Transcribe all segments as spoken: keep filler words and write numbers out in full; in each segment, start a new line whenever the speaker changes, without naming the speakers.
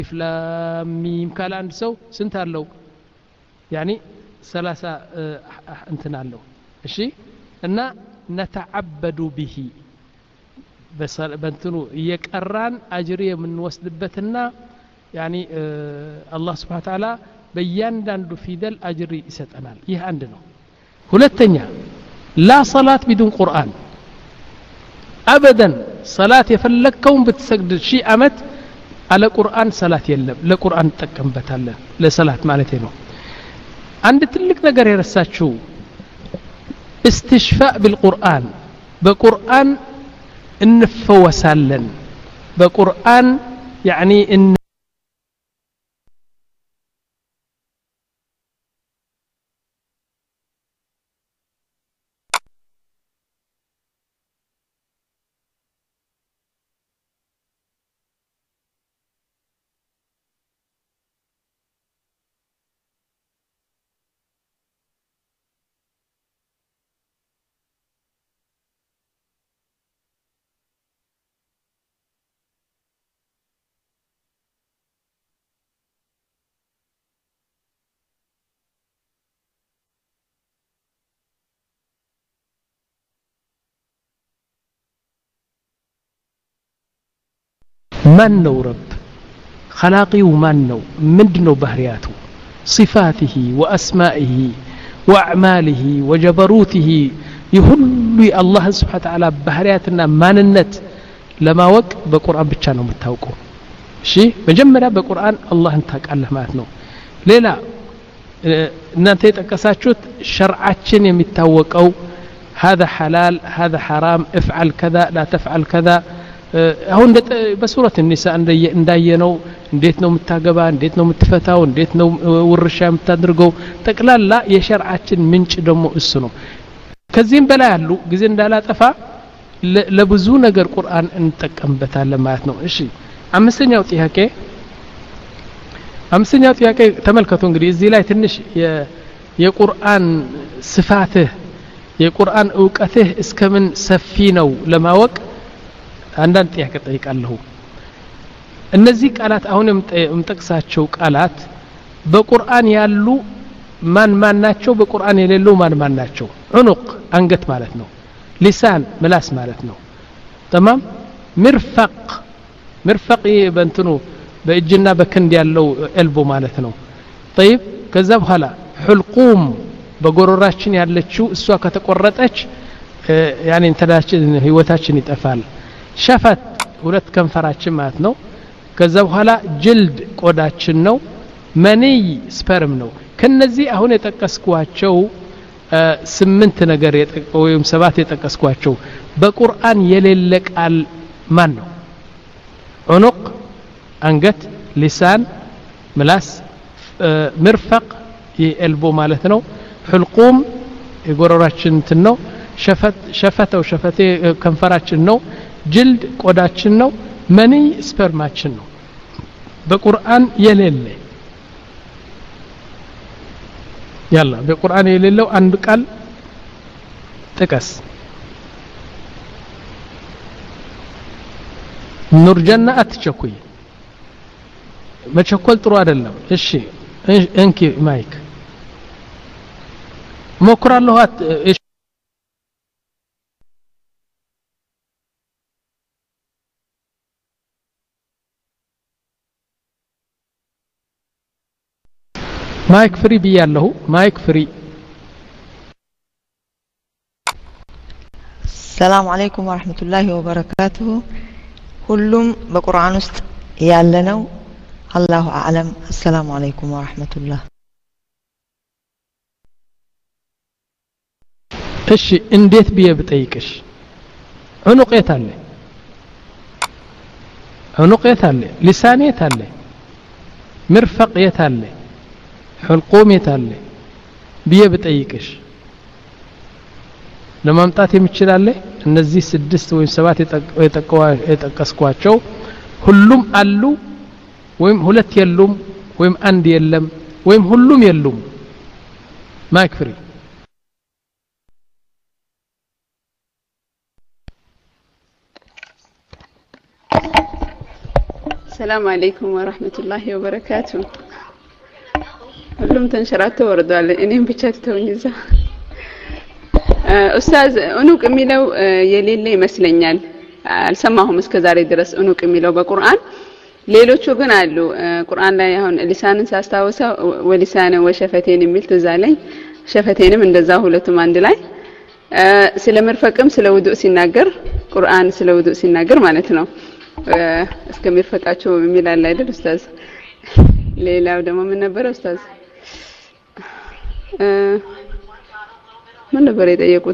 ላም ሚም ካለ አንድ ሰው ስንት አለው يعني ثلاثة እንትን አለው እሺ እና نتعبد به በእንትኑ እየቀራን አጅር የምንወስድበትና يعني الله سبحانه وتعالى በእያንዳንዱ ፊደል አጅር ይሰጠናል ይህ አንድ ነው ሁለተኛ لا صلاة بدون قرآن أبدا صلاة የፈለከውን ብትሰግድ ሺህ አመት على قرآن صلاة የለም ለቁርአን ተጠቀምበታለን ለሰላት ማለት ነው አንድ ትልቅ ነገር የረሳችሁ استشفاء بالقرآن بقرآن እንፈወሳለን በቁርአን يعني ان من نو رب خلاقي ومن نو مندنو بهرياته صفاته وأسمائه وأعماله وجبروته يهلي الله سبحانه وتعالى بهرياتنا ماننت لما وق بقرآن بتشانو متاوقو شي مجمرا بقرآن الله انتاك الله ماتنو ليلا እናንተ የተቀሳችሁት ሸርዓችን የሚታወቀው هذا حلال هذا حرام افعل كذا لا تفعل كذا አሁን በሱረት النساء እንዳየነው እንዴት ነው የምታገባ እንዴት ነው የምትፈታው እንዴት ነው ውርሻ የምታደርገው ጠቅላላ የሸርዓችን ምንጭ ደግሞ እሱ ነው ከዚህም በላይ ያሉ ጊዜ እንዳላጠፋ ለብዙ ነገር ቁርአን እንጠቀምበታለን ማለት ነው እሺ አምስተኛው ጥያቄ አምስተኛው ጥያቄ ተመልከቱ እንግዲህ እዚህ ላይ ትንሽ የቁርአን ስፋትህ የቁርአን ዕውቀትህ እስከምን ሰፊ ነው ለማወቅ አንዳንድ ጥያቄ ጠይቃለሁ እነዚህ ቃላት አሁን የምጠቅሳቸው ቃላት በቁርአን ያሉ ማን ማን ናቸው በቁርአን የሌሉ ማን ማን ናቸው ዑኑቅ አንገት ማለት ነው ሊሳን ምላስ ማለት ነው تمام مرفق مرفق በእንትኑ በእጅና በክንድ ያለው ኤልቦ ማለት ነው طيب ከዛ በኋላ حلقوم በጎሮራችን ያለችው እሷ ከተቆረጠች يعني እንተዳችን ህይወታችን ይጠፋል ሸፈት ሁለት ከንፈራችን ማለት ነው ከዛ በኋላ ጅልድ ቆዳችን ነው መንይ ስፐርም ነው ከነዚህ አሁን የጠቀስኳቸው ስምንት ነገር ወይም ሰባት የጠቀስኳቸው በቁርአን የሌለ ቃል ማን ነው ዑኑቅ አንገት ሊሳን ምላስ ምርፈቅ የኤልቦ ማለት ነው حلقوم የጎሮራችን እንትን ነው ሸፈት ሸፈተው ሸፈቴ ከንፈራችን ነው ጅልድ ቆዳችን ነው መንይ ስፐርማችን ነው በቁርአን የሌለ يلا በቁርአን የሌለው አንድ ቃል ጥቀስ ኑርጀና አትቸኩይ መቸኮል ጥሩ አይደለም እሺ እንኪ ማይክ ሞክራለሁ مايك فري بيالله مايك فري
السلام عليكم ورحمة الله وبركاته كلهم بقرآن است يالنو الله أعلم السلام عليكم ورحمة الله
እሺ እንዴት ብዬ ብጠይቅሽ ዑኑቅ የት አለ ዑኑቅ የት አለ ሊሳን የት አለ ምርፈቅ የት አለ حلقوم የታለ ብዬ ብጠይቅሽ ለማምጣት የሚችላል እነዚህ ስድስት ወይ ሰባት የጠቀስኳቸው ሁሉም አሉ ወይም ሁለት የሉም ወይም አንድ የለም ወይም ሁሉም የሉም ማክፍሪ
السلام عليكم ورحمة الله وبركاته. ሁሉም ተንሸራተው ወርዷል እኔም ብቻ ተውኝዛ ኡስታዝ ኡኑቅ የሚለው የሌለ ይመስለኛል አልሰማሁም እስከዛሬ ድረስ ኡኑቅ የሚለው በቁርአን ሌሎቹ ግን አሉ ቁርአን ላይ አሁን ሊሳንን ሳስታውሰው ወሊሳነ ወሸፈቴን የሚል ተዛለኝ ሸፈቴንም እንደዛ ሁለቱም አንድ ላይ ስለ መርፈቅም ስለ ውዱእ ሲናገር ቁርአን ስለ ውዱእ ሲናገር ማለት ነው እስከሚርፈቃቸው የሚል አለ አይደል ኡስታዝ ሌላው ደግሞ ምን ነበር ኡስታዝ ምን ነበር የጠየቁት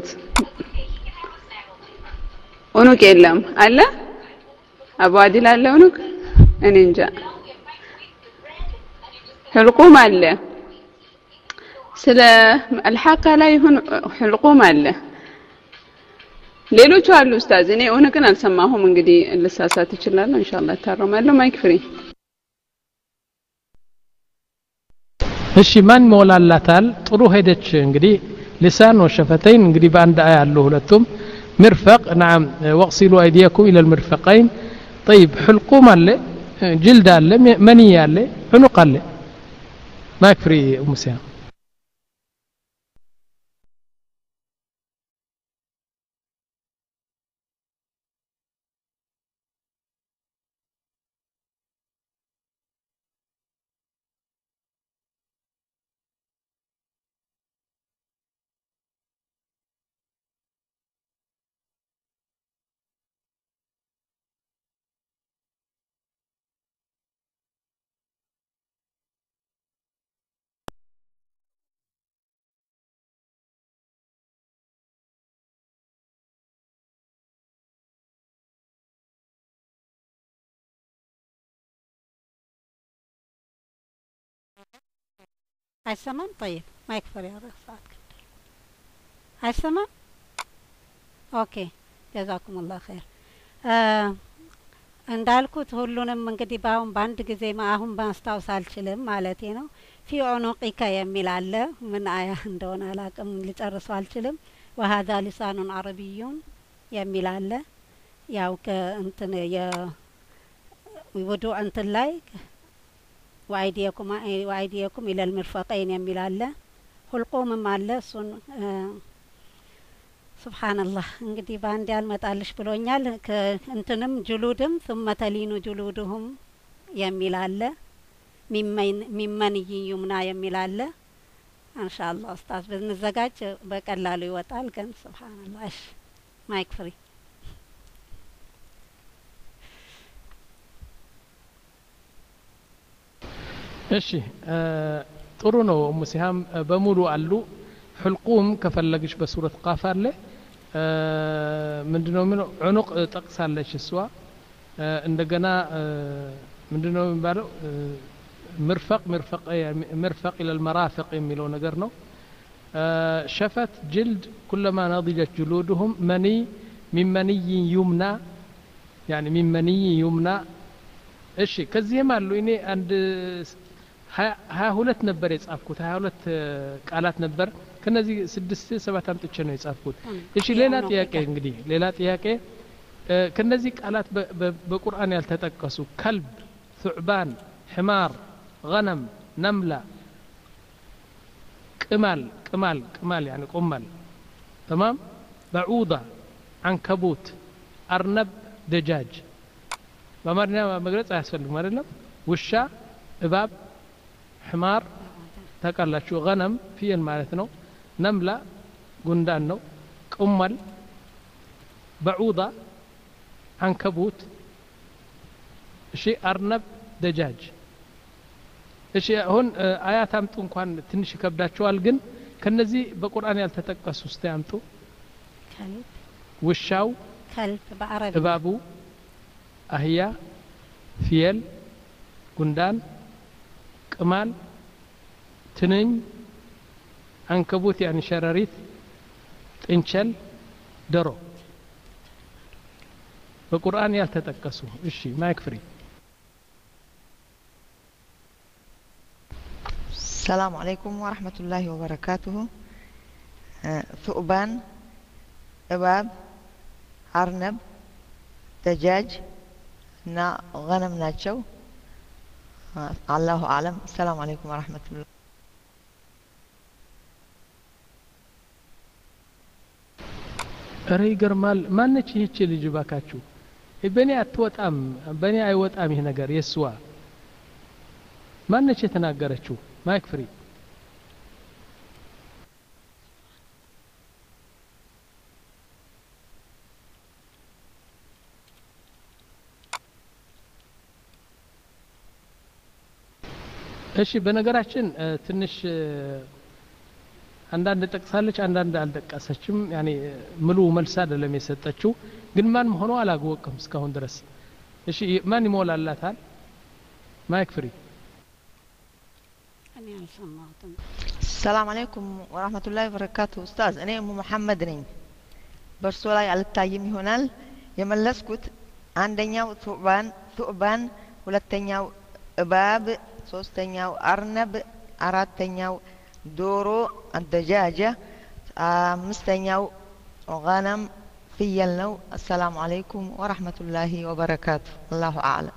ኡኑቅ የለም አለ አቡ አዲል አለ ኡኑቅ እኔ እንጃ ህልቁም አለ ስለ الحق ላይ ይሁን ህልቁም አለ ሌሎቹ አሉ ኡስታዝ እኔ ኡኑቅን አልሰማሁም እንግዲህ ልሳሳት ይችላል ኢንሻአላህ ታረማለሁ ማይክ ፍሪ እሺ ማን ሞላላታል ጥሩ ሄደች እንግዲህ لسان وشفتين እንግዲህ በአንድ አያ አሉ ሁለቱም مرفق نعم واغسلوا ايديكم الى المرفقين طيب حلقوم አለ جلد አለ مني አለ عنق አለ ማይክ ፍሪ ኡም ሲያም
አይሰማም طيب ማይክ ፈሪ አረሳት አይሰማም ኦኬ جزاكم الله خير እንዳልኩት ሁሉንም እንግዲህ ባሁን ባንድ ጊዜ ማሁን ባስታውስ አልችልም ማለቴ ነው في عنقك የሚል አለ ምን አያ እንደሆነ አላቅም ልጨርሰው አልችልም وهذا لسان عربي የሚል አለ ያው ከእንትን የ ወዶ እንትን ላይ وايديكم وايديكم الى المرفقين የሚል አለ ሁልቁምም አለ እሱን ሱብሃንአላህ እንግዲህ ባንድ ያልመጣልሽ ብሎኛል እንትንም ጁሉድም ثم تلين جلودهم የሚል አለ ሚመን ሚመን ይዩምና የሚል አለ ኢንሻአላህ ኡስታዝ ብንዘጋጅ በቀላሉ ይወጣል ግን ሱብሃንአላህ እሺ ማይክ ፍሪ
እሺ ጥሩ ነው ኡም ሲሃም በሙሉ አሉ حلقوم ከፈለግሽ በሱረት ቃፍ አለ ምንድነው ምን ዑኑቅ ጠቅሳለች እሷ እንደገና ምንድነው የሚባለው مرفق مرفق مرفق الى المرافق የሚለው ነገር ነው شفت جلد كلما نضجت جلودهم مني من مني يمنى يعني من مني يمنى እሺ ከዚህም አሉ እኔ አንድ ሀያ ሁለት ነበር የጻፍኩት ሀያ ሁለት ቃላት ነበር ከነዚህ ስድስት ሰባት አምጥቼ ነው የጻፍኩት እሺ ሌላ ጥያቄ እንግዲህ ሌላ ጥያቄ ከነዚህ ቃላት በቁርአን ያልተጠቀሱ كلب ثعبان حمار غنم نملة قمال قمال قمال يعني قمل تمام بعوضة عنكبوت أرنب دجاج በማርኛ መግለጽ አያስፈልግም አይደለም ውሻ እባብ حمار ታቃላችሁ غنم ፍየል ማለት ነው ነምላ ጉንዳን ነው ቅመል بعوضة عنكبوت እሺ አርነብ ደጃጅ እሺ አሁን አያት አምጡ እንኳን ትንሽ ከብዳቸዋል ግን ከነዚህ በቁርአን ያልተጠቀሱ እስቲ አምጡ ከልብ ውሻው ከልብ በአረብ እባቡ አህያ ፍየል ጉንዳን ቅማል ትንኝ አንከቡት يعني ሸረሪት ጥንቸል ደሮ በቁርአን ያልተጠቀሱ እሺ ማይክ ፍሪ
السلام عليكم ورحمة الله وبركاته ثعبان እባብ አርነብ ደጃጅ እና غنم ናቸው الله أعلم. السلام عليكم ورحمة الله.
ኧረ ይገርማል። ማነች ይህች ልጅ ባካችሁ? በእኔ አትወጣም፣ በእኔ አይወጣም ይህ ነገር የስዋ ማነች የተናገረችው? ማይክ ፍሪ። እሺ በነገራችን ትንሽ አንዳንድ ጠቅሳለች አንዳንድ አልጠቀሰችም። ያኔ ሙሉ መልስ አይደለም የሰጠችው፣ ግን ማን መሆኑ አላወቅም እስካሁን ድረስ። እሺ ማን ይሞላላታል? ማይክ ፍሪ።
እኔ አልሰማሁትም።
ሰላም አለይኩም ወራህመቱላሂ ወበረካቱ። ኡስታዝ እኔ ሙ መሐመድ ነኝ። በእርሶ ላይ አልታይም ይሆናል የመለስኩት አንደኛው ቱዕባን ቱዕባን፣ ሁለተኛው እባብ፣ ሶስተኛው አርነብ፣ አራተኛው ዶሮ አደጃጀ፣ አምስተኛው ገነም ፍየል ነው። አሰላሙ አለይኩም ወራህመቱላሂ ወበረካቱ። አላሁ አዕለም።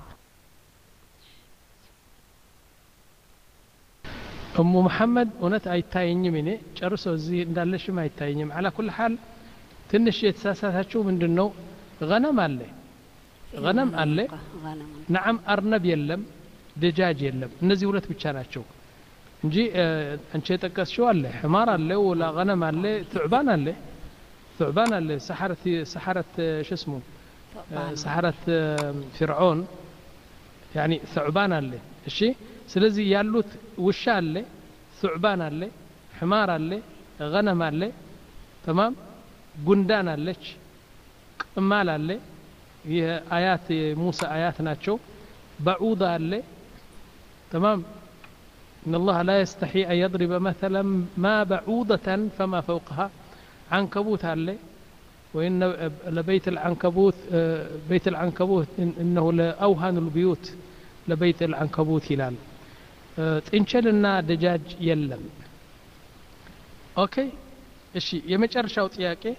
እሙ መሐመድ እውነት አይታየኝም። እኔ ጨርሶ እዚህ እንዳለሽም አይታየኝም። አላ ኩል ሐል ትንሽ የተሳሳታችሁ ምንድነው? ገነም አለ ገነም አለ ነዓም፣ አርነብ የለም፣ ደጃጅ የለም። እነዚህ ሁለት ብቻ ናቸው እንጂ አንቺ የጠቀስሽው አለ ሕማር አለ ወላ ገነም አለ ثعبان አለ ثعبان አለ ሰሐረት ሰሐረት شو ሰሐረት ፍርዖን يعني ثعبان አለ። እሺ ስለዚህ ያሉት ውሻ አለ፣ ثعبان አለ፣ ሕማር አለ፣ ገነም አለ። تمام ጉንዳን አለች፣ ቅማል አለ። ይህ አያት የሙሳ አያት ናቸው። بعوضة አለ። تمام إن الله لا يستحي أن يضرب مثلا ما بعوضة فما فوقها. عنكبوت عليه وإن لبيت العنكبوت بيت العنكبوت إنه لأوهن البيوت لبيت العنكبوت هلال. تنشلنا دجاج يلم. أوكي إشي يمجر شوط ياكي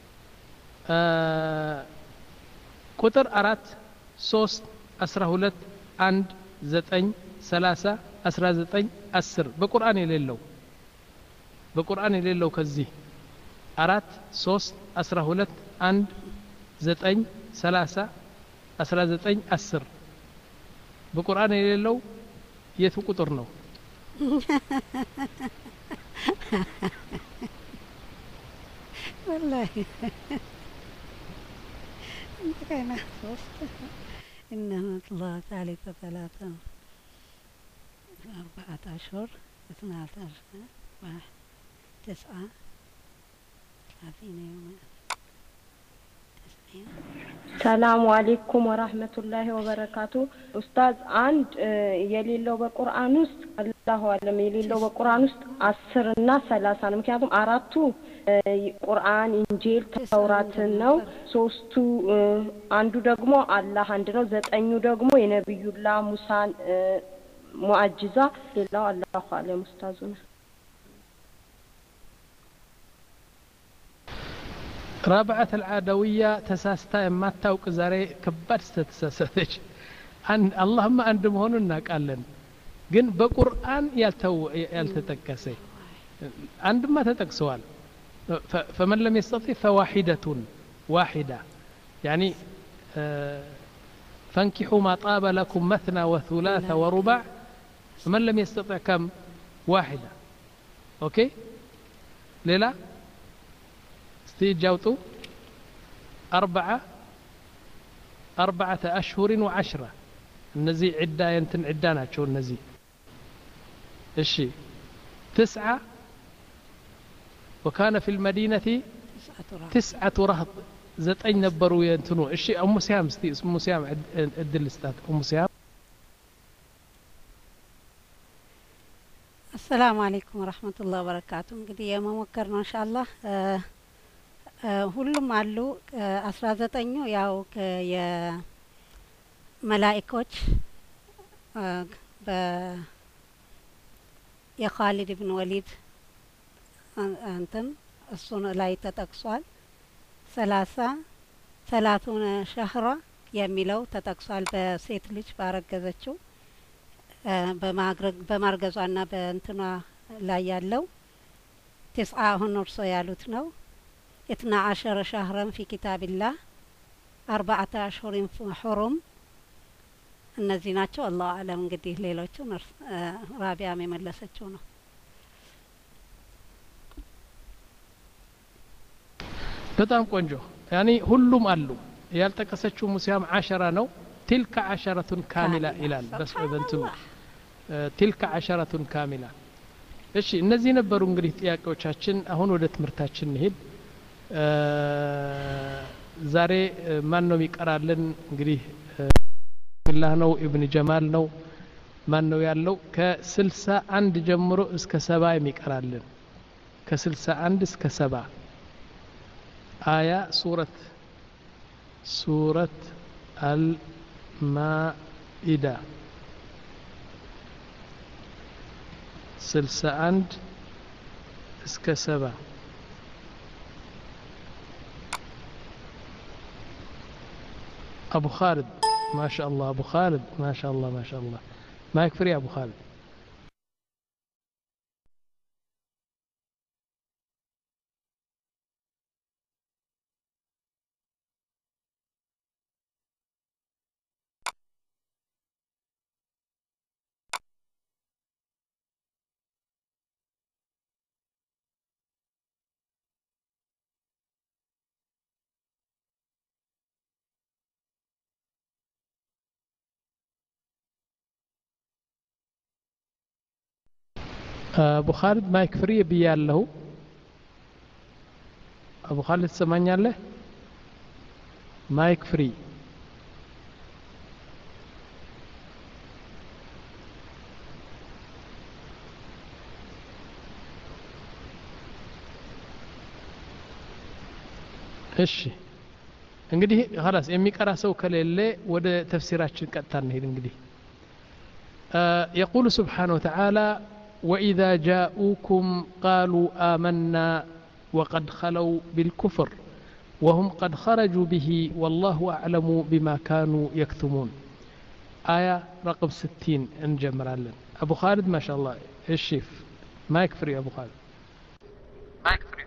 قطر أرات صوص أسره لت عند زتين ثلاثة أسرة زتين أسر بقرآن يللو بقرآن يللو كزي أرات صوص أسره لت عند زتين ثلاثة أسرة زتين أسر بقرآن يللو يتو قطرنو
والله انت كان صوص إنه الله ثالث ثلاثة أربعة أشهر اثناء عشر واحد تسعة ثلاثين يوما.
السلام عليكم ورحمة الله وبركاته. أستاذ عند يلي لو بالقرآن وست الله أعلم يلي لو بالقرآن وست عشر الناس ثلاثة مكانهم أراتو قرآن إنجيل توراة النو سوستو عنده دقمو الله عندنا زت أنيو دقمو ينبي الله موسى معجزة لله الله أعلم. أستاذنا
رابعة العدوية تساستا ما تاوق زاري كبار ستتساساتش أن اللهم أندم هوننا قالن ግን በቁርአን ያልተው ያልተጠቀሰ عندما تتقسوال فمن لم يستطيع فواحدة واحدة يعني فانكحوا ما طاب لكم مثنى وثلاث ورباع فمن لم يستطيع كم واحدة. أوكي ليلى استيجاوتو أربعة أربعة أشهر وعشرة النزي عدة ينتن عدانا شو النزي الشي تسعة وكان في المدينة تسعة رهط زت أين نبروا ينتنو الشي أم سيام ستي أم سيام عدل استاذ أم سيام.
السلام عليكم ورحمة الله وبركاته. እንግዲህ የመሞከር ነው ኢንሻአላህ ሁሉም አሉ አስራ ዘጠኝ ያው የመላእክቶች በ የኻሊድ ኢብኑ ወሊድ አንተም እሱን ላይ ተጠቅሷል። ሰላሳ ሰላቱን ሸህራ የሚለው ተጠቅሷል በሴት ልጅ ባረገዘችው በማግረግ በማርገዟና በእንትኗ ላይ ያለው تسعة አሁን እርሶ ያሉት ነው اثنا عشر شهرا في كتاب الله أربعة أشهر حرم እነዚህ ናቸው አላህ አለም እንግዲህ ሌሎቹ ራቢያም የመለሰችው ነው
በጣም ቆንጆ ያኒ ሁሉም አሉ ያልተቀሰችው ሙሲያም عشرة ነው تلك عشرة كاملة ይላል በስ በእንትኑ تلك عشرة كاملة እሺ እነዚህ ነበሩ እንግዲህ ጥያቄዎቻችን አሁን ወደ ትምርታችን እንሄድ ዛሬ ማን ነው የሚቀራልን እንግዲህ ብላህ ነው ኢብኑ ጀማል ነው ማን ነው ያለው ከ61 ጀምሮ እስከ ሰባ የሚቀራልን ከ61 እስከ ሰባ አያ ሱረት ሱረት አልማኢዳ ስልሳ አንድ እስከ ሰባ أبو خالد ما شاء الله أبو خالد ما شاء الله ما شاء الله ما يكفر يا أبو خالد أبو خالد ما يكفري بيال له أبو خالد سمعني له ما يكفري እሺ እንግዲህ خلاص የሚቀራ ሰው ከሌለ ወደ ተፍሲራችን ቀጥታ እንሄድ እንግዲህ يقول سبحانه وتعالى وإذا جاءوكم قالوا آمنا وقد خلوا بالكفر وهم قد خرجوا به والله أعلم بما كانوا يكتمون آية رقم ستين انجمر لنا أبو خالد ما شاء الله الشيف ما يكفر يا أبو خالد ما يكفر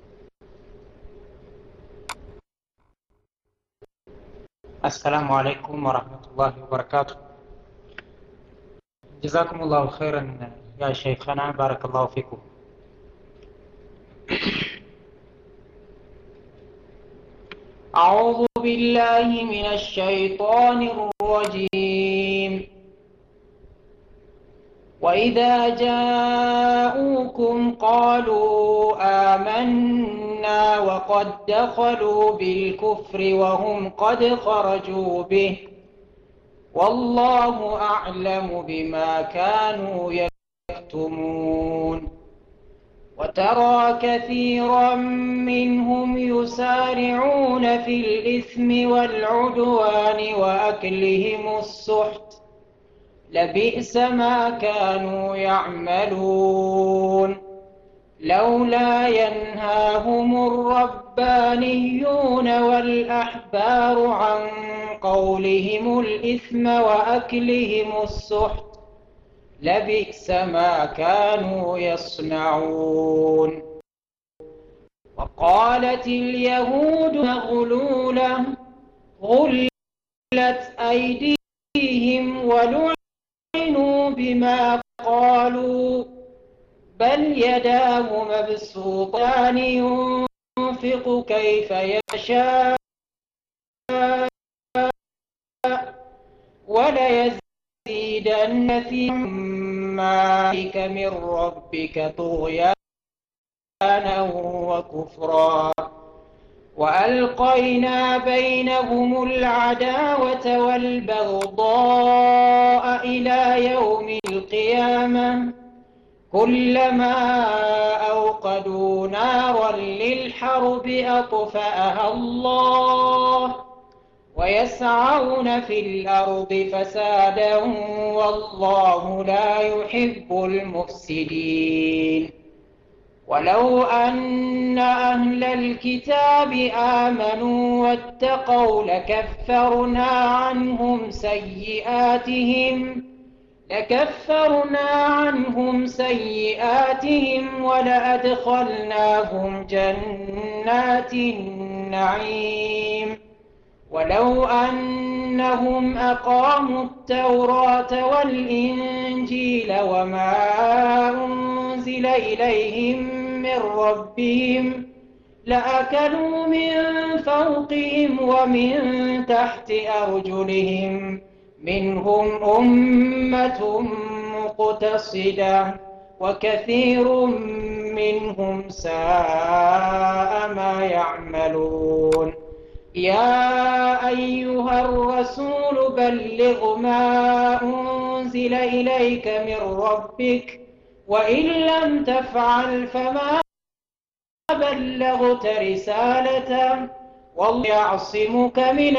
السلام عليكم ورحمة الله وبركاته جزاكم الله خيرا يا شيخنا بارك الله فيكم أعوذ بالله من الشيطان الرجيم وإذا جاءوكم قالوا آمنا وقد دخلوا بالكفر وهم قد خرجوا به والله أعلم بما كانوا يكتمون وترى كثيرا منهم يسارعون في الإثم والعدوان وأكلهم السحت لبئس ما كانوا يعملون لولا ينهاهم الربانيون والأحبار عن قولهم الإثم وأكلهم السحت لبئس ما كانوا يصنعون وقالت اليهود مغلولة غلت أيديهم ولعنوا بما قالوا بل يداه مبسوطان ينفق كيف يشاء وليزيدن في مالك من ربك طغيانا وكفرا وألقينا بينهم العداوة والبغضاء إلى يوم القيامة كلما أوقدوا نارا للحرب أطفأها الله ويسعون في الأرض فسادا والله لا يحب المفسدين ولو أن أهل الكتاب آمنوا واتقوا لكفرنا عنهم سيئاتهم لكفرنا عنهم سيئاتهم ولأدخلناهم جنات النعيم ولو أنهم أقاموا التوراة والإنجيل وما أنزل إليهم من ربهم لأكلوا من فوقهم ومن تحت أرجلهم منهم أمة مقتصدة وكثير منهم ساء ما يعملون يا أيها الرسول بلغ ما أنزل إليك من ربك وإن لم تفعل فما بلغت رسالته والله يعصمك من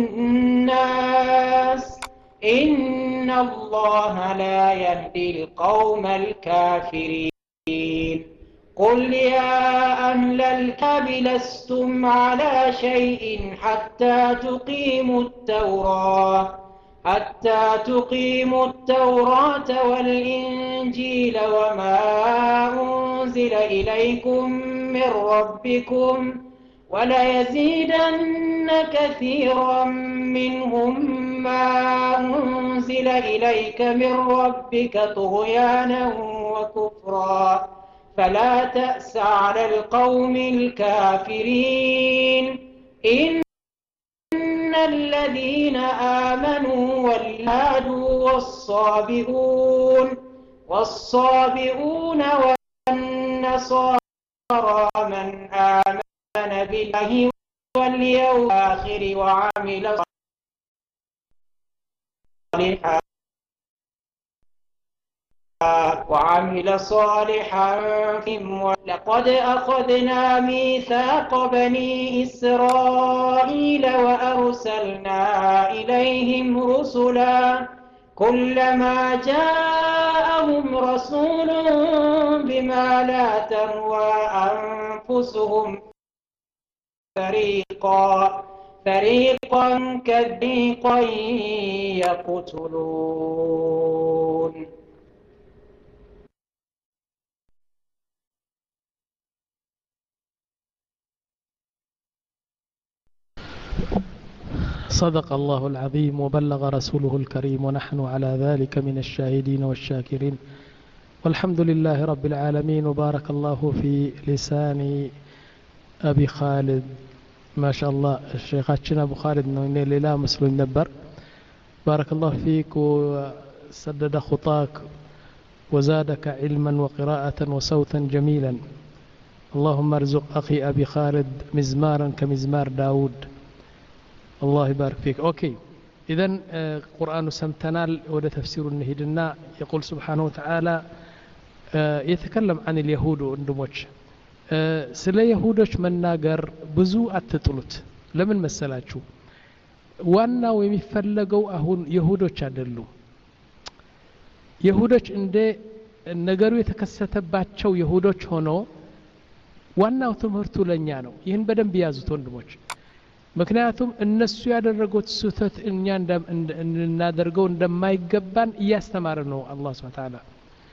الناس إن الله لا يهدي القوم الكافرين قل يا أهل الكتاب لستم على شيء حتى تقيموا التوراة حتى تقيموا التوراة والإنجيل وما أنزل إليكم من ربكم وليزيدن كثيرا منهم ما أنزل إليك من ربك طغيانا وكفرا فلا تأس على القوم الكافرين إن الذين آمنوا والهادوا والصابئون والصابئون والنصارى من آمن بالله واليوم الآخر وعمل صالحا وعمل صالحا لقد أخذنا ميثاق بني إسرائيل وأرسلنا إليهم رسلا كلما جاءهم رسول بما لا تهوى أنفسهم فريقا فريقا كفريقا يقتلون
صدق الله العظيم وبلغ رسوله الكريم ونحن على ذلك من الشاهدين والشاكرين والحمد لله رب العالمين وبارك الله في لسان أبي خالد ما شاء الله الشيخاتنا أبو خالد إنه لله مسلم نبر بارك الله فيك وسدد خطاك وزادك علما وقراءة وصوتا جميلا اللهم ارزق أخي أبي خالد مزمارا كمزمار داود الله يبارك فيك أوكي إذن قرآن سمتنال وده تفسير النهيدنا يقول سبحانه وتعالى يتكلم عن اليهود وندموش سلا يهودوش من ناقر بزو أتطلت لمن مسلاتشو وانا ويمفلقوا أهون يهودوش عدلو يهودوش انده نقروا يتكستباتشو يهودوش هونو وانا وتمهرتو لنيانو يهن بدن بيازو تندموش ምክንያቱም እነሱ ያደረጉት ስህተት እኛ እናደርገው እንደማይገባን እያስተማረ ነው አላህ Subhanahu Wa Ta'ala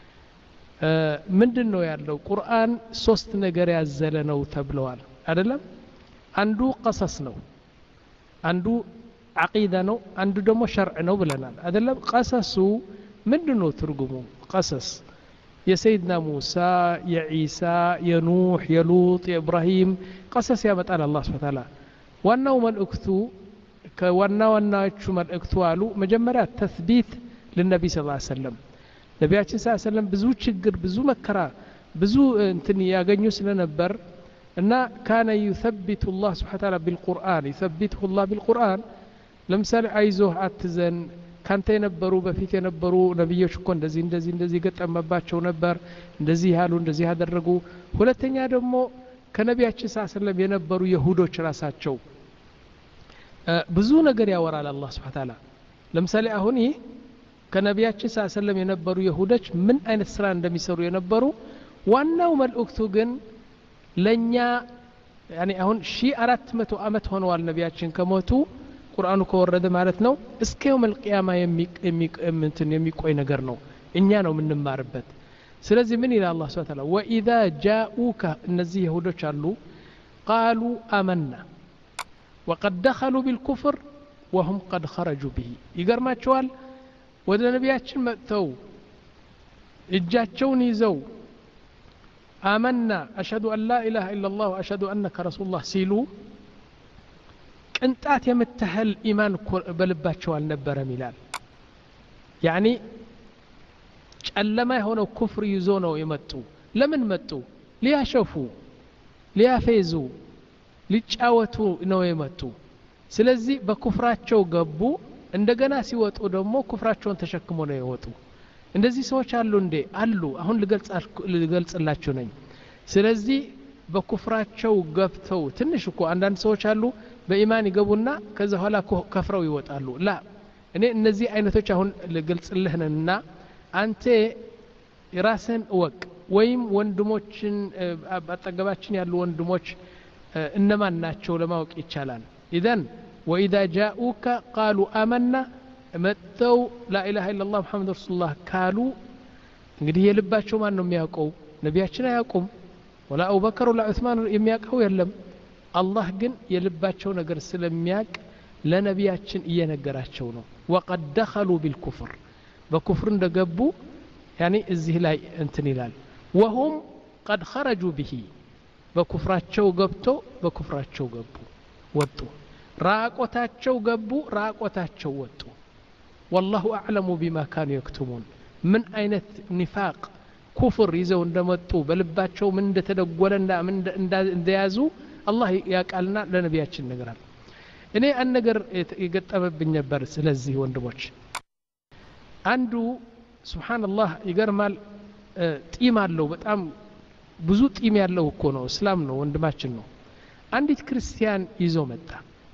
ምንድነው ያለው ቁርአን ሶስት ነገር ያዘለ ነው ተብለዋል አይደለም አንዱ ቀሰስ ነው አንዱ አቂዳ ነው አንዱ ደግሞ ሸርዕ ነው ብለናል አይደለም ቀሰሱ ምንድነው ትርጉሙ ቀሰስ የሰይድና ሙሳ የኢሳ የኑህ የሉጥ የኢብራሂም ቀሰስ ያመጣል አላህ Subhanahu Wa Ta'ala ዋናው መልእክቱ ከዋና ዋናዎቹ መልእክቱ አሉ መጀመሪያ ተስቢት ለነብይ ሰለላሁ ዐለይሂ ወሰለም ነብያችን ሰለላሁ ዐለይሂ ወሰለም ብዙ ችግር ብዙ መከራ ብዙ እንትን ያገኙ ስለነበር እና ካነ يثبت الله سبحانه وتعالى بالقرآن يثبته الله بالقرآن ለምሳሌ አይዞህ አትዘን ካንተ የነበሩ በፊት የነበሩ ነብዮች እኮ እንደዚህ እንደዚህ እንደዚህ ገጠመባቸው ነበር እንደዚህ ያሉ እንደዚህ ያደረጉ ሁለተኛ ደግሞ ከነብያችን ሰለላሁ ዐለይሂ ወሰለም የነበሩ ይሁዶች ራሳቸው ብዙ ነገር ያወራል አላህ Subhanahu Wa Ta'ala ለምሳሌ አሁን ይሄ ከነብያችን ሰለላሁ ዐለይሂ ወሰለም የነበሩ ይሁዶች ምን አይነት ስራ እንደሚሰሩ የነበሩ ዋናው መልእክቱ ግን ለኛ ያኒ አሁን ሺህ አራት መቶ አመት ሆነዋል ነብያችን ከሞቱ ቁርአኑ ከወረደ ማለት ነው እስከ የውም القيامة የሚቆይ የሚቆይ ነገር ነው እኛ ነው የምንማርበት ስለዚህ ምን ይላል አላህ Subhanahu Wa Ta'ala وإذا جاءوك እነዚህ ይሁዶች አሉ قالوا آمنا وقد دخلوا بالكفر وهم قد خرجوا به ይገርማቸዋል ወደ ነቢያችን መጥተው እጃቸውን ይዘው آمنا أشهد أن لا إله إلا الله وأشهد أنك رسول الله ሲሉ ቅንጣት የምትህል ኢማን በልባቸው አልነበረም ይላል ያኒ ጨለማ የሆነው ኩፍር ይዞ ነው የመጡ ለምን መጡ ሊያሸፉ ሊያፌዙ ሊጫወቱ ነው የመጡ ስለዚህ በኩፍራቸው ገቡ እንደገና ሲወጡ ደግሞ ኩፍራቸውን ተሸክሞ ነው የወጡ እንደዚህ ሰዎች አሉ እንዴ አሉ አሁን ልገልጽላችሁ ነኝ ስለዚህ በኩፍራቸው ገብተው ትንሽ እኮ አንዳንድ ሰዎች አሉ በኢማን ይገቡና ከዛ ኋላ ከፍረው ይወጣሉ ላ እኔ እነዚህ አይነቶች አሁን ልገልጽልህና አንተ ራስን ወቅ ወይም ወንድሞችን አጠገባችን ያሉ ወንድሞች እነማን ናቸው ለማወቅ ይቻላል ኢዘን وإذا جاءوك قالوا آمنا መጥተው لا إله إلا الله محمد رسول الله ካሉ እንግዲህ የልባቸው ማን ነው የሚያውቀው ነቢያችን አያውቁም ወላ አቡበከር ወላ ዑስማን የሚያውቀው የለም አላህ ግን የልባቸው ነገር ስለሚያውቅ ለነቢያችን እየነገራቸው ነው وقد دخلوا بالكفر በኩፍር እንደገቡ ያኒ እዚህ ላይ እንትን ይላል وهم قد خرجوا به በኩፍራቸው ገብቶ በኩፍራቸው ገቡ ወጡ ራቆታቸው ገቡ ራቆታቸው ወጡ والله أعلم بما كانوا يكتمون من አይነት ኒፋቅ ኩፍር ይዘው እንደመጡ በልባቸው ምን እንደተደጎለና ምን እንደያዙ አላህ ያቃልና ለነቢያችን ነገራል እኔ አንድ ነገር ይገጠመብኝ ነበር ስለዚህ ወንድሞች አንዱ ሱብሃንአላህ ይገርማል ጢም አለው በጣም ብዙ ጢም ያለው እኮ ነው እስላም ነው ወንድማችን ነው አንዲት ክርስቲያን ይዞ መጣ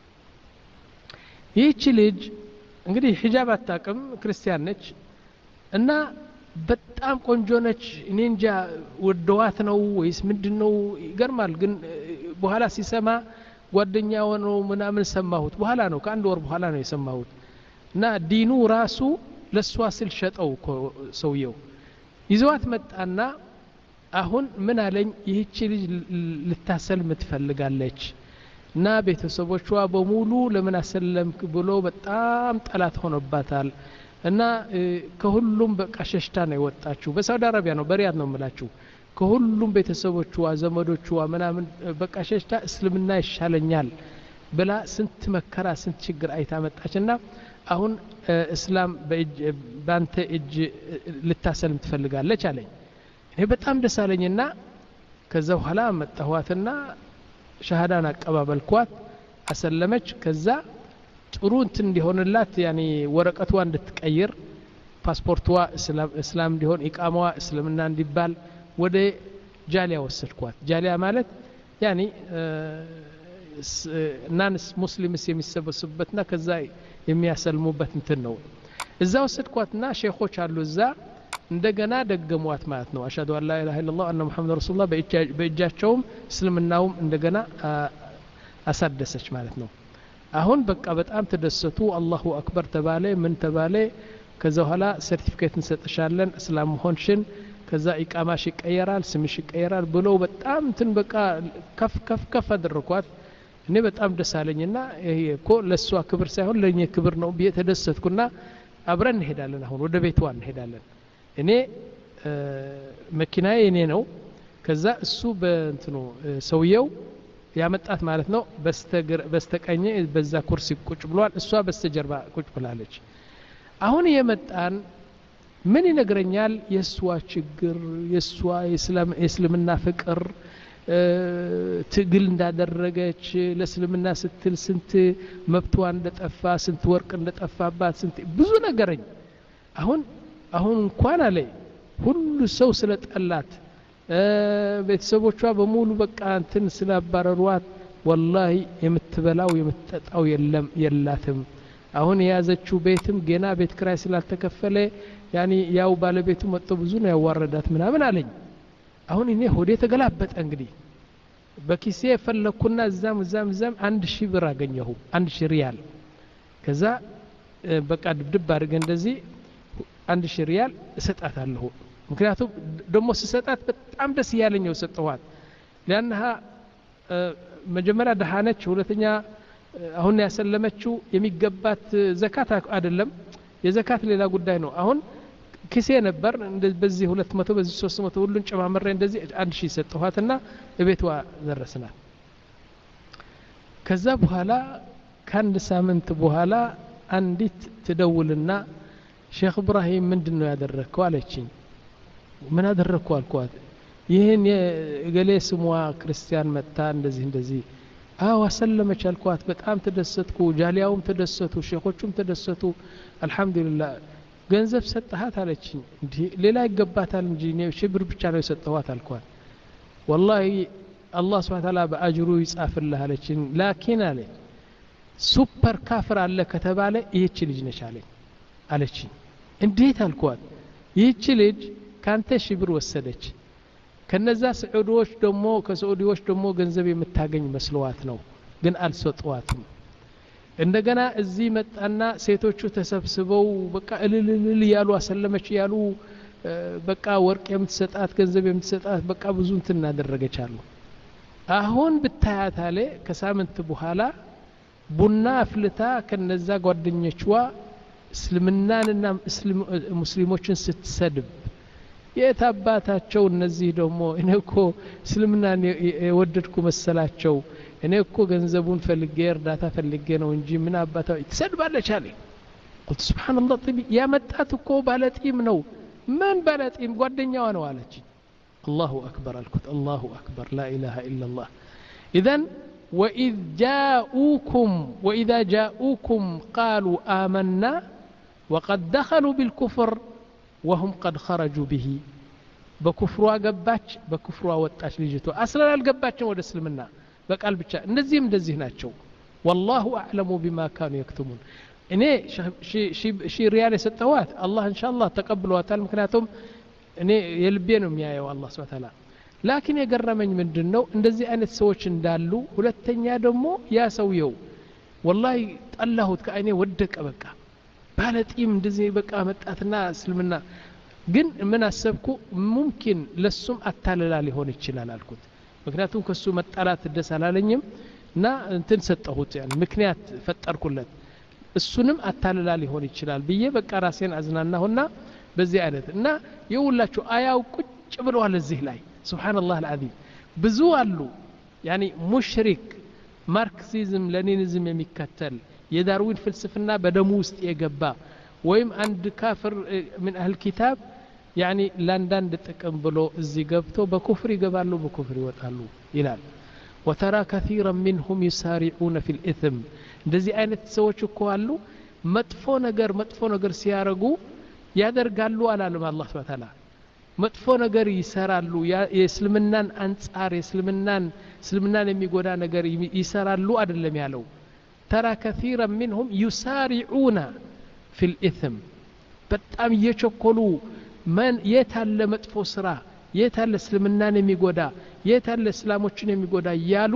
ይህች ልጅ እንግዲህ ሂጃብ አታውቅም ክርስቲያን ነች እና በጣም ቆንጆ ነች እኔ እንጃ ወደዋት ነው ወይስ ምንድነው ይገርማል ግን በኋላ ሲሰማ ጓደኛው ነው ምናምን ሰማሁት በኋላ ነው ከአንድ ወር በኋላ ነው የሰማሁት እና ዲኑ ራሱ ለሷ ስል ሸጠው ሰውየው ይዘዋት መጣና አሁን ምን አለኝ ይህች ልጅ ልታሰልም ትፈልጋለች እና ቤተሰቦቿ በሙሉ ለምን አሰለምክ ብሎ በጣም ጠላት ሆነባታል እና ከሁሉም በቃ ሸሽታ ነው የወጣችው በሳውዲ አረቢያ ነው በሪያድ ነው የምላችሁ ከሁሉም ቤተሰቦቿ ዘመዶቿ ምናምን በቃ ሸሽታ እስልምና ይሻለኛል ብላ ስንት መከራ ስንት ችግር አይታ መጣችና አሁን እስላም በአንተ እጅ ልታሰልም ትፈልጋለች አለኝ እኔ በጣም ደስ አለኝና ከዛ በኋላ መጣኋትና ሸሃዳን አቀባበልኳት አሰለመች ከዛ ጥሩ እንትን እንዲሆንላት ያኒ ወረቀቷ እንድትቀይር ፓስፖርቷ እስላም እንዲሆን ኢቃማዋ እስልምና እንዲባል ወደ ጃሊያ ወሰድኳት ጃሊያ ማለት ያኒ ናንስ ሙስሊምስ የሚሰበሰቡበትና ከዛ የሚያሰልሙበት እንትን ነው እዛ ወሰድኳትና ሼኾች አሉ እዛ እንደገና ደገሟት ማለት ነው አሽሀዱ አን ላ ኢላሀ ኢላላህ ወአነ ሙሐመድ ረሱሉላህ በእጃቸውም እስልምናውም እንደገና አሳደሰች ማለት ነው አሁን በቃ በጣም ተደሰቱ አላሁ አክበር ተባለ ምን ተባለ ከዛ በኋላ ሰርቲፊኬት እንሰጥሻለን እስላም ሆንሽን ከዛ ኢቃማሽ ይቀየራል ስምሽ ይቀየራል ብሎ በጣም እንትን በቃ ከፍ ከፍ ከፍ አደረኳት እኔ በጣም ደስ አለኝና ይሄ እኮ ለሷ ክብር ሳይሆን ለኛ ክብር ነው ብዬ ተደሰትኩና አብረን እንሄዳለን አሁን ወደ ቤቷ እንሄዳለን እኔ መኪናዬ እኔ ነው ከዛ እሱ በእንትኑ ሰውየው ያመጣት ማለት ነው በስተግር በስተቀኝ በዛ ኩርሲ ቁጭ ብሏል እሷ በስተጀርባ ቁጭ ብላለች አሁን የመጣን ምን ይነግረኛል የሷ ችግር የሷ የእስልምና ፍቅር ትግል እንዳደረገች ለእስልምና ስትል ስንት መብቷ እንደጠፋ ስንት ወርቅ እንደጠፋባት ስንት ብዙ ነገረኝ አሁን አሁን እንኳን አለ ሁሉ ሰው ስለጠላት ቤተሰቦቿ በሙሉ በቃ እንትን ስላባረሯት ወላሂ የምትበላው የምትጠጣው የለም የላትም አሁን የያዘችው ቤትም ገና ቤት ክራይ ስላልተከፈለ ያኒ ያው ባለቤቱ መጥቶ ብዙ ነው ያዋረዳት ምናምን አለኝ አሁን እኔ ሆዴ ተገላበጠ እንግዲህ በኪሴ ፈለኩና እዛም እዛም እዛም አንድ ሺህ ብር አገኘሁ አንድ ሺህ ሪያል ከዛ በቃ ድብድብ አድርገ እንደዚህ አንድ ሺህ ሪያል እሰጣታለሁ ምክንያቱም ደሞ ስሰጣት በጣም ደስ ያለኝው ሰጠዋት لانها መጀመሪያ ደሃነች ሁለተኛ አሁን ያሰለመችው የሚገባት ዘካት አይደለም የዘካት ሌላ ጉዳይ ነው አሁን ኪሴ ነበር በዚህ ሁለት መቶ በዚህ ሶስት መቶ ሁሉን ጨማምሬ እንደዚህ አንድ ሺህ ሰጠኋትና እቤቷ ደረስናት ከዛ በኋላ ከአንድ ሳምንት በኋላ አንዲት ትደውልና ሼክ ኢብራሂም ምንድነው ያደረከው አለችኝ ምን አደረከው አልኳት ይሄን የገሌ ስሟ ክርስቲያን መጣ እንደዚህ እንደዚህ አው አሰለመች አልኳት በጣም ተደሰትኩ ጃሊያውም ተደሰቱ ሼኾቹም ተደሰቱ አልহামዱሊላህ ገንዘብ ሰጣሃት አለችኝ እንዴ ሌላ ይገባታል እንጂ ነው ሽብር ብቻ ነው የሰጠኋት አልኳት والله الله سبحانه وتعالى በአጅሩ ይጻፍልህ አለችኝ ላኪን አለ ሱፐር ካፍር አለ ከተባለ ይህች ልጅ ነች አለኝ አለችኝ እንዴት አልኳት ይህች ልጅ ካንተ ሽብር ወሰደች ከነዛ ሰዑዲዎች ደሞ ከሰዑዲዎች ደሞ ገንዘብ የምታገኝ መስለዋት ነው ግን አልሰጠዋትም እንደገና እዚህ መጣና ሴቶቹ ተሰብስበው በቃ እልልል ያሉ አሰለመች ያሉ በቃ ወርቅ የምትሰጣት ገንዘብ የምትሰጣት በቃ ብዙ እንትን አደረገቻሉ አሁን ብታያት አለ ከሳምንት በኋላ ቡና አፍልታ ከነዛ ጓደኞቿ እስልምናንና ሙስሊሞችን ስትሰድብ የታባታቸው እነዚህ ደግሞ እኔኮ እስልምናን የወደድኩ መሰላቸው እኔኮ ገንዘቡን ፈልጌ እርዳታ ፈልጌ ነው እንጂ ምን አባታው ትሰድባለች አለ قلت سبحان الله طيب يا መጣት እኮ ባለጢም ነው ምን ባለጢም ጓደኛዋ ነው አለች الله اكبر الكت الله اكبر لا اله الا الله اذا واذ جاءوكم واذا جاءوكم قالوا آمنا وقد دخلوا بالكفر وهم قد خرجوا به بكفروا ገባች በክፍሯ ወጣች ልጅቷ አስላ አልገባችም ወደ እስልምና በቃል ብቻ እነዚህም እንደዚህ ናቸው والله اعلم بما كانوا يكتمون እኔ ሺ ሪያል የሰጠዋት አላህ ኢንሻአላህ ተቀብሏታል ምክንያቱም እኔ የልቤ ነው የሚያየው አላህ Subhanahu Wa Ta'ala ላኪን የገረመኝ ምንድነው እንደዚህ አይነት ሰዎች እንዳሉ ሁለተኛ ደግሞ ያ ሰውየው والله ጠላሁት ከአይኔ ወደቀ በቃ ባለጢም እንደዚህ በቃ መጣትና እስልምና ግን ምን አሰብኩ ሙምኪን ለሱም አታለላ ሊሆን ይችላል አልኩት ምክንያቱም ከሱ መጣላት ደስ አላለኝም እና እንትን ሰጠሁት ያን ምክንያት ፈጠርኩለት እሱንም አታለላ ሊሆን ይችላል ብዬ በቃ ራሴን አዝናናሁና በዚህ አይነት እና የውላችሁ አያው ቁጭ ብለዋል እዚህ ላይ ሱብሃንአላህ አልዓዚም ብዙ አሉ ያኒ ሙሽሪክ ማርክሲዝም ሌኒኒዝም የሚከተል የዳርዊን ፍልስፍና በደሙ ውስጥ የገባ ወይም አንድ ካፍር من اهل الكتاب يعني ላንዳንድ ጥቅም ብሎ እዚህ ገብቶ በኩፍር ይገባሉ በኩፍር ይወጣሉ ይላል وترى كثيرا منهم يسارعون في الاثم እንደዚህ አይነት ሰዎች እኮ አሉ መጥፎ ነገር መጥፎ ነገር ሲያረጉ ያደርጋሉ አላለም አላህ Subhanahu Wa Ta'ala መጥፎ ነገር ይሰራሉ የእስልምናን አንጻር የእስልምናን እስልምናን የሚጎዳ ነገር ይሰራሉ አይደለም ያለው ترى كثيرا منهم يسارعون في الإثم በጣም እየቸኮሉ ማን የታለ መጥፎ ስራ የታለ እስልምናን የሚጎዳ የታለ እስላሞችን የሚጎዳ ያሉ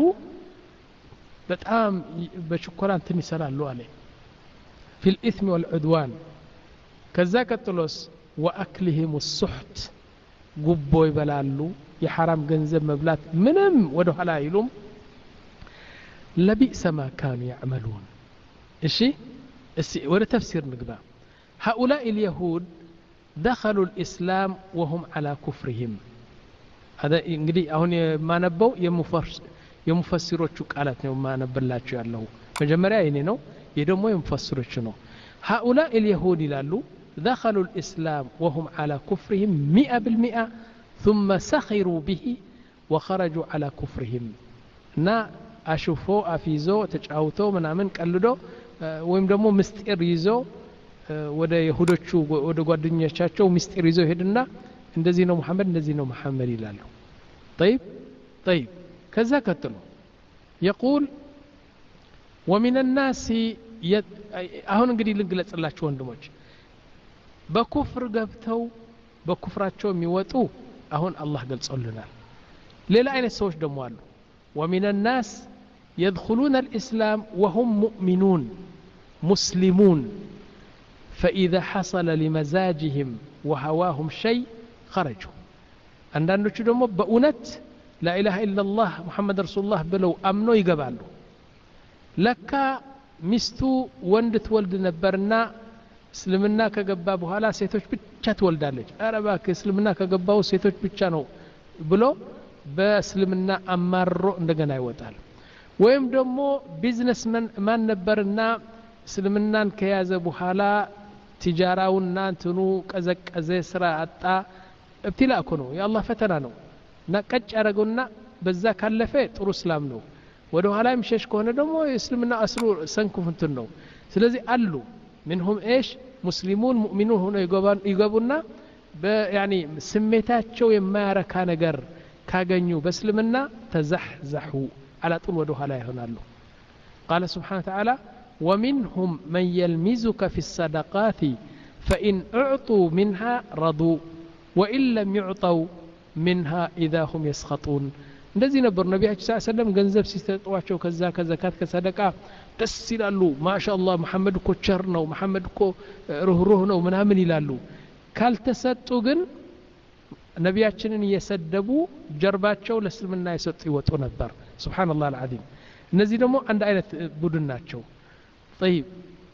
በጣም በቸኮላ እንትን ይሰራሉ አለ في الإثم والعدوان ከዛ ቀጥሎስ واكلهم السحت ጉቦ ይበላሉ የሐራም ገንዘብ መብላት ምንም ወደ ኋላ አይሉም لبئس ما كانوا يعملون እሺ እሺ ወደ ተፍሲር ንግባ هؤلاء اليهود دخلوا الإسلام وهم على كفرهم هذا እንግዲህ አሁን የማነበው የሙፈስ የሙፈሲሮቹ ቃላት ነው ማነበላችሁ ያለው መጀመሪያ ይሄ ነው የደሞ የሙፈሲሮቹ ነው هؤلاء اليهود ይላሉ دخلوا الإسلام وهم على كفرهم مئة بالمئة ثم سخروا به وخرجوا على كفرهم نا أشوفوا أفيزو تجاوتوا من أمن قلدو ወይም ደግሞ ምስጢር ይዞ ወደ ይሁዶቹ ወደ ጓደኞቻቸው ምስጢር ይዞ ሄድና እንደዚህ ነው መሐመድ እንደዚህ ነው መሐመድ ይላሉ طيب طيب كذا كتلو يقول ومن الناس يد... አሁን እንግዲህ ልንገለጽላችሁ ወንድሞች በኩፍር ገብተው በኩፍራቸው የሚወጡ አሁን አላህ ገልጾልናል ሌላ አይነት ሰዎች ደግሞ አሉ ومن الناس يدخلون الإسلام وهم مؤمنون مسلمون فإذا حصل لمزاجهم وهواهم شيء خرجوا አንዳንዶቹ ደግሞ በእውነት لا إله إلا الله محمد رسول الله ብለው አምኖ ይገባሉ ለካ ሚስቱ ወንድ ትወልድ ነበርና እስልምና ከገባ በኋላ ሴቶች ብቻ ትወልዳለች ኧረ እባክህ እስልምና ከገባው ሴቶች ብቻ ነው ብሎ በእስልምና አማሮ እንደገና ይወጣል ወይም ደግሞ ቢዝነስ ማን ነበርና እስልምናን ከያዘ በኋላ ትጃራውና እንትኑ ቀዘቀዘ ስራ አጣ እብትላ እኮ ነው የአላህ ፈተና ነው እና ቀጭ ያረገውና በዛ ካለፈ ጥሩ እስላም ነው ወደ ኋላ የሚሸሽ ከሆነ ደግሞ እስልምና አስሩ ሰንኩፍ እንትን ነው ስለዚህ አሉ منهم ايش مسلمون مؤمنون ሆነው ይገቡና በያኒ ስሜታቸው የማያረካ ነገር ካገኙ በእስልምና ተዘህዘሁ على طول ወደ ኋላ ይሆናሉ قال سبحانه وتعالى ومنهم من يلمزك في الصدقات فإن أعطوا منها رضوا وإن لم يعطوا منها إذا هم يسخطون እንደዚህ ነበር ነብያችን ሰለላሁ ዐለይሂ ወሰለም ገንዘብ ሲሰጧቸው ከዛ ከዘካት ከሰደቃ ደስ ይላሉ ማሻአላህ መሐመድ እኮ ቸር ነው መሐመድ እኮ ሩህሩህ ነው ምናምን ይላሉ ካልተሰጡ ግን ነብያችንን እየሰደቡ ጀርባቸው ለእስልምና ይሰጡ ይወጡ ነበር ሱብሃንአላህ አልዓዚም እነዚህ ደግሞ አንድ አይነት ቡድን ናቸው طيب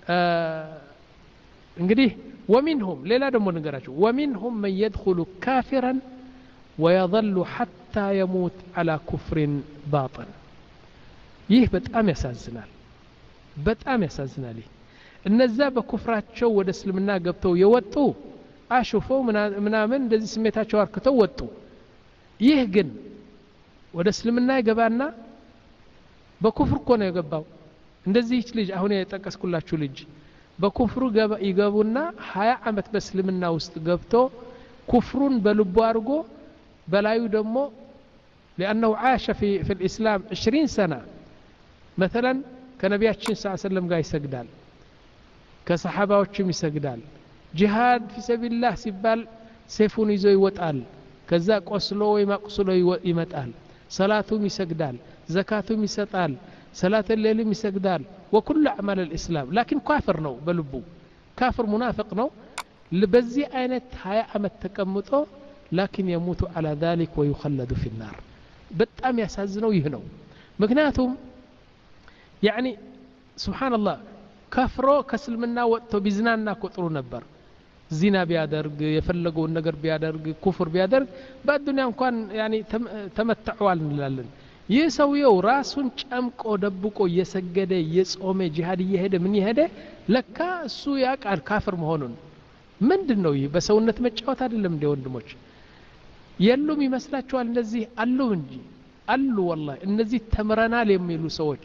እንግዲህ ومنهم ሌላ ደግሞ ነገራቸው ومنهم من يدخل كافرا ويظل حتى يموت على كفر باطن ይህ በጣም ያሳዝናል በጣም ያሳዝናል እነዛ በኩፍራቸው ወደ እስልምና ገብተው የወጡ አሽፈው ምናምን እንደዚህ ስሜታቸው አርክተው ወጡ ይህ ግን ወደ እስልምና ይገባና በኩፍር እኮ ነው የገባው እንደዚህ ልጅ አሁን የጠቀስኩላችሁ ልጅ በኩፍሩ ይገቡና ሀያ አመት በእስልምና ውስጥ ገብቶ ኩፍሩን በልቡ አድርጎ በላዩ ደግሞ لأنه عاش في في الإسلام عشرين سنة مثلا كنبياتشين صلى الله عليه وسلم قاي يسجدال كصحاباوچም ይሰግዳል ጂሃድ في سبيل الله ሲባል ሰይፉን ይዞ ይወጣል ከዛ ቆስሎ ወይ ማቁስሎ ይመጣል ሰላቱም ይሰግዳል ዘካቱም ይሰጣል ሰላተ ሌሊም ይሰግዳል وكل اعمال الاسلام لكن كافر ነው በልቡ كافر منافق ነው በዚህ አይነት ሀያ አመት ተቀምጦ لكن يموت على ذلك ويخلد في النار በጣም ያሳዝነው ይህ ነው ምክንያቱም يعني سبحان الله ከፍሮ ከስልምና ወጥቶ ቢዝናና ቆጥሩ ነበር ዚና ቢያደርግ የፈለገውን ነገር ቢያደርግ ኩፍር ቢያደርግ በአዱንያ እንኳን يعني ተመተዑዋል እንላለን ይህ ሰውየው ራሱን ጨምቆ ደብቆ እየሰገደ እየጾመ ጂሃድ እየሄደ ምን ይሄደ ለካ እሱ ያቃል ካፍር መሆኑን ምንድነው ይህ በሰውነት መጫወት አይደለም እንደ ወንድሞች የሉም ይመስላችኋል እንደዚህ አሉ እንጂ አሉ والله እነዚህ ተምረናል የሚሉ ሰዎች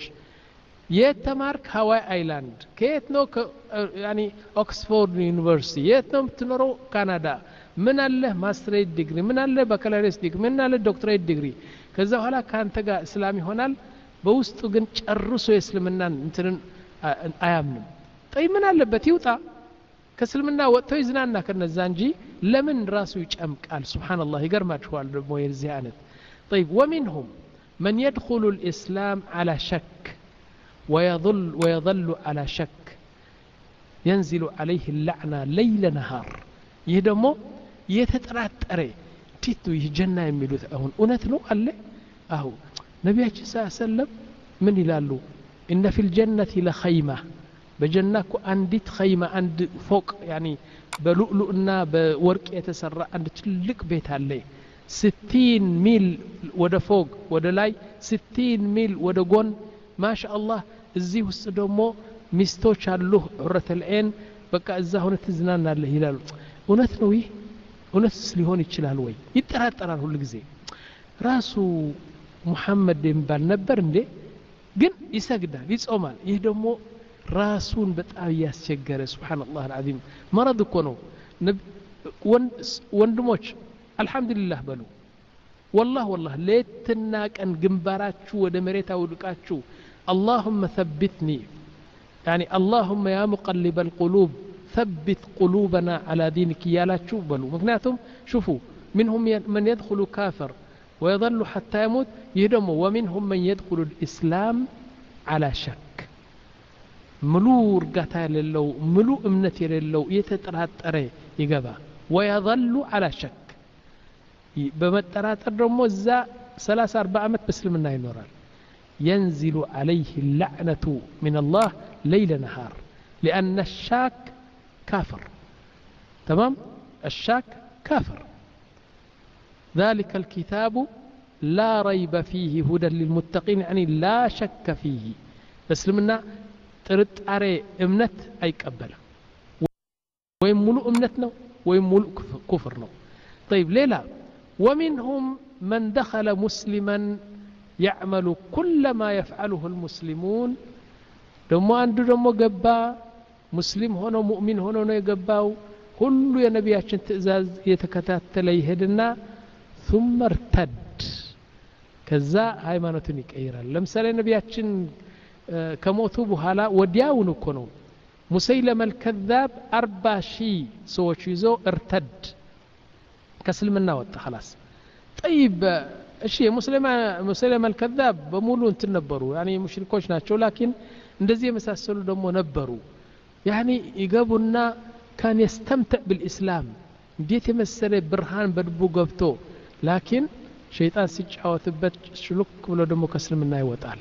የተማርክ ሃዋይ አይላንድ ከየት ነው يعني ኦክስፎርድ ዩኒቨርሲቲ የት ነው የምትኖረው ካናዳ ምን አለ ማስተሬት ዲግሪ ምን አለ ባካላሪስ ዲግሪ ምን አለ ዶክትሬት ዲግሪ ከዛ በኋላ ካንተ ጋር እስላም ይሆናል በውስጡ ግን ጨርሶ የእስልምናን እንትንን አያምንም ጠይ ምን አለበት ይውጣ ከእስልምና ወጥቶ ይዝናና ከነዛ እንጂ ለምን ራሱ ይጨምቃል ሱብሃንአላህ ይገርማችኋል ደግሞ የዚህ አይነት طيب ومنهم من يدخل الإسلام على شك ويظل ويظل على شك ينزل عليه اللعنة ليل نهار ይህ ደግሞ የተጠራጠረ ቲቱ ይጀና የሚሉት አሁን እውነት ነው አለ አሁ ነብያችን ሰለላሁ ዐለይሂ ወሰለም ምን ይላሉ ان في الجنة لخيمة በጀናኩ አንዲት ኸይማ አንድ ፎቅ يعني በሉዕሉዕና በወርቅ የተሰራ አንድ ትልቅ ቤት አለ ستين ሚል ወደ ፎቅ ወደ ላይ ستين ሚል ወደ ጎን ማሻአላህ እዚህ ውስጥ ደግሞ ሚስቶች አሉ ዑረተ العين በቃ እዛ ሆነ ትዝናናለህ ይላሉ እውነት ነው ይህ እውነት ሊሆን ይችላል ወይ ይጠራጠራል ሁሉ ጊዜ ራሱ ሙሐመድ የሚባል ነበር እንዴ ግን ይሰግዳል ይጾማል ይህ ደግሞ ራሱን በጣም ያስቸገረ ሱብሃንአላህ አልዓዚም መረድ እኮ ነው ወንድሞች አልহামዱሊላህ በሉ والله والله ለየትና ቀን ግንባራችሁ ወደ መሬት አውድቃችሁ اللهم ثبتني يعني اللهم يا مقلب القلوب ثبت قلوبنا على دينك يا لا تشوبلوا مكنياتهم شوفوا منهم من يدخل كافر ويظل حتى يموت يدم ومنهم من يدخل الإسلام على شك ሙሉ እርጋታ የሌለው ሙሉ እምነት የሌለው የተጠራጠረ ይገባ ويظل على شك በመጠራጠር ደግሞ እዛ ثلاثة أربعة ዓመት በእስልምና ይኖራል ينزل عليه اللعنة من الله ليل نهار لأن الشاك كافر تمام الشاك كافر ذلك الكتاب لا ريب فيه هدى للمتقين يعني لا شك فيه بسلمنا ጥርጣሬ እምነት አይቀበልም ወይም ሙሉ እምነት ነው ወይም ሙሉ ኩፍር ነው طيب ሌላ ومنهم من دخل مسلما يعمل كل ما يفعله المسلمون ደሞ አንዱ ደሞ ገባ ሙስሊም ሆኖ ሙእሚን ሆኖ ነው የገባው ሁሉ የነቢያችን ትእዛዝ የተከታተለ ይሄድና ثم ارتد ከዛ ሃይማኖቱን ይቀይራል ለምሳሌ ነቢያችን ከሞቱ በኋላ ወዲያውኑ እኮ ነው ሙሰይለመ الكذاب أربعة ሺህ ሰዎች ይዞ ارتد ከእስልምና ወጣ خلاص طيب እሺ ሙስሊማ ሙሰይለመ الكذاب በሙሉ እንትን ነበሩ ያኒ ሙሽሪኮች ናቸው ላኪን እንደዚህ የመሳሰሉ ደግሞ ነበሩ ያኒ ይገቡና كان يستمتع بالإسلام እንዴት የመሰለ ብርሃን በልቡ ገብቶ ላኪን ሸይጣን ሲጫወትበት ሽሉክ ብሎ ደግሞ ከእስልምና ይወጣል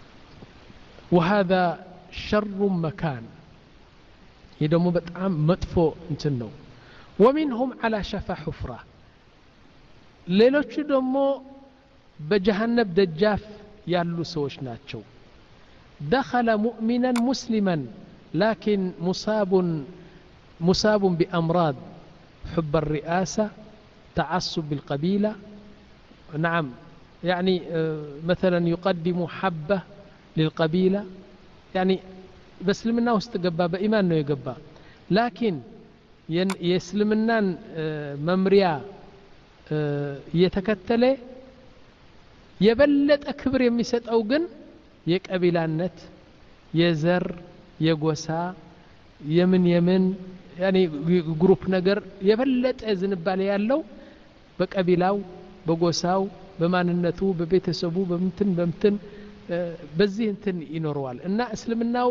وهذا شر مكان يدمو بتعام مدفو انتنو ومنهم على شفا حفرة ليلوش دمو بجهنم دجاف يالو سوش ناتشو دخل مؤمنا مسلما لكن مصاب مصاب بأمراض حب الرئاسة تعصب بالقبيلة نعم يعني مثلا يقدم حبة للقبيلة يعني بسلمنا واستقبا بإيمان انه يقبا لكن يسلمنا ممريا يتكتله يبلت أكبر يميسات أو جن يقبيلانت يزر يقوسا يمن يمن يعني جروب نجر يبلت أذن بالي يالله بقبيلاو بقوساو بماننتو ببيتسبو بمتن بمتن በዚህ እንትን ይኖርዋል እና እስልምናው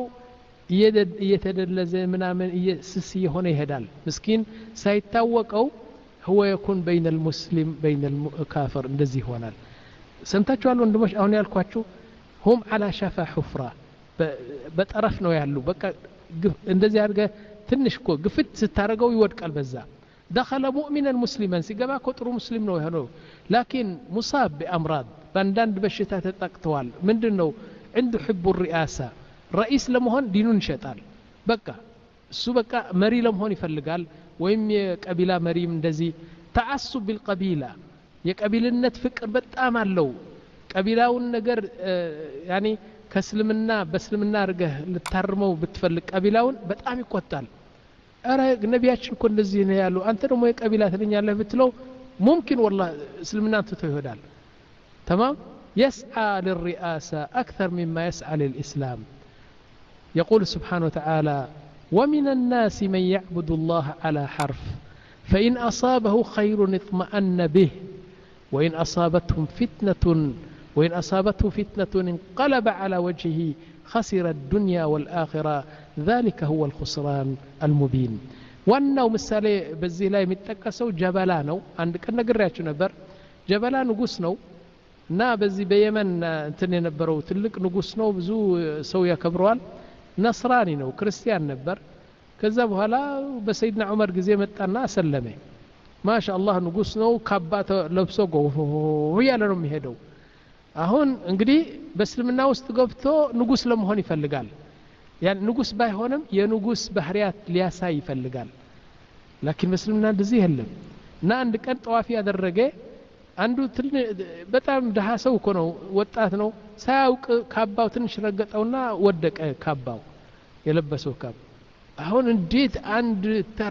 እየተደለዘ ምናምን እየስስ የሆነ ይሄዳል ምስኪን ሳይታወቀው هو يكون بين المسلم بين الكافر እንደዚህ ይሆናል ሰምታችኋል ወንድሞች አሁን ያልኳችሁ هم على شفا حفرة በጠረፍ ነው ያሉ በቃ እንደዚህ አድርገ ትንሽ እኮ ግፍት ስታረገው ይወድቃል በዛ دخل مؤمنا مسلما سيغبا كጥሩ ሙስሊም ነው ያለው لكن مصاب بأمراض بانداند بشتا تطقتوال ምንድነው عنده حب الرئاسة رئيس ለመሆን ዲኑን ይሸጣል በቃ እሱ በቃ መሪ ለመሆን ይፈልጋል ወይም የቀቢላ መሪም እንደዚህ تعصب بالقبيلة የቀቢልነት ፍቅር በጣም አለው ቀቢላውን ነገር ያኒ ከስልምና በስልምና አርገህ ልታርመው ብትፈልግ ቀቢላውን በጣም ይቆጣል አረ ነቢያችን እኮ እንደዚህ ነው ያሉ አንተ ደግሞ የቀቢላ ትልኛለህ ብትለው ممكن والله اسلمنا انت ይሄዳል تمام يسعى للرئاسة أكثر مما يسعى للإسلام يقول سبحانه وتعالى ومن الناس من يعبد الله على حرف فإن أصابه خير اطمأن به وإن أصابتهم فتنة وإن أصابته فتنة انقلب على وجهه خسر الدنيا والآخرة ذلك هو الخسران المبين وأنه مثالي بزي لا يمتكسو جبلانو عندك نقرأتش نبر جبلان نقصنو እና በዚህ በየመን እንትን የነበረው ትልቅ ንጉስ ነው ብዙ ሰው ያከብረዋል ነስራኒ ነው ክርስቲያን ነበር ከዛ በኋላ በሰይድና ዑመር ጊዜ መጣና ሰለመ ማሻአላህ ንጉስ ነው ካባተ ለብሶ ጎፎ ያለ ነው የሚሄደው አሁን እንግዲህ በእስልምና ውስጥ ገብቶ ንጉስ ለመሆን ይፈልጋል ያን ንጉስ ባይሆንም የንጉስ ባህሪያት ሊያሳይ ይፈልጋል لكن በእስልምና እንደዚህ የለም እና አንድ ቀን ጠዋፍ ያደረገ አንዱ በጣም ደሃ ሰው እኮ ነው ወጣት ነው ሳያውቅ ካባው ትንሽ ረገጠውና ወደቀ ካባው የለበሰው ካብ አሁን እንዴት አንድ ተራ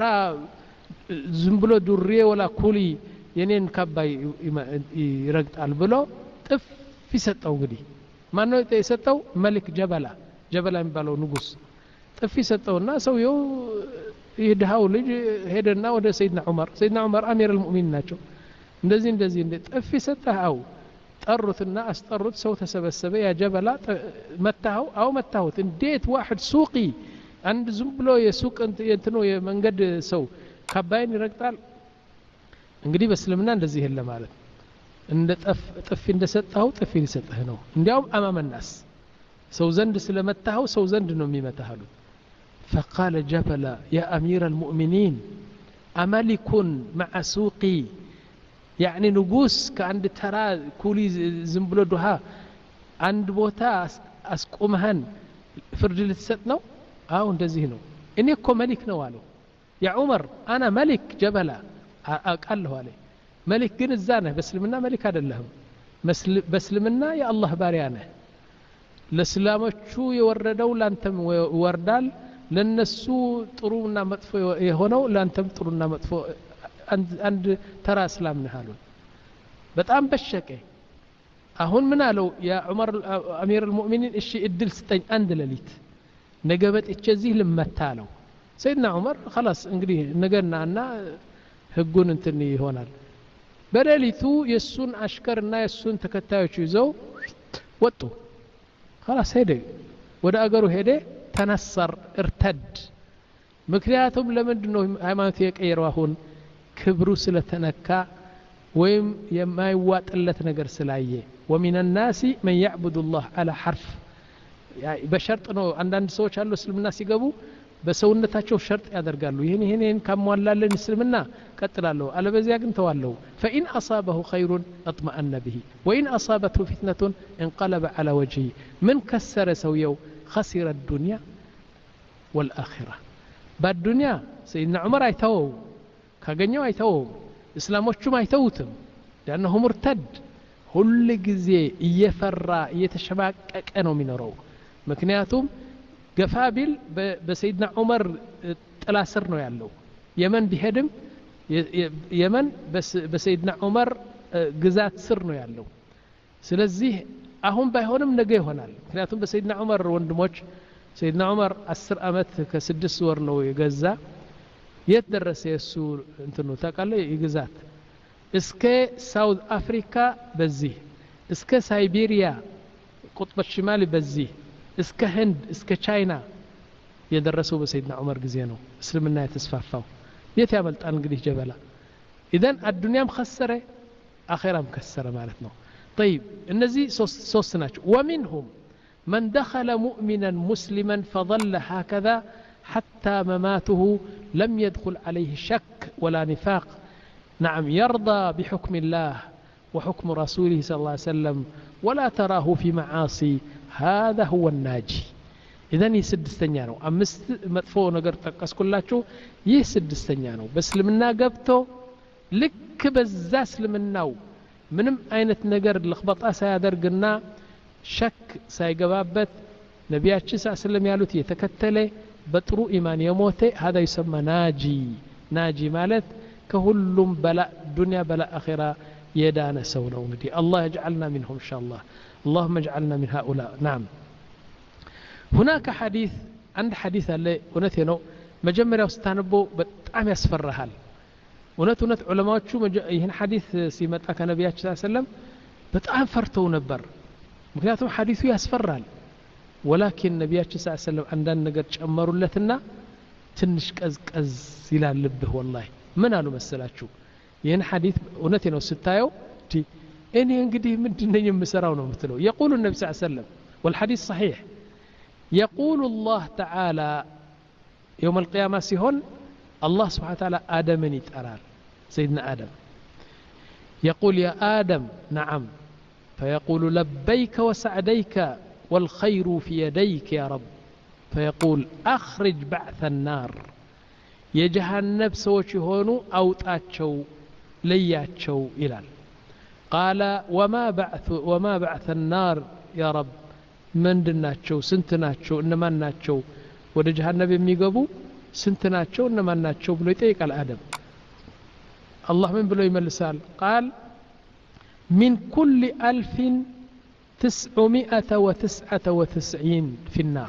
ዝም ብሎ ዱሬ ወላ ኩሊ የኔን ካባ ይረግጣል ብሎ ጥፍ ይሰጠው እንግዲህ ማን ነው የሰጠው መልክ ጀበላ ጀበላ የሚባለው ንጉስ ጥፍ ይሰጠውና ሰውየው ይደሃው ልጅ ሄደና ወደ ሰይድና ዑመር ሰይድና ዑመር አሚር አልሙእሚን ናቸው እንደዚህ እንደዚህ እንደ ጥፍ ይሰጣው ጠሩትና አስጠሩት ሰው ተሰበሰበ ያ ጀበላ መታው አው መታሁት እንዴት واحد ሱቂ አንድ ዝም ብሎ የሱቅ እንትኑ የመንገድ ሰው ካባይን ይረግጣል እንግዲህ በእስልምና እንደዚህ ይሄለ ማለት እንደ ጠፍ ጥፊ እንደሰጣው ጥፊ ሊሰጥህ ነው እንዲያውም አማመ الناس ሰው ዘንድ ስለመታው ሰው ዘንድ ነው የሚመታሉ فقال جبل يا امير المؤمنين املك مع سوقي يعني نقوس كعند ترى كولي زنبلو دوها عند بوتا اسقمهن فرد لتسط ነው አው እንደዚህ ነው እኔ እኮ መሊክ ነው አለው يا عمر انا ملك جبل አቃለሁ አለ መሊክ ግን እዛ ነህ በእስልምና መሊክ አይደለህም በእስልምና የአላህ ባሪያ ነህ ለእስላሞቹ የወረደው ላንተም ይወርዳል ለነሱ ጥሩና መጥፎ የሆነው ላንተም ጥሩና መጥፎ አንድ ተራ እስላም ነህ አሉን በጣም በሸቀ አሁን ምን አለው ያ ዑመር አሚር المؤمنين እሺ እድል ስጠኝ አንድ ለሊት ነገበት እቺ ልመታ ነው ሰይድና ዑመር خلاص እንግዲህ ነገርናና ህጉን እንትን ይሆናል በሌሊቱ የሱን አሽከርና የሱን ተከታዮች ይዘው ወጡ خلاص ሄደ ወደ አገሩ ሄደ ተነሰር ارتد ምክንያቱም ለምንድን ነው ሃይማኖት የቀየረው አሁን ክብሩ ስለተነካ ወይም የማይዋጥለት ነገር ስላየ ومن الناس من يعبد الله على حرف يعني በሸርጥ ነው አንዳንድ ሰዎች አሉ እስልምና ሲገቡ በሰውነታቸው ሸርጥ ያደርጋሉ ይሄን ይሄን ካሟላልን እስልምና ቀጥላለሁ አለበዚያ ግን ተዋለው فإن أصابه خير اطمأن به وإن أصابته فتنة انقلب على وجهه من كسر سويو خسر الدنيا والآخرة بالدنيا سيدنا عمر አይተው ካገኘው አይተው እስላሞቹም አይተውትም لأنه مرتد ሁሉ ጊዜ እየፈራ እየተሸባቀቀ ነው የሚኖረው ምክንያቱም ገፋቢል በሰይድና ዑመር ጥላ ስር ነው ያለው የመን ቢሄድም የመን በሰይድና ዑመር ግዛት ስር ነው ያለው ስለዚህ አሁን ባይሆንም ነገ ይሆናል ምክንያቱም በሰይድና ዑመር ወንድሞች ሰይድና ዑመር አስር አመት ከስድስት ወር ነው የገዛ የት ደረሰ የሱ እንትኑ ታቃለ ይግዛት እስከ ሳውዝ አፍሪካ በዚህ እስከ ሳይቤሪያ ቁጥብ ሽማሊ በዚህ እስከ ህንድ እስከ ቻይና የደረሰው በሰይድና ዑመር ጊዜ ነው እስልምና የተስፋፋው የት ያመልጣል እንግዲህ ጀበላ ኢደን አዱንያም خسረ አኺራም ከሰረ ማለት ነው طيب እነዚህ ሶስት ናቸው ومنهم من دخل مؤمنا مسلما فظل هكذا حتى مماته لم يدخل عليه شك ولا نفاق نعم يرضى بحكم الله وحكم رسوله صلى الله عليه وسلم ولا تراه في معاصي هذا هو الناجي إذن يسدستنيا نو أمست مدفو نقر تقسكلاچو يسدستنيا نو بسلمنا قبتو لك بزاس لمناو منم አይነት ነገር ለخبጣ ሳያደርግና ሸክ ሳይገባበት ነቢያችን ሰለላሁ ያሉት የተከተለ በጥሩ ኢማን የሞተ هذا يسمى ناجي ناجي ማለት كهلم بلاء دنيا بلاء آخرة يدانا سونا ونجي الله يجعلنا منهم إن شاء الله اللهم اجعلنا من هؤلاء نعم هناك حديث عند حديث اللي ونتينو مجمّر يستانبو بتعم يسفرها ونت ونت علماء شو مج... يهن حديث سيمت أكا نبي صلى الله عليه وسلم بتعم فرتو نبر مكنياتهم حديثه يسفرها ولكن نبي صلى الله عليه وسلم عندنا نقد شمروا لتنا تنش كز كز إلى اللبه والله من قالوا مسلاتشو ين حديث ونتي نو ستايو تي اني انقدي مدني يمسراو نو متلو يقول النبي صلى الله عليه وسلم والحديث صحيح يقول الله تعالى يوم القيامة سيهون الله سبحانه وتعالى آدم يتأرال سيدنا آدم يقول يا آدم نعم فيقول لبيك وسعديك والخير في يديك يا رب فيقول أخرج بعث النار የጀሃነም ሰዎች ሆኑ አውጣቸው ለያቸው ይላል قال وما بعث وما بعث النار يا رب ምንድናቸው ስንት ናቸው እነማን ናቸው ወደ ጀሃነም የሚገቡ ስንት ናቸው እነማን ናቸው ብሎ ይጠይቃል አደም አላህ ምን ብሎ ይመልሳል قال من كل ألف تسعمائة وتسعة وتسعين في النار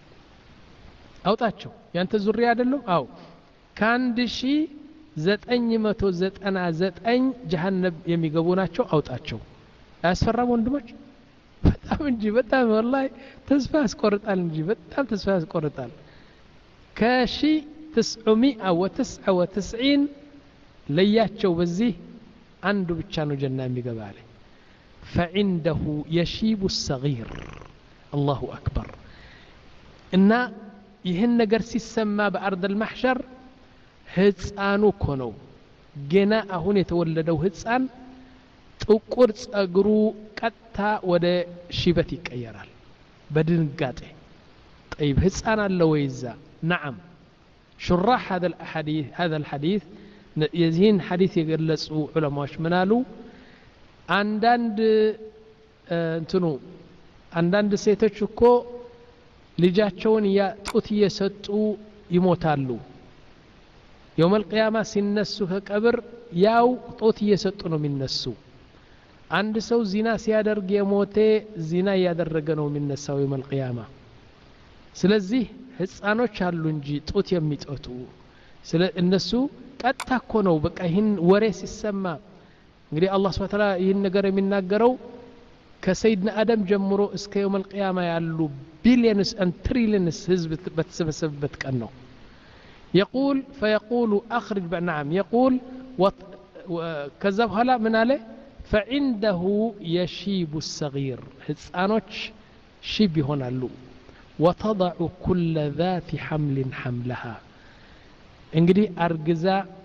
አውጣቸው ያንተ ዙሪያ አይደለም አው ካንድ ሺ ዘጠኝ መቶ ዘጠና ዘጠኝ ጀሃነም የሚገቡ ናቸው አውጣቸው አያስፈራም ወንድሞች በጣም እንጂ በጣም والله ተስፋ ያስቆርጣል እንጂ በጣም ተስፋ ያስቆርጣል ከሺ تسعمائة وتسعة وتسعين ለያቸው በዚህ አንዱ ብቻ ነው ጀና የሚገባ አለ فعنده يشيب الصغير الله أكبر እና ይህን ነገር ሲሰማ በአርድ المحشر ህፃኑ እኮ ነው ገና አሁን የተወለደው ህፃን ጥቁር ጸጉሩ ቀጥታ ወደ ሽበት ይቀየራል በድንጋጤ طيب ህፃን አለ ወይዛ نعم شراح هذا الحديث هذا الحديث የዚህን ሐዲስ የገለጹ ዑለማዎች ምን አሉ አንዳንድ እንትኑ አንዳንድ ሴቶች እኮ ልጃቸውን ያጡት እየሰጡ ይሞታሉ يوم القيامة ሲነሱ ከቀብር ያው ጡት እየሰጡ ነው የሚነሱ አንድ ሰው ዚና ሲያደርግ የሞተ ዚና ያደረገ ነው የሚነሳው يوم القيامة ስለዚህ ህፃኖች አሉ እንጂ ጡት የሚጠጡ ስለ እነሱ ቀጥታ እኮ ነው በቃ ይህን ወሬ ሲሰማ እንግዲህ አላህ Subhanahu Wa Ta'ala ይህን ነገር የሚናገረው ከሰይድና አደም ጀምሮ እስከ يوم القيامة ያሉ ቢሊየንስ and trillions ህዝብ በተሰበሰበበት ቀን ነው يقول فيقول أخرج نعم يقول كذا بحلا من عليه فعنده يشيب الصغير ህፃኖች ሽብ ይሆናሉ وتضع كل ذات حمل حملها እንግዲህ አርግዛ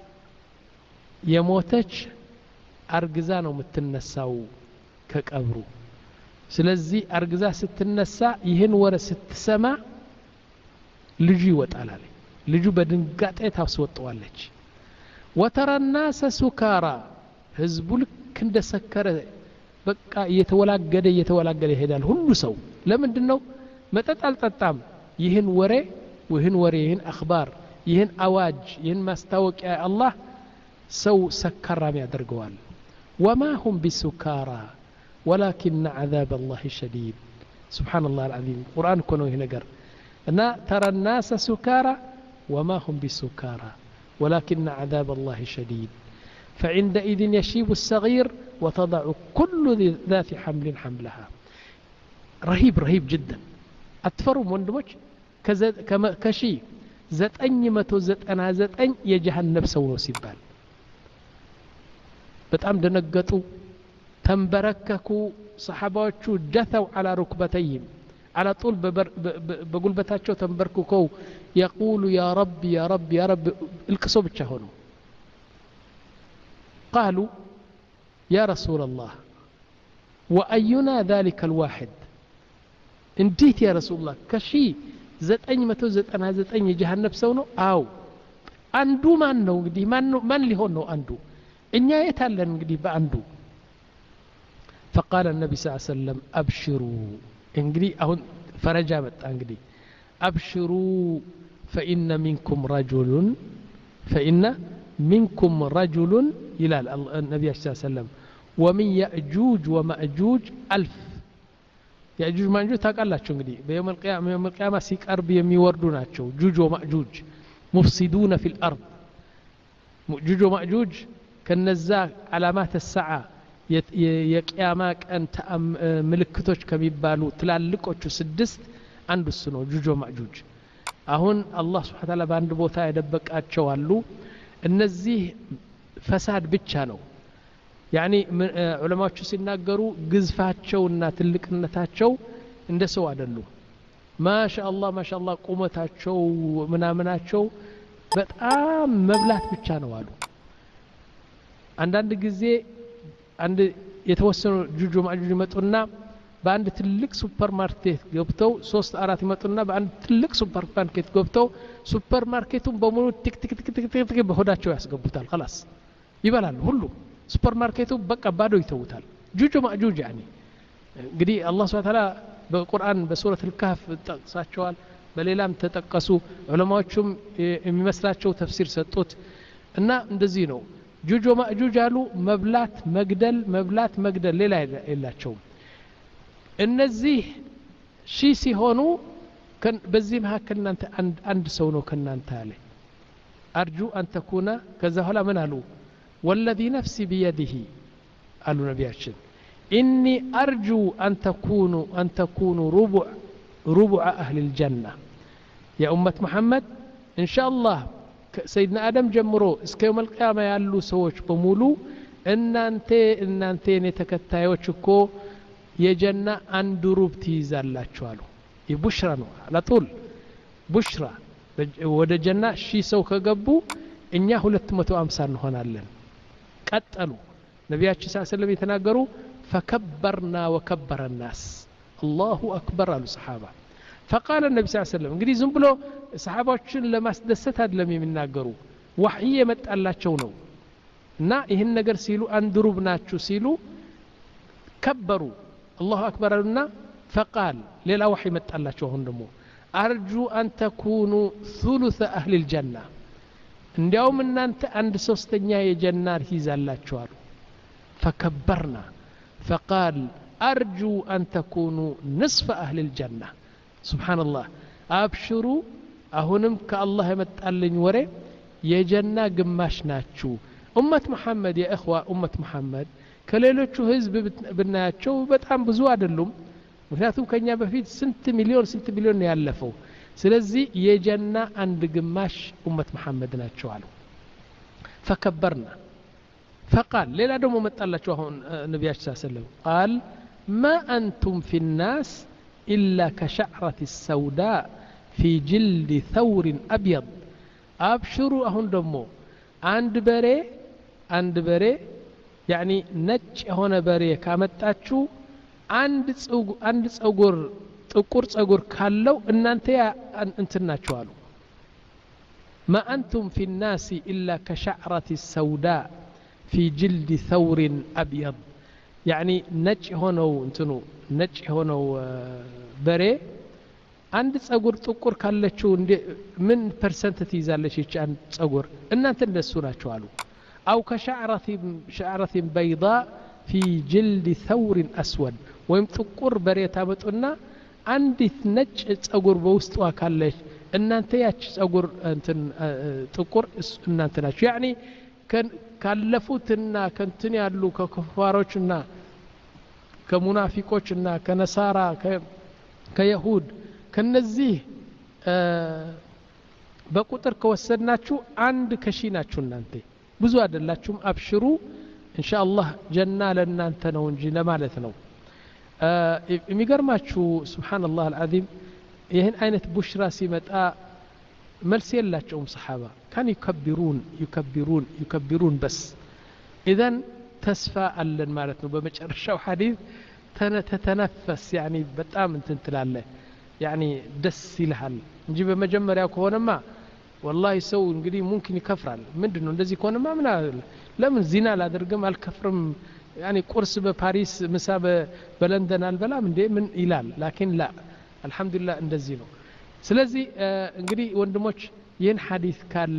የሞተች አርግዛ ነው የምትነሳው ከቀብሩ ስለዚህ አርግዛ ስትነሳ ይህን ወረ ስትሰማ ልጅ ይወጣል አለ ልጁ በድንጋጤ ታስወጣዋለች وترى الناس سكارى ህዝቡ ልክ እንደሰከረ በቃ እየተወላገደ እየተወላገደ ይሄዳል ሁሉ ሰው ለምንድነው መጠጥ አልጠጣም ይህን ወሬ ወህን ወሬ ይህን አخبار ይህን አዋጅ ይህን ማስታወቂያ አላህ ሰው ሰከራም ያደርገዋል وما هم بسكارى ولكن عذاب الله شديد سبحان الله العظيم القرآن كونه هنا ነገር እና ترى الناس سكارى وما هم بسكارى ولكن عذاب الله شديد فعندئذ يشيب الصغير وتضع كل ذات حمل حملها رهيب رهيب جدا أتفروا ወንድሞች ከሺ ዘጠኝ መቶ ዘጠና ዘጠኝ የጀሃነም ሰው ነው ሲባል በጣም ደነገጡ ተንበረከኩ ሰሃባዎቹ ጀተው على ركبتيهم على طول بقلبتاቸው ተንበርክከው يقول يا رب يا رب يا رب الكسو ብቻ ሆኖ قالوا يا رسول الله وأينا ذلك الواحد እንዴት يا رسول الله ከሺ ዘጠኝ መቶ ዘጠና ዘጠኝ የጀሃነም ሰው ነው አው አንዱ ማን ነው እንግዲህ ማን ማን ሊሆን ነው አንዱ እኛ የታለን እንግዲህ በአንዱ فقال النبي صلى الله عليه وسلم أبشروا እንግዲህ አሁን ፈረጃ መጣ እንግዲህ أبشروا فإن منكم رجل فإن منكم رجل إلى النبي صلى الله عليه وسلم ومن يأجوج ومأجوج ألف يأجوج ومأجوج ታውቃላችሁ እንግዲህ በيوم القيامة يوم القيامة ሲቀርብ የሚወርዱ ናቸው ጁጅ ወማእጁጅ مفسدون في الأرض ጁጅ ወማእጁጅ ከነዛ علامات الساعة የቂያማ ቀን ምልክቶች ከሚባሉ ትላልቆቹ ስድስት አንዱ እሱ ነው ጁጅ ወማእጁጅ አሁን አላህ Subhanahu Wa Ta'ala በአንድ ቦታ ያደበቃቸው አሉ እነዚህ ፈሳድ ብቻ ነው ያኒ ዑለማዎቹ ሲናገሩ ግዝፋቸውና ትልቅነታቸው እንደ ሰው አይደሉም ማሻአላህ ማሻአላህ ቁመታቸው ምናምናቸው በጣም መብላት ብቻ ነው አሉ አንዳንድ ጊዜ አንድ የተወሰኑ ጁጅ ወማእጁጅ ይመጡና በአንድ ትልቅ ሱፐር ማርኬት ገብተው ሶስት አራት ይመጡና በአንድ ትልቅ ሱፐር ማርኬት ገብተው ሱፐር ማርኬቱን በሙሉ ቲክ ቲክ ቲክ ቲክ ቲክ በሆዳቸው ያስገቡታል خلاص ይበላሉ ሁሉ ሱፐር ማርኬቱ በቃ ባዶ ይተውታል ጁጅ ወማእጁጅ يعني እንግዲህ አላህ Subhanahu Wa Ta'ala በቁርአን በሱረት الكهف ተጠቅሳቸዋል በሌላም ተጠቀሱ ዑለማዎቹም የሚመስላቸው ተፍሲር ሰጡት እና እንደዚህ ነው ጁጅ ወማእጁጅ አሉ መብላት መግደል መብላት መግደል ሌላ የላቸው እነዚህ ሺ ሲሆኑ በዚህ መካከል እናንተ አንድ አንድ ሰው ነው ከናንተ አለ አርጁ አን ተኩና ከዛ ኋላ ምን አሉ والذي نفسي بيده قالوا نبياتችን إني أرجو أن تكونوا أن تكونوا ربع ربع أهل الجنة يا أمة محمد إن شاء الله سيدنا آدم جمرو اسك يوم القيامة يالو سوش بمولو إن أنت إن أنت نتكتايوشكو يجنة أن دروب تيزال لا تشوالو يبشرنو على طول بشرى ودا جنة شي سو كجبو إنيا ሁለት መቶ ሃምሳ እንሆናለን ቀጠሉ ነቢያችን ሰለላሁ ዐለይሂ ወሰለም የተናገሩ فكبرنا وكبر الناس الله أكبر على الصحابة فقال النبي صلى الله عليه وسلم እንግዲህ ዝም ብሎ ሰሃባዎችን ለማስደሰት አይደለም የሚናገሩ ወህይ የመጣላቸው ነው እና ይሄን ነገር ሲሉ አንድሩብ ናችሁ ሲሉ ከበሩ الله أكبر لنا فقال ሌላ ወህይ መጣላቸው አሁን ደግሞ أرجو أن تكونوا ثلث أهل الجنة እንዲያውም እናንተ አንድ ሶስተኛ የጀና ይዛላችሁ አሉ فكبرنا فقال أرجو أن تكونوا نصف أهل الجنة سبحان الله أبشروا أهنم كالله يمتقلن وري يجنة قماش ناتشو أمة محمد يا إخوة أمة محمد كليلوچو حزب بناتشو بتعم بزواد اللوم ምክንያቱም ከኛ በፊት ስንት ሚሊዮን ስንት ቢሊዮን ያለፈው ስለዚህ የጀና አንድ ግማሽ ኡመት መሐመድ ናቸው አሉ فكبرنا فقال ሌላ ደግሞ መጣላቸው አሁን ነብያችን ሰለላሁ ዐለይሂ ወሰለም قال ما أنتم في الناس إلا كشعرة السوداء في جلد ثور أبيض أبشروا أهون دمو عند بري عند بري يعني نج هنا بري كامتاتشو عند عند ጸጉር ጥቁር ጸጉር ካለው እናንተ እንትናችሁ አሉ ما أنتم في الناس إلا كشعرة السوداء في جلد ثور أبيض يعني ነጭ ሆነው እንትኑ ነጭ ሆነው በሬ አንድ ጸጉር ጥቁር ካለችው ምን ፐርሰንት ትይዛለች ይች አንድ ጸጉር እናንተ እንደሱ ናችሁ አሉ أو كشعرة شعرة بيضاء في جلد ثور أسود ወይም ጥቁር በሬ ታመጡና አንዲት ነጭ ጸጉር በውስጧ ካለች እናንተ ያች ጸጉር እንትን ጥቁር እናንተ ናችሁ يعني ካለፉትና ከንትን ያሉ ከኩፋሮችና ከሙናፊቆችና ከነሳራ ከይሁድ ከነዚህ በቁጥር ከወሰድናችሁ አንድ ከሺ ናችሁ እናንተ ብዙ አይደላችሁም አብሽሩ ኢንሻአላህ ጀና ለእናንተ ነው እንጂ ለማለት ነው የሚገርማችሁ ሱብሃንአላህ አልዓዚም ይሄን አይነት ቡሽራ ሲመጣ መልስ የላቸውም ሰሃባ كان يكبرون يكبرون يكبرون بس اذا تسفى አለን ማለት ነው በመጨረሻው ሐዲስ ተተነፈስ يعني በጣም እንትን ትላለህ يعني ደስ ይልሃል እንጂ በመጀመሪያው ከሆነማ والله ሰው እንግዲህ ممكن ይከፍራል ምንድነው እንደዚህ ከሆነማ ምን ለምን ዚና ላደርግም አልከፍርም يعني ቁርስ በፓሪስ ምሳ በለንደን አልበላም እንዴ ምን ይላል لكن لا الحمد لله እንደዚህ ነው ስለዚህ እንግዲህ ወንድሞች ይህን ሐዲስ ካለ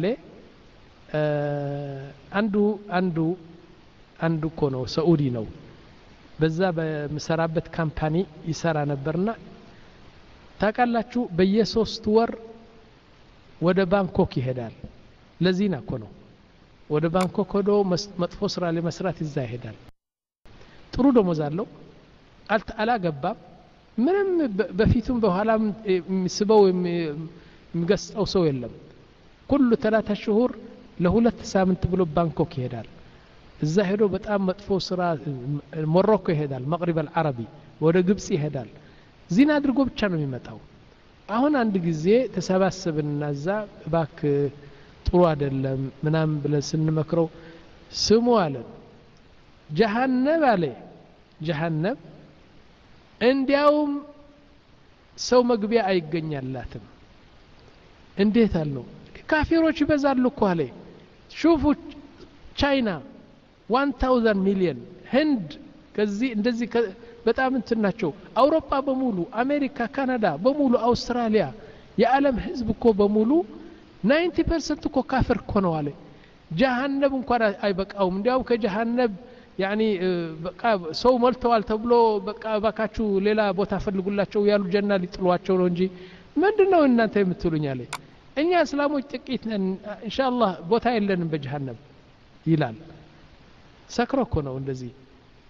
አንዱ አንዱ አንዱ እኮ ነው ሳኡዲ ነው በዛ በመሰራበት ካምፓኒ ይሰራ ነበርና ታውቃላችሁ በየሶስት ወር ወደ ባንኮክ ይሄዳል ለዚህና እኮ ነው ወደ ባንኮክ ሄዶ መጥፎ ስራ ለመስራት ይዛ ይሄዳል ጥሩ ደሞዝ አለው አላገባም ምንም በፊቱም በኋላም የሚስበው የሚገስጠው ሰው የለም كل ثلاثة شهور ለሁለት ሳምንት ብሎ ባንኮክ ይሄዳል እዛ ሄዶ በጣም መጥፎ ስራ ሞሮኮ ይሄዳል መግሪብ አልዓረቢ ወደ ግብጽ ይሄዳል ዚና አድርጎ ብቻ ነው የሚመጣው አሁን አንድ ጊዜ ተሰባሰብንና እዛ ባክ ጥሩ አይደለም ምናም ብለን ስንመክረው ስሙ አለ ጀሃነም አለ ጀሃነም እንዲያውም ሰው መግቢያ አይገኛላትም እንዴት አለው ካፊሮች ይበዛሉ እኮ አለ شوفوا ቻይና one thousand ሚሊዮን ህንድ ከዚህ እንደዚህ በጣም እንትናቸው አውሮፓ በሙሉ አሜሪካ ካናዳ በሙሉ አውስትራሊያ የዓለም ህዝብ እኮ በሙሉ ninety percent እኮ ካፍር እኮ ነው አለ ጀሃነም እንኳን አይበቃውም እንዲያው ከጀሃነም يعني በቃ ሰው መልተዋል ተብሎ በቃ ባካቹ ሌላ ቦታ ፈልጉላቸው ያሉ ጀና ሊጥሏቸው ነው እንጂ ምንድነው እናንተ የምትሉኝ አለ እኛ እስላሞች ጥቂት ነን ኢንሻአላህ ቦታ የለንም በጀሃነም ይላል ሰክሮ እኮ ነው እንደዚህ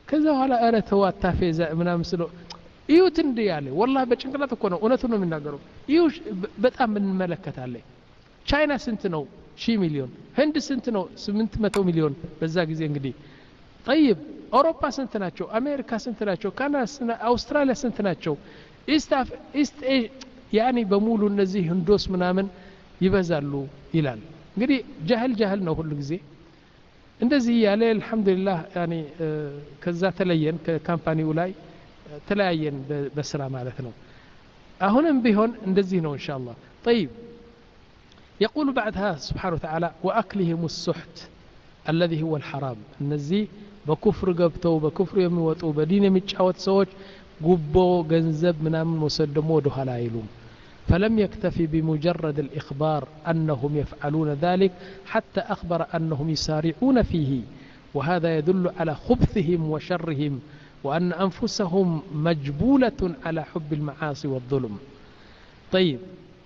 ከዛ በኋላ አረ ተው አታፌዛ ምናምን ስለው እዩት እንደ ያለ والله በጭንቅላት እኮ ነው እውነቱን ነው የሚናገረው እዩ በጣም እንመለከታለን ቻይና ስንት ነው ሺህ ሚሊዮን ህንድ ስንት ነው ስምንት መቶ ሚሊዮን በዛ ጊዜ እንግዲህ طيب አውሮፓ ስንት ናቸው አሜሪካ ስንት ናቸው ካናዳ አውስትራሊያ ስንት ናቸው ኢስት ኢስት ያኒ በሙሉ እነዚህ ህንዶስ ምናምን ይበዛሉ ይላል እንግዲህ ጃህል ጃህል ነው ሁሉ ጊዜ እንደዚህ ያለ አልহামዱሊላህ ያኒ ከዛ ተለየን ከካምፓኒው ላይ ተለያየን በስራ ማለት ነው አሁንም ቢሆን እንደዚህ ነው ኢንሻአላህ طيب يقول بعدها سبحانه وتعالى واكلهم السحت الذي هو الحرام እነዚህ በኩፍር ገብተው በኩፍር የሚወጡ በዲን የሚጫወት ሰዎች ጉቦ ገንዘብ ምናምን ወሰድ ደሞ ወደ ኋላ አይሉም فلم يكتفي بمجرد الإخبار أنهم يفعلون ذلك حتى أخبر أنهم يسارعون فيه وهذا يدل على خبثهم وشرهم وأن أنفسهم مجبولة على حب المعاصي والظلم طيب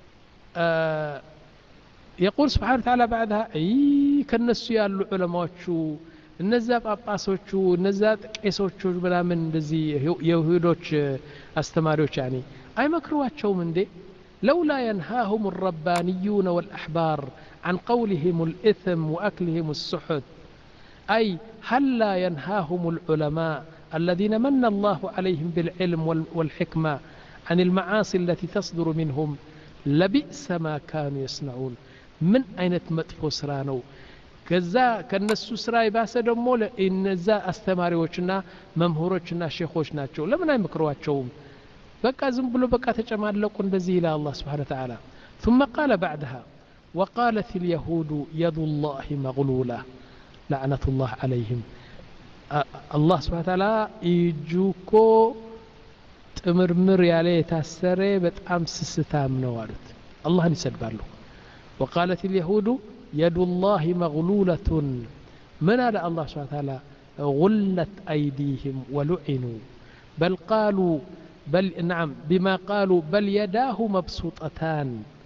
آه يقول سبحانه وتعالى بعدها أي كالنسو يالو علماء شو النزاب أباسوش شو النزاب قيسوش شو بلا من دزي يهودوش أستماريوش يعني أي مكروات شو من دي لولا ينهاهم الربانيون والأحبار عن قولهم الإثم وأكلهم السحت أي هل لا ينهاهم العلماء الذين من الله عليهم بالعلم والحكمة عن المعاصي التي تصدر منهم لبئس ما كانوا يصنعون من أين تمتفو سرانو كذا كالنسو سراي باسا دمو إنزا أستماريوشنا ممهوروشنا شيخوشنا شو لمن يمكرواتشوهم بقى زنبلو بقى تجمال لكم بزي إلى الله سبحانه وتعالى ثم قال بعدها وقالت اليهود يد الله مغلولة لعنة الله عليهم الله سبحانه وتعالى يجوكو تمرمر عليه تاسري بتأم سستام نوالد الله نسبر له وقالت اليهود يد الله مغلولة من هذا الله سبحانه وتعالى غلت أيديهم ولعنوا بل قالوا بل نعم بما قالوا بل يداه مبسوطتان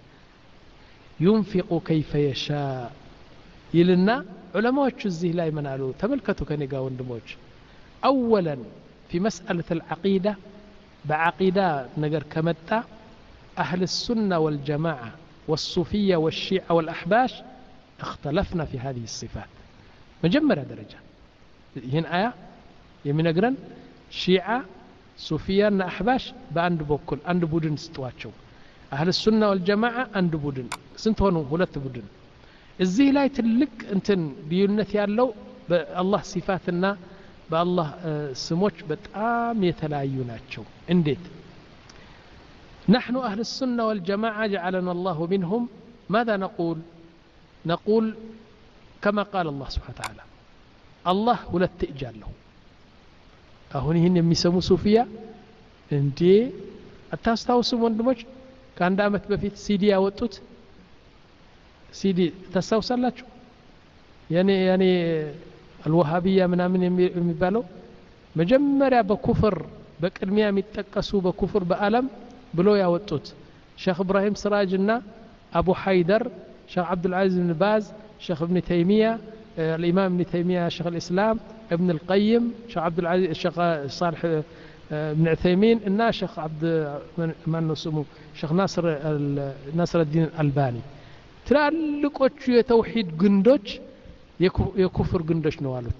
ينفق كيف يشاء يلنا علماء الزيه لا يمنالوا تملكتوا كنيقا وندموج أولا في مسألة العقيدة بعقيدة نقر كمتا أهل السنة والجماعة والصوفية والشيعة والأحباش اختلفنا في هذه الصفات مجمرة درجة هنا آية يمين أقرن شيعة صوفية أحباش بأند بوكل أند بودن ستواتشو أهل السنة والجماعة أند بودن سنتونو هلت بودن الزي لا يتلك انتن بيونتي يالو الله صفاتنا بالله سموش بتقام يتلايوناتشو انديت نحن أهل السنة والجماعة جعلنا الله منهم ماذا نقول نقول كما قال الله سبحانه وتعالى الله ولا تئجال له أهوني هن يميسمو صوفيا اندي أتاستاوسو وندموش كان دامت بفيت سيدي أوتوت سيدي تستوصلاتشو يعني يعني الوهابية منا من يميبالو مجمرة بكفر بكرمية متكسو بكفر بألم بلو ياوتوت شيخ إبراهيم سراجنا أبو حيدر شيخ عبد العزيز بن باز شيخ ابن تيمية الإمام ابن تيمية شيخ الإسلام ابن القيم شيخ عبد العزيز شيخ صالح ابن عثيمين النا شيخ عبد من نسمو شيخ ناصر ناصر الدين الألباني ትላልቆቹ የተውሂድ ግንዶች የኩፍር ግንዶች ነው አሉት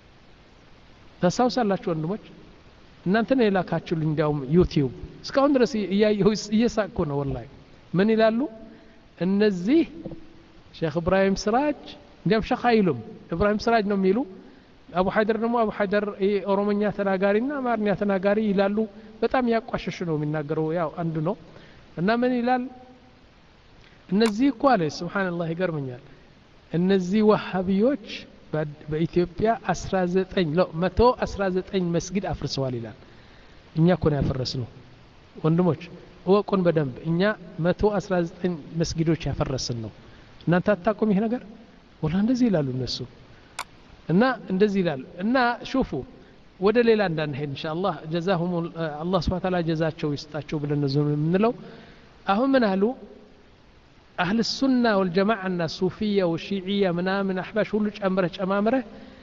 ተሳውሳላችሁ ወንድሞች እናንተ ነው የላካችሁልኝ እንዲያውም ዩቲዩብ እስካሁን ድረስ እየሳቅኩ ነው ወላሂ ምን ይላሉ እነዚህ ሼክ ኢብራሂም ስራጅ እንዲያውም ሼክ አይሉም ኢብራሂም ስራጅ ነው የሚሉ አቡ ሐይደር ደግሞ አቡ ሐይደር ኦሮሞኛ ተናጋሪና አማርኛ ተናጋሪ ይላሉ በጣም ያቋሸሽ ነው የሚናገረው ያው አንዱ ነው እና ምን ይላል እነዚህ እኮ አለ ሱብሃንአላህ ይገርመኛል እነዚህ ወሃቢዎች በኢትዮጵያ አስራ ዘጠኝ ለ መቶ አስራ ዘጠኝ መስጊድ አፍርሰዋል ይላል እኛ እኮ ነው ያፈረስነው ወንድሞች ወቁን በደንብ እኛ መቶ አስራ ዘጠኝ መስጊዶች ያፈረስን ነው እናንተ አታቆም ይሄ ነገር ወላ እንደዚህ ይላሉ እነሱ እና እንደዚህ ይላሉ እና ሹፉ ወደ ሌላ እንዳንሄድ ኢንሻአላህ ጀዛሁም አላህ Subhanahu Wa Ta'ala ጀዛቸው ይስጣቸው ብለን ነው የምንለው አሁን ምን አሉ أهل السنة والجماعة الصوفية والشيعية منا من أحباش كله أمره أمامره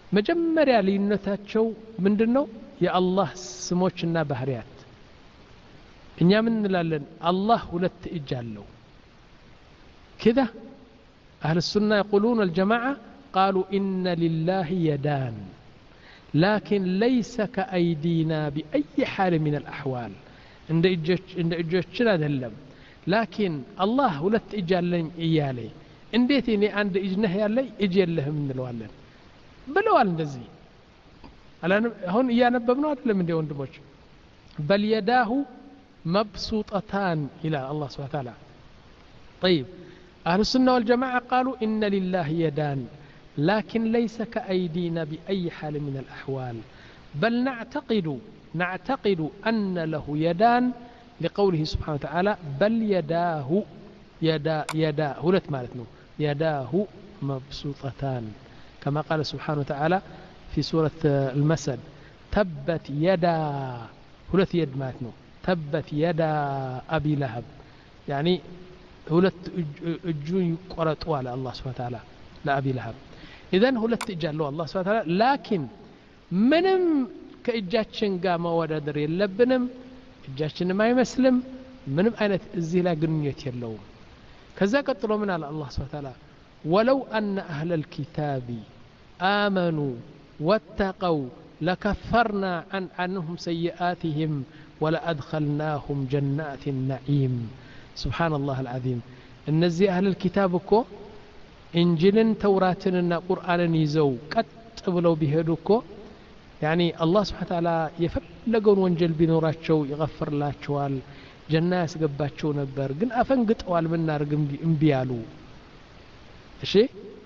መጀመሪያ ልዩነታቸው ምንድነው የአላህ ስሞችና ባህሪያት እኛ ምን እንላለን አላህ ሁለት እጅ አለው كده أهل السنة يقولون الجماعة قالوا إن لله يدان لكن ليس كأيدينا بأي حال من الأحوال عند إجتنا دلم لكن الله ولت إجالين إيالي انديتني عند إجنه يالي إجي لهم من الوالن بلوال ندزي هون يانببنا ولا من دي وندموش بل يداه مبسوطتان إلى الله سبحانه وتعالى طيب أهل السنة والجماعة قالوا إن لله يدان لكن ليس كأيدينا بأي حال من الأحوال بل نعتقد نعتقد أن له يدان لقوله سبحانه وتعالى بل يداه يدا يدا هلت مالتنا يداه مبسوطتان كما قال سبحانه وتعالى في سورة المسد تبت يدا هلت يد مالتنا تبت يدا أبي لهب يعني هلت እጁን ይቆረጡ አለ አላህ Subhanahu Wa Ta'ala ለአቢ ለሀብ ኢዘን ሁለት እጅ አለው አላህ Subhanahu Wa Ta'ala ላኪን ምንም ከእጃችን ጋር መወዳደር የለብንም እጃችንም አይመስልም ምንም አይነት እዚህ ላይ ግንኙነት የለውም ከዛ ቀጥሎ ምን አለ አላህ Subhanahu Wa Ta'ala ولو أن أهل الكتاب آمنوا واتقوا لكفرنا عن عنهم سيئاتهم ولأدخلناهم جنات النعيم سبحان الله العظيم النزي أهل الكتاب كو إنجيلن توراتنا قرآن يزو قط بلو بهدوكو يعني الله سبحانه وتعالى يفلقون وانجل بنوراتشو يغفر لاتشوال جنة يسقباتشو نبر قن أفنقطوال من نار انبيالو እሺ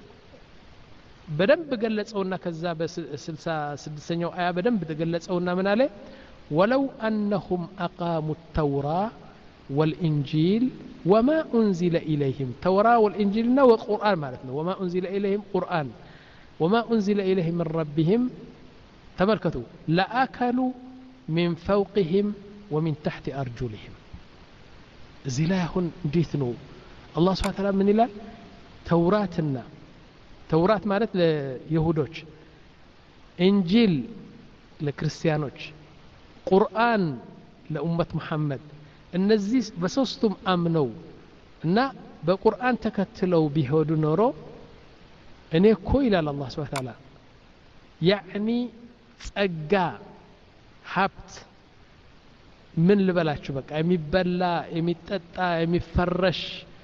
በደንብ ገለጸውና ከዛ በ66ኛው አያ በደንብ ተገለጸውና ምን አለ ولو أنهم أقاموا التوراة والإنجيل وما أنزل إليهم توراة والإنجيل والقرآن معناتنا وما أنزل إليهم قرآن وما أنزل إليهم من ربهم تملكتوا لأكلوا من فوقهم ومن تحت أرجلهم زلاهن جيثنو الله سبحانه وتعالى من إلال توراةنا توراة معنات ليهودوش إنجيل لكريستيانوش قرآن لأمة محمد النزيس بسوستم أمنوا إن بقرآن تكتلوا بيهودو نورو إنه كويل على الله سبحانه وتعالى يعني تسقى حبت من لبلاتشو بقى يميبلا يميتتا يميفرش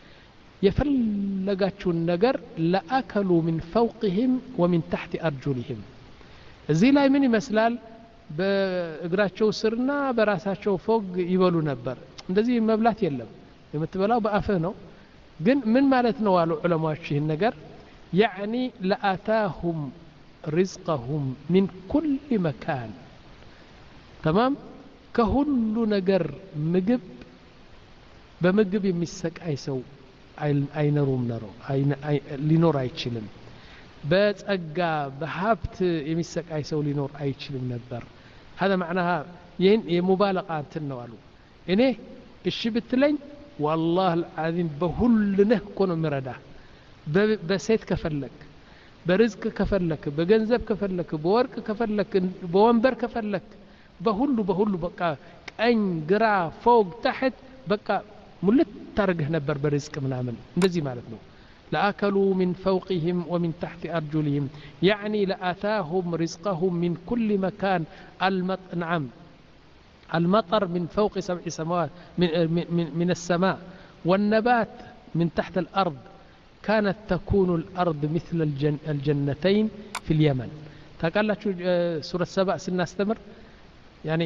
يفلقاتشو النقر لأكلوا من فوقهم ومن تحت أرجلهم زي لا يمني مسلال بእግራቸው ስርና በራሳቸው ፎግ ይበሉ ነበር እንደዚህ መብላት የለም የምትበላው በአፍህ ነው ግን ምን ማለት ነው አሉ ዑለማዎች ይህን ነገር يعني لآتاهم رزقهم من كل مكان تمام كهل ነገር ምግብ በምግብ የሚሰቃይ ሰው አይነሩም ነው ሊኖር አይችልም በጸጋ በሀብት የሚሰቃይ ሰው ሊኖር አይችልም ነበር هذا معناها ين يمبالغه انتنوالو እኔ እሺ ብትለኝ والله العظيم በሁሉነህ ኮኖ ምረዳ በሴት ከፈለክ በርዝቅ ከፈለክ በገንዘብ ከፈለክ በወርቅ ከፈለክ በወንበር ከፈለክ በሁሉ በሁሉ በቃ ቀኝ ግራ ፎቅ تحت በቃ ሙልት ታርገህ ነበር በርዝቅ ምናምን እንደዚህ ማለት ነው لأكلوا من فوقهم ومن تحت أرجلهم يعني لأتاهم رزقهم من كل مكان المط... نعم المطر من فوق سبع سماوات من, من, من السماء والنبات من تحت الأرض كانت تكون الأرض مثل الجن... الجنتين في اليمن تقال لك سورة سبع سنة استمر يعني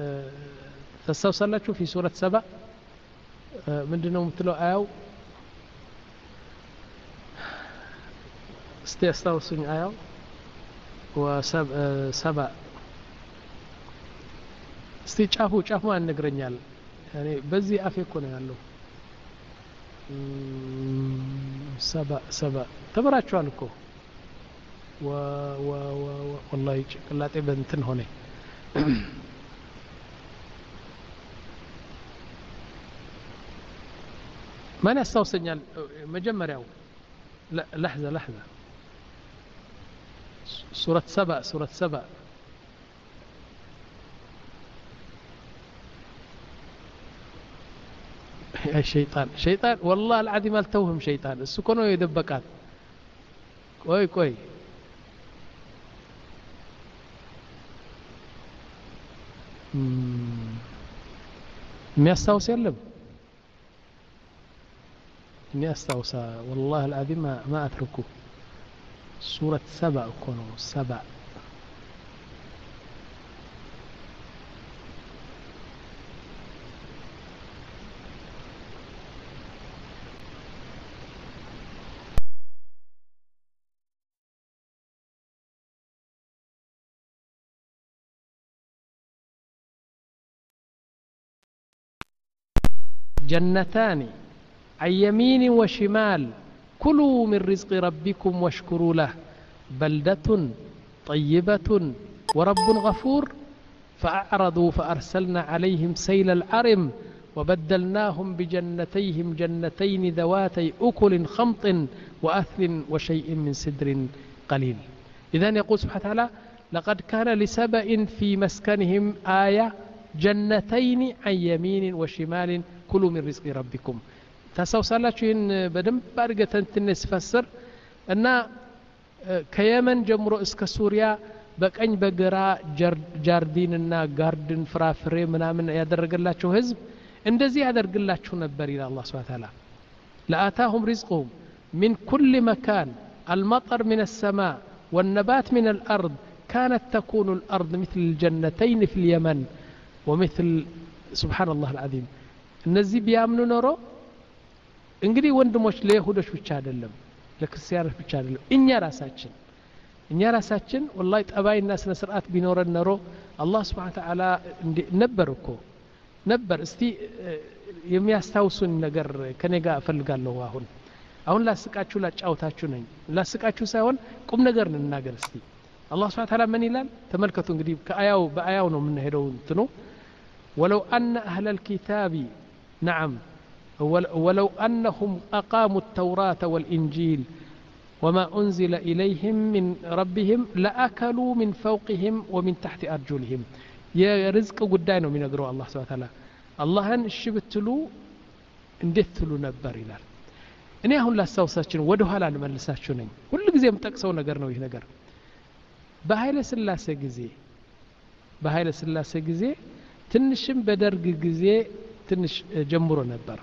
تستوصل لك في سورة سبع من دونه مثله آيو استيستوسن آيو وسبع استي ጫፉ ጫፉ አንነግረኛል يعني በዚህ አፍ እኮ ነው ያለው سبع سبع ተበራቸዋል እኮ و و و والله ጭቅላጤ በእንትን ሆነ ማን ያስታውሰኛል መጀመሪያው لحظة لحظة سورة سبأ سورة سبأ يا شيطان شيطان والله العظيم التوهم شيطان السكون يدبكات كوي كوي የሚያስታውስ የለም የሚያስታውሳ والله العظيم ما ما اتركه سورة سبأ እኮ ነው سبأ جنتان عن يمين وشمال كلوا من رزق ربكم واشكروا له بلدة طيبة ورب غفور فأعرضوا فأرسلنا عليهم سيل العرم وبدلناهم بجنتيهم جنتين ذواتي أكل خمط وأثل وشيء من سدر قليل. إذن يقول سبحانه وتعالى لقد كان لسبأ في مسكنهم آية جنتين عن يمين وشمال كلوا من رزق ربكم. تسوسلاችሁ ይህን በደንብ አድርገን ትንሽ ፈስር እና ከየመን ጀምሮ እስከ ሱሪያ በቀኝ በግራ ጃርዲንና ጋርድን ፍራፍሬ ምናምን ያደረገላቸው ህዝብ እንደዚህ ያደርግላችሁ ነበር ይላል አላህ Subhanahu Wa Ta'ala. لآتاهم رزقهم من كل مكان المطر من السماء والنبات من الأرض كانت تكون الأرض مثل الجنتين في اليمن ومثل سبحان الله العظيم. እነዚህ ቢያምኑ ኖሮ እንግዲህ ወንድሞች ለይሁዶች ብቻ አይደለም ለክርስቲያኖች ብቻ አይደለም እኛ ራሳችን እኛ ራሳችን والله ጠባይና ስነ ስርዓት ቢኖረን ኖሮ አላህ Subhanahu Wa Ta'ala ነበር እኮ ነበር። እስቲ የሚያስታውሱን ነገር ከኔ ጋር እፈልጋለሁ። አሁን አሁን ላስቃችሁ ላጫውታችሁ ነኝ ላስቃችሁ ሳይሆን ቁም ነገር እንናገር እስቲ። አላህ Subhanahu Wa Ta'ala ምን ይላል ተመልከቱ። እንግዲህ ከአያው በአያው ነው የምንሄደው እንትኑ ولو أن أهل الكتاب نعم ولو أنهم أقاموا التوراة والإنجيل وما أنزل إليهم من ربهم لأكلوا من فوقهم ومن تحت أرجلهم. يا رزق قدانه من أقرأ الله سبحانه وتعالى الله أن الشبتلو اندثلو نبر إلال እኔ አሁን ላስታውሳችሁ ወደ ኋላ ልመልሳችሁ ነኝ። ሁሉ ጊዜ የምጠቅሰው ነገር ነው ይህ ነገር። በኃይለ ሥላሴ ጊዜ በኃይለ ሥላሴ ጊዜ ትንሽም በደርግ ጊዜ ትንሽ ጀምሮ ነበር።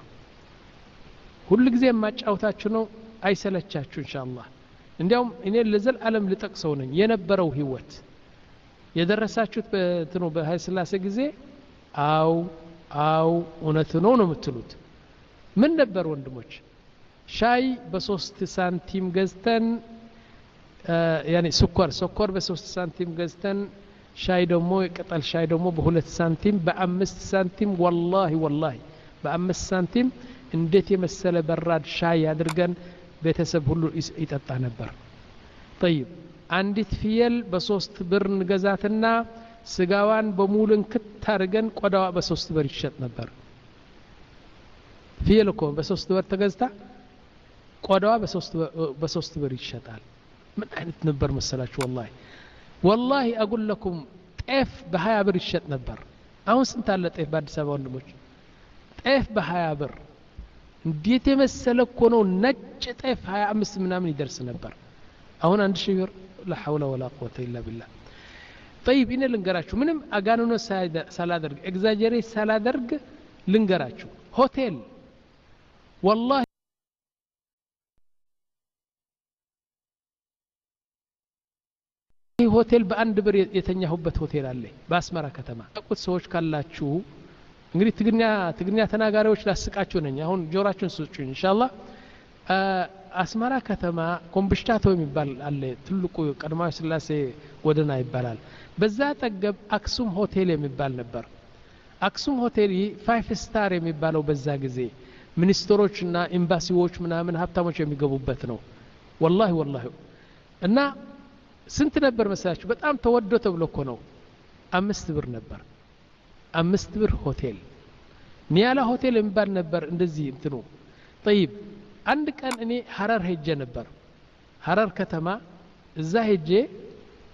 ሁሉ ጊዜ የማጫውታችሁ ነው አይሰለቻችሁ ኢንሻአላህ። እንዲያውም እኔ ለዘል ዓለም ልጠቅሰው ነኝ የነበረው ህይወት የደረሳችሁት በትኑ በኃይለ ሥላሴ ጊዜ አው አው እውነት ነው ነው የምትሉት። ምን ነበር ወንድሞች? ሻይ በሶስት ሳንቲም ገዝተን ያኔ ስኳር ስኳር በሶስት ሳንቲም ገዝተን ሻይ ደግሞ ቅጠል ሻይ ደግሞ በሁለት ሳንቲም በአምስት ሳንቲም والله والله በአምስት ሳንቲም እንዴት የመሰለ በራድ ሻይ አድርገን ቤተሰብ ሁሉ ይጠጣ ነበር። طيب አንዲት ፍየል በሶስት ብር እንገዛትና ስጋዋን በሙሉን ከታርገን ቆዳዋ በሶስት ብር ይሸጥ ነበር። ፍየል እኮ በሶስት ብር ተገዝታ ቆዳዋ በሶስት በሶስት ብር ይሸጣል። ምን አይነት ነበር መሰላችሁ? والله والله أقول لكم طيف بهاي بر يشت نبر. أهون سنت على طيف بعد سبعة وندمج طيف بهاي بر نديت مسلك كونو نج طيف هاي أمس منا من يدرس نبر. أهون عند شيء لا حول ولا قوة إلا بالله. طيب إن لنجراشو منهم أجانونو سايد سالادرج إكزاجري سالادرج لنجراشو هوتيل والله ሆቴል በአንድ ብር የተኛሁበት ሆቴል አለ በአስመራ ከተማ። አቁት ሰዎች ካላችሁ እንግዲህ ትግኛ ትግኛ ተናጋሪዎች ላስቃችሁ ነኝ። አሁን ጆራችሁን ስጡኝ ኢንሻአላህ። አስመራ ከተማ ኮምብሽታቶ የሚባል አለ ትልቁ ቀድማዊ ስላሴ ጎደና ይባላል። በዛ ጠገብ አክሱም ሆቴል የሚባል ነበር። አክሱም ሆቴል ፋይቭ ስታር የሚባለው በዛ ጊዜ ሚኒስትሮችና ኤምባሲዎች ምናምን ሀብታሞች የሚገቡበት ነው። والله والله እና ስንት ነበር መሰላችሁ? በጣም ተወዶ ተብሎ እኮ ነው አምስት ብር ነበር። አምስት ብር ሆቴል ኒያላ ሆቴል የሚባል ነበር እንደዚህ እንትኑ። طيب አንድ ቀን እኔ ሐረር ሄጄ ነበር። ሐረር ከተማ እዛ ሄጄ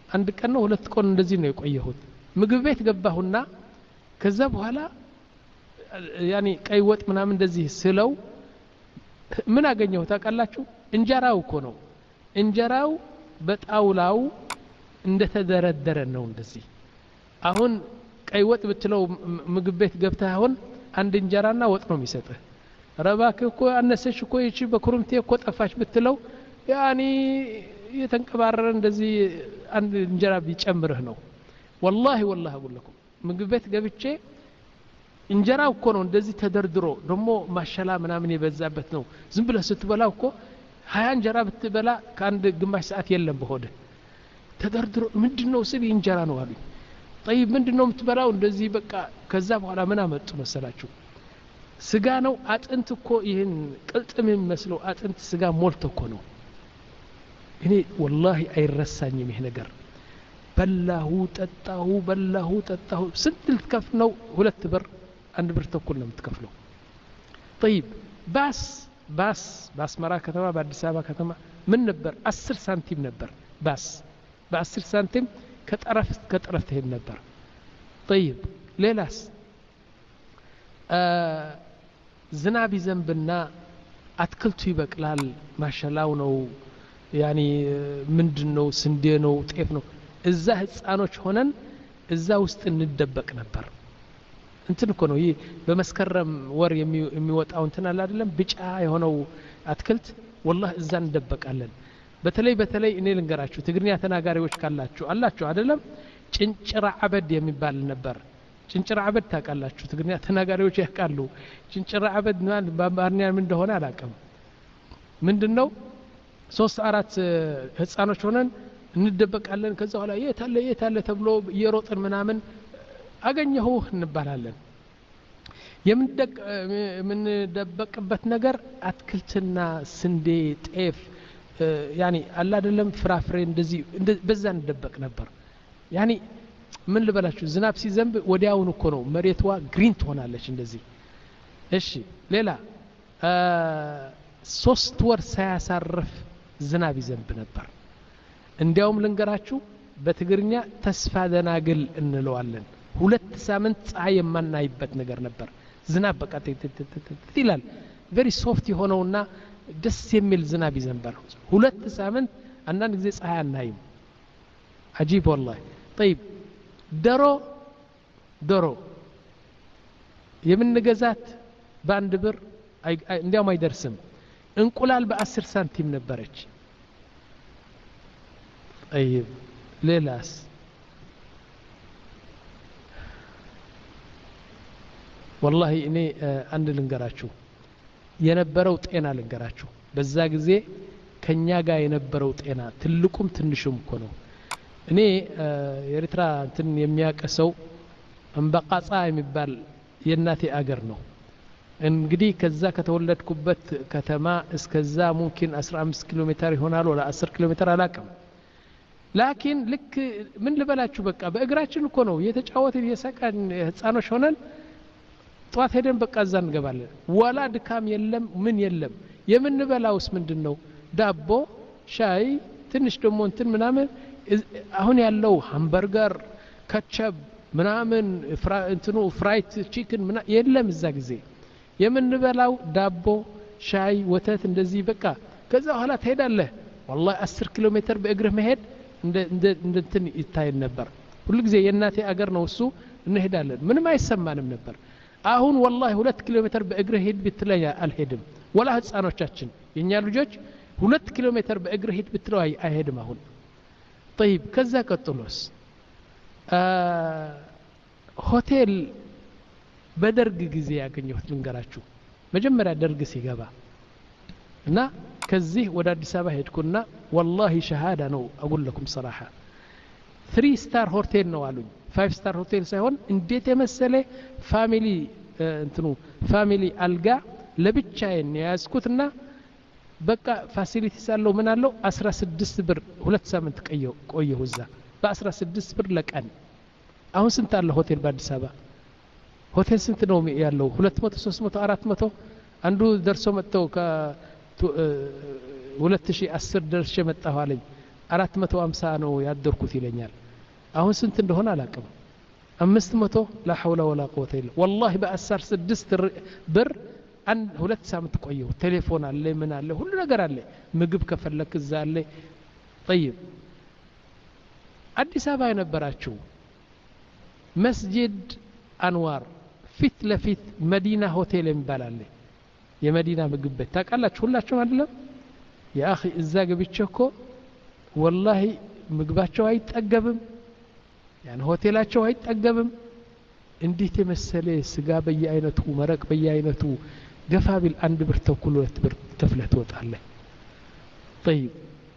አንድ ቀን ነው ሁለት ቀን እንደዚህ ነው የቆየሁት ምግብ ቤት ገባሁና ከዛ በኋላ ያኒ ቀይ ወጥ ምናምን እንደዚህ ስለው ምን አገኘሁ ታውቃላችሁ እንጀራው እኮ ነው እንጀራው በጣውላው እንደተደረደረ ነው እንደዚህ አሁን ቀይ ወጥ ብትለው ምግብ ቤት ገብተህ አሁን አንድ እንጀራና ወጥ ነው የሚሰጥህ ረባክ እኮ አነሰሽ እኮ ይቺ በኩርምቴ እኮ ጠፋች ብትለው ያኒ የተንቀባረረ እንደዚህ አንድ እንጀራ ቢጨምርህ ነው والله والله اقول لكم ምግብ ቤት ገብቼ እንጀራው እኮ ነው እንደዚህ ተደርድሮ ደሞ ማሻላ ምናምን የበዛበት ነው ዝም ብለህ ስትበላው እኮ ሀያ እንጀራ ብትበላ ከአንድ ግማሽ ሰዓት የለም በሆደ ተደርድሮ ምንድነው ስብ እንጀራ ነው አሉኝ طيب ምንድነው የምትበላው እንደዚህ በቃ ከዛ በኋላ ምን አመጡ መሰላችሁ ስጋ ነው አጥንት እኮ ይሄን ቅልጥም የሚመስለው አጥንት ስጋ ሞልቶ እኮ ነው እኔ والله አይረሳኝም ይሄ ነገር በላሁ ጠጣሁ በላሁ ጠጣሁ ስንት ልትከፍል ነው ሁለት ብር አንድ ብር ተኩል ነው የምትከፍለው طيب ባስ ባስ በአስመራ ከተማ በአዲስ አበባ ከተማ ምን ነበር አስር ሳንቲም ነበር ባስ በ10 ሳንቲም ከጠረፍ ከጠረፍ ትሄድ ነበር طيب ሌላስ ዝናብ ይዘንብና አትክልቱ ይበቅላል ማሻላው ነው ያኒ ምንድነው ስንዴ ነው ጤፍ ነው እዛ ህፃኖች ሆነን እዛ ውስጥ እንደበቅ ነበር እንትን እኮ ነው ይሄ በመስከረም ወር የሚወጣው እንትን አለ አይደለም ቢጫ የሆነው አትክልት والله እዛ እንደበቃለን በተለይ በተለይ እኔ ልንገራችሁ ትግርኛ ተናጋሪዎች ካላችሁ አላችሁ አይደለም ጭንጭራ አበድ የሚባል ነበር ጭንጭራ አበድ ታውቃላችሁ ትግርኛ ተናጋሪዎች ያውቃሉ ጭንጭራ አበድ ማለት በአማርኛ ምን እንደሆነ አላውቅም ምንድነው ሶስት አራት ህፃኖች ሆነን እንደበቃለን ከዛ በኋላ የታለ የታለ ተብሎ እየሮጥን ምናምን አገኘሁ እንባላለን የምንደቅ የምንደበቅበት ነገር አትክልትና ስንዴ ጤፍ ያኒ አላ አይደለም ፍራፍሬ እንደዚህ በዛ እንደበቅ ነበር ያኒ ምን ልበላችሁ ዝናብ ሲዘንብ ወዲያውን እኮ ነው መሬቷ ግሪን ትሆናለች እንደዚህ እሺ ሌላ ሶስት ወር ሳያሳርፍ ዝናብ ይዘንብ ነበር እንዲያውም ልንገራችሁ በትግርኛ ተስፋ ደናግል እንለዋለን ሁለት ሳምንት ፀሐይ የማናይበት ነገር ነበር ዝናብ በቃ ይላል very soft የሆነውና ደስ የሚል ዝናብ ይዘንባል ሁለት ሳምንት አንዳንድ ጊዜ ፀሐይ አናይም عجيب والله طيب ደሮ ደሮ የምንገዛት በአንድ ብር እንዲያውም አይደርስም እንቁላል በ10 ሳንቲም ነበረች طيب ሌላስ والله እኔ አንድ ልንገራችሁ የነበረው ጤና ልንገራችሁ በዛ ጊዜ ከኛ ጋር የነበረው ጤና ትልቁም ትንሹም እኮ ነው እኔ የኤርትራ እንትን የሚያቀሰው እንበቃጻ የሚባል የናቴ አገር ነው እንግዲህ ከዛ ከተወለድኩበት ከተማ እስከዛ ሙምኪን አስራ አምስት ኪሎ ሜትር ይሆናል ወላ አስር ኪሎ ሜትር አላቀም ላኪን ልክ ምን ልበላችሁ በቃ በእግራችን እኮ ነው የተጫወትን የሰቀን ህፃኖች ሆነን ጧት ሄደን በቃ እዛ እንገባለን ወላ ድካም የለም ምን የለም የምንበላውስ ምንድነው ዳቦ ሻይ ትንሽ ደሞ እንትን ምናምን አሁን ያለው ሃምበርገር ካቻፕ ምናምን እንትኑ ፍራይት ቺክን ምና የለም እዛ ጊዜ የምንበላው ዳቦ ሻይ ወተት እንደዚህ በቃ ከዛ ኋላ ትሄዳለህ والله አስር ኪሎ ሜትር በእግርህ መሄድ እንደ እንደ እንትን ይታይ ነበር ሁሉ ጊዜ የናቴ አገር ነው እሱ እንሄዳለን ምንም አይሰማንም ነበር አሁን والله ሁለት ኪሎ ሜትር በእግርህ ሄድ ብትለኝ አልሄድም ወላ ህፃኖቻችን የኛ ልጆች ሁለት ኪሎ ሜትር በእግርህ ሄድ ብትለው አይሄድም አሁን طيب ከዛ ቀጥሎስ ሆቴል በደርግ ጊዜ ያገኘሁት ልንገራችሁ መጀመሪያ ደርግ ሲገባ እና ከዚህ ወደ አዲስ አበባ ሄድኩና والله ሸሃዳ ነው اقول لكم صراحه three star ሆቴል ነው አሉኝ five star ሆቴል ሳይሆን እንዴት የመሰለ ፋሚሊ እንትኑ ፋሚሊ አልጋ ለብቻዬን ያዝኩትና በቃ ፋሲሊቲስ አለው ምን አለው አስራ ስድስት ብር ሁለት ሳምንት ቆየሁ ቆየሁ እዛ በ16 ብር ለቀን አሁን ስንት አለ ሆቴል በአዲስ አበባ ሆቴል ስንት ነው ያለው ሁለት መቶ ሶስት መቶ አራት መቶ አንዱ ደርሶ መጥተው ከ ሁለት ሺህ አስር ደርሼ መጣሁ አለኝ አራት መቶ ሃምሳ ነው ያደርኩት ይለኛል አሁን ስንት እንደሆነ አላውቅም አምስት መቶ لا حول ولا قوه الا والله በአስር ስድስት ብር አንድ ሁለት ሳምንት ቆየው ቴሌፎን አለ ምን አለ ሁሉ ነገር አለ ምግብ ከፈለክ እዛ አለ طيب አዲስ አበባ የነበራችሁ መስጂድ አንዋር ፊት ለፊት መዲና ሆቴል ይባላል የመዲና ምግብ ቤት ታውቃላችሁ ሁላችሁም አይደለም ያ اخي እዛ ገብቼ እኮ والله ምግባቸው አይጠገብም ያን ሆቴላቸው አይጠገብም እንዴት የመሰለ ስጋ በየአይነቱ መረቅ በየአይነቱ ገፋቢል አንድ ብር ተኩል ሁለት ብር ከፍለህ ትወጣለህ طيب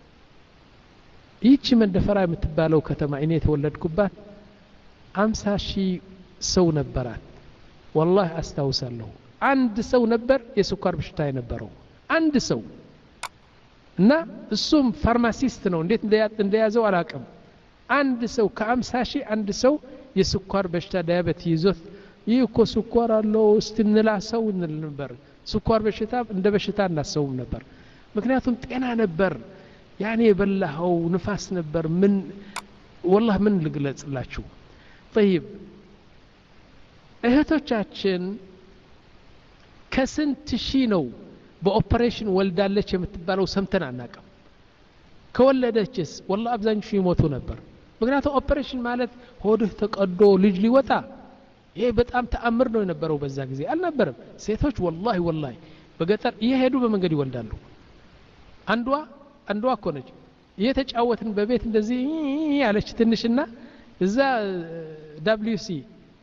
ይቺ መንደፈራ የምትባለው ከተማ እኔ የተወለድኩባት አምሳ ሺህ ሰው ነበራት والله አስታውሳለሁ አንድ ሰው ነበር የስኳር በሽታ የነበረው አንድ ሰው እና እሱም ፋርማሲስት ነው እንዴት እንደያዘው አላውቅም አንድ ሰው ከአምሳ ሺህ አንድ ሰው የስኳር በሽታ ዳያቤት ይዞት ይኮ ስኳር አለው እስትንላሰው እንል ነበር ስኳር በሽታ እንደ በሽታ እናሰውም ነበር ምክንያቱም ጤና ነበር ያኔ የበላው ንፋስ ነበር ምን والله ምን ልግለጽላችሁ طيب እህቶቻችን ከስንት ሺህ ነው በኦፕሬሽን ወልዳለች የምትባለው ሰምተን አናውቅም ከወለደችስ والله አብዛኞቹ ይሞቱ ነበር ምክንያቱም ኦፕሬሽን ማለት ሆድህ ተቀዶ ልጅ ሊወጣ ይሄ በጣም ተአምር ነው የነበረው በዛ ጊዜ አልነበረም ሴቶች والله والله በገጠር እየሄዱ በመንገድ ይወልዳሉ አንዷ አንዷ እኮ ነች እየተጫወትን በቤት እንደዚህ ያለች ትንሽና እዛ ደብሊው ሲ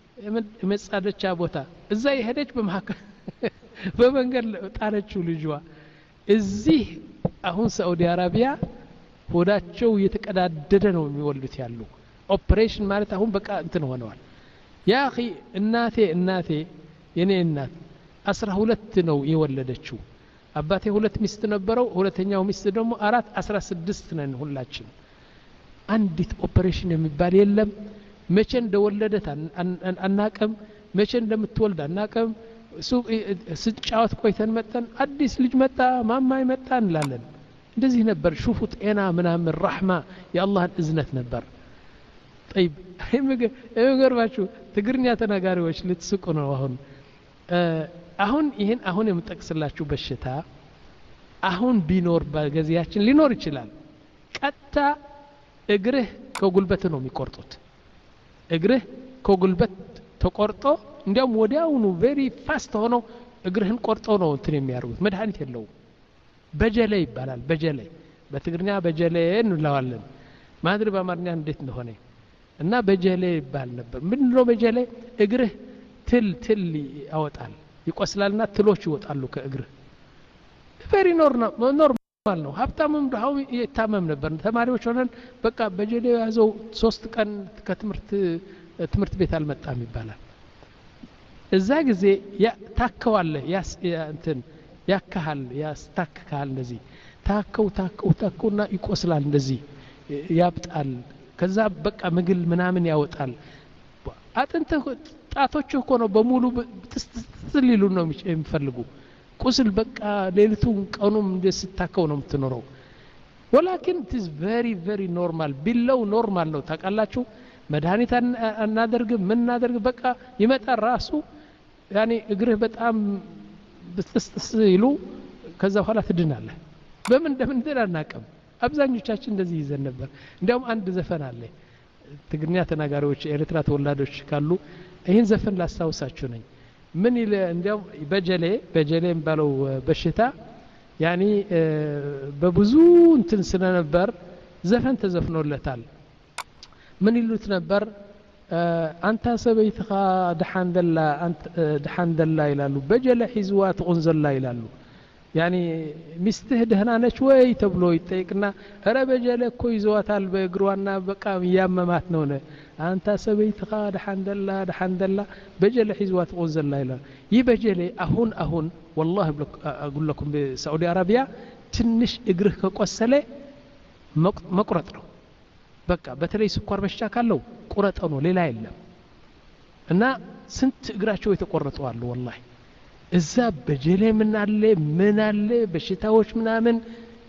መጻደቻ ቦታ እዛ የሄደች በመሐከ በመንገድ ጣለችው ልጇ እዚህ አሁን ሳዑዲ አረቢያ ሆዳቸው እየተቀዳደደ ነው የሚወልዱት ያሉ ኦፕሬሽን ማለት አሁን በቃ እንትን ሆነዋል ያ اخي እናቴ እናቴ የኔ እናት አስራ ሁለት ነው የወለደችው አባቴ ሁለት ሚስት ነበረው ሁለተኛው ሚስት ደግሞ አራት አስራ ስድስት ነን ሁላችን አንዲት ኦፕሬሽን የሚባል የለም መቼ እንደወለደት አናቀም መቼ እንደምትወልድ አናቀም ሱቅ ስጫወት ቆይተን መጣን አዲስ ልጅ መጣ ማማይ መጣ እንላለን እንደዚህ ነበር ሹፉ ጤና ምናምን ረህማ የአላህን እዝነት ነበር طيب እገርባችሁ ትግርኛ ተናጋሪዎች ልትስቁ ነው አሁን አሁን ይሄን አሁን የምጠቅስላችሁ በሽታ አሁን ቢኖር በጊዜያችን ሊኖር ይችላል ቀጣ እግርህ ከጉልበት ነው የሚቆርጡት እግርህ ከጉልበት ተቆርጦ እንዲያውም ወዲያውኑ very fast ሆኖ እግርህን ቆርጦ ነው እንትን የሚያርጉት መድኃኒት የለው በጀለ ይባላል በጀለ በትግርኛ በጀለ እንለዋለን ማድሪ በአማርኛ እንዴት እንደሆነ እና በጀለ ይባል ነበር ምንድነው በጀለ እግርህ ትል ትል ያወጣል ይቆስላልና ትሎች ይወጣሉ ከእግርህ very normal ነው ሀብታምም ደሃው ይታመም ነበር ተማሪዎች ሆነን በቃ በጀለ ያዘው ሶስት ቀን ከትምርት ትምርት ቤት አልመጣም ይባላል እዛ ጊዜ ያ ታከዋለ ያስ እንትን ያካሃል ያስታክካል እንደዚህ ታከው ታከው ታከውና ይቆስላል እንደዚህ ያብጣል ከዛ በቃ ምግል ምናምን ያወጣል አጥንተ ጣቶች እኮ ነው በሙሉ ትስሊሉ ነው የሚፈልጉ ቁስል በቃ ሌሊቱን ቀኑም እንደስታከው ነው የምትኖረው ولكن it is very very normal ቢለው ኖርማል ነው ታውቃላችሁ መድኃኒት እናደርግ ምን እናደርግ በቃ ይመጣ ራሱ ያኒ እግርህ በጣም ብትስጥስ ይሉ ከዛ በኋላ ትድናለህ በምን እንደምን እንደናቀም አብዛኞቻችን እንደዚህ ይዘን ነበር እንዲያውም አንድ ዘፈን አለ ትግርኛ ተናጋሪዎች ኤርትራ ተወላዶች ካሉ ይሄን ዘፈን ላስታውሳችሁ ነኝ ምን ይለ እንዲያውም በጀሌ በጀሌ ባለው በሽታ ያኒ በብዙ እንትን ስለነበር ዘፈን ተዘፍኖለታል ምን ይሉት ነበር አንተ ሰበይትኻ ደሓንደላ አንተ ደሓንደላ ይላሉ በጀለ ሒዝዋት ቁንዘላ ይላሉ ያኒ ሚስትህ ደህና ነች ወይ ተብሎ ይጠይቅና አረ በጀለ እኮ ይዘዋታል በእግሯና በቃ ያመማት ነው ነ አንተ ሰበይትኻ ደሓንደላ ደሓንደላ በጀለ ሒዝዋት ቁንዘላ ይላሉ ይህ በጀለ አሁን አሁን والله اقول لكم بسعودي عربيا ትንሽ እግርህ ከቆሰለ መቁረጥ ነው በቃ በተለይ ስኳር በሽታ ካለው ቁረጠው ነው ሌላ የለም እና ስንት እግራቸው የተቆረጡ አሉ والله እዛ በጀሌ ምን አለ ምን አለ በሽታዎች ምናምን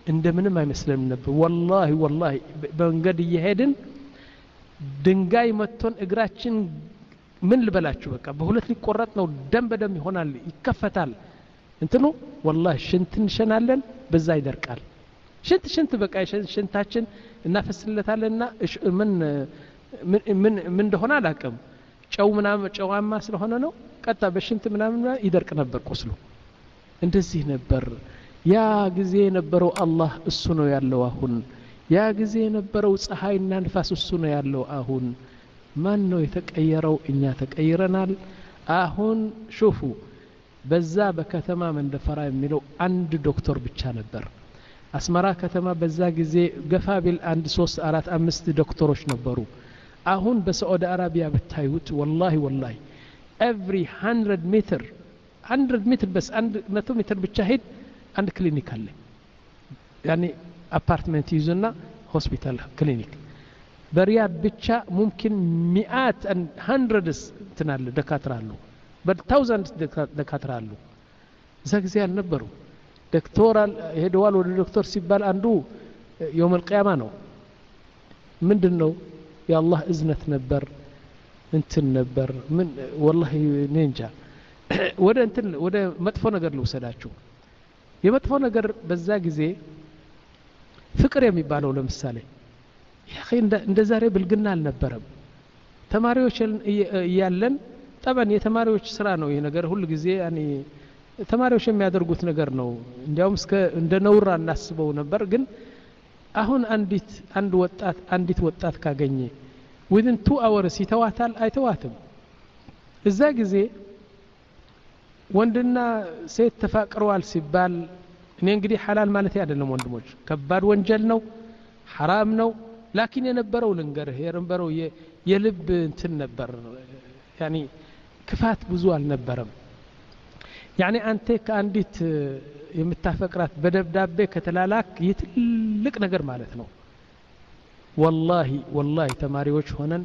እንደምንም አይመስልም ነበር والله والله በእንገድ እየሄድን ድንጋይ መጥቶን እግራችን ምን ልበላችሁ በቃ በሁለት ሊቆረጥ ነው ደም በደም ይሆናል ይከፈታል እንትኑ والله ሽንት እንሸናለን በዛ ይደርቃል ሽንት ሽንት በቃ ሽንታችን እናፈስለታለና ምን ምን ምን እንደሆነ አላቀም ጨው ምናምን ጨዋማ ስለሆነ ነው ቀጣ በሽንት ምናምን ይደርቅ ነበር ቁስሉ እንደዚህ ነበር ያ ጊዜ ነበረው አላህ እሱ ነው ያለው አሁን ያ ጊዜ ነበረው ፀሐይና ንፋስ እሱ ነው ያለው አሁን ማን ነው የተቀየረው እኛ ተቀይረናል አሁን ሹፉ በዛ በከተማ መንደፈራ የሚለው አንድ ዶክተር ብቻ ነበር አስመራ ከተማ በዛ ጊዜ ገፋቢል አንድ ሶስት አራት አምስት ዶክተሮች ነበሩ አሁን በሳዑዲ አረቢያ በታዩት والله والله every one hundred meter one hundred meter بس አንድ መቶ ሜትር ብቻ ሄድ አንድ ክሊኒክ አለ يعني አፓርትመንት ይዙና ሆስፒታል ክሊኒክ በሪያድ ብቻ ممكن مئات and hundreds ተናለ ደካትራሉ but thousands ደካትራሉ ዘግዚ ያልነበሩ ዶክተራል ሄደዋል ወደ ዶክተር ሲባል አንዱ يوم القيامه ነው ምንድነው የአላህ እዝነት ነበር እንትን ነበር ምን والله ነንጃ ወደ እንትን ወደ መጥፎ ነገር ልውሰዳችሁ የመጥፎ ነገር በዛ ጊዜ ፍቅር የሚባለው ለምሳሌ ያኺ እንደ ዛሬ ብልግና አልነበረም ተማሪዎች ያለን طبعا የተማሪዎች ስራ ነው ይሄ ነገር ሁሉ ጊዜ ያኒ ተማሪዎች የሚያደርጉት ነገር ነው እንዲያውም እስከ እንደ ነውራ እናስበው ነበር ግን አሁን አንዲት አንድ ወጣት አንዲት ወጣት ካገኘ within two hours ይተዋታል አይተዋትም እዛ ጊዜ ወንድና ሴት ተፋቅረዋል ሲባል እኔ እንግዲህ ሐላል ማለት አይደለም ወንድሞች ከባድ ወንጀል ነው حرام ነው ላኪን የነበረው ልንገርህ የነበረው የልብ እንትን ነበር يعني ክፋት ብዙ አልነበረም يعني አንተ ከአንዲት የምታፈቅራት በደብዳቤ ከተላላክ ይትልቅ ነገር ማለት ነው والله والله ተማሪዎች ሆነን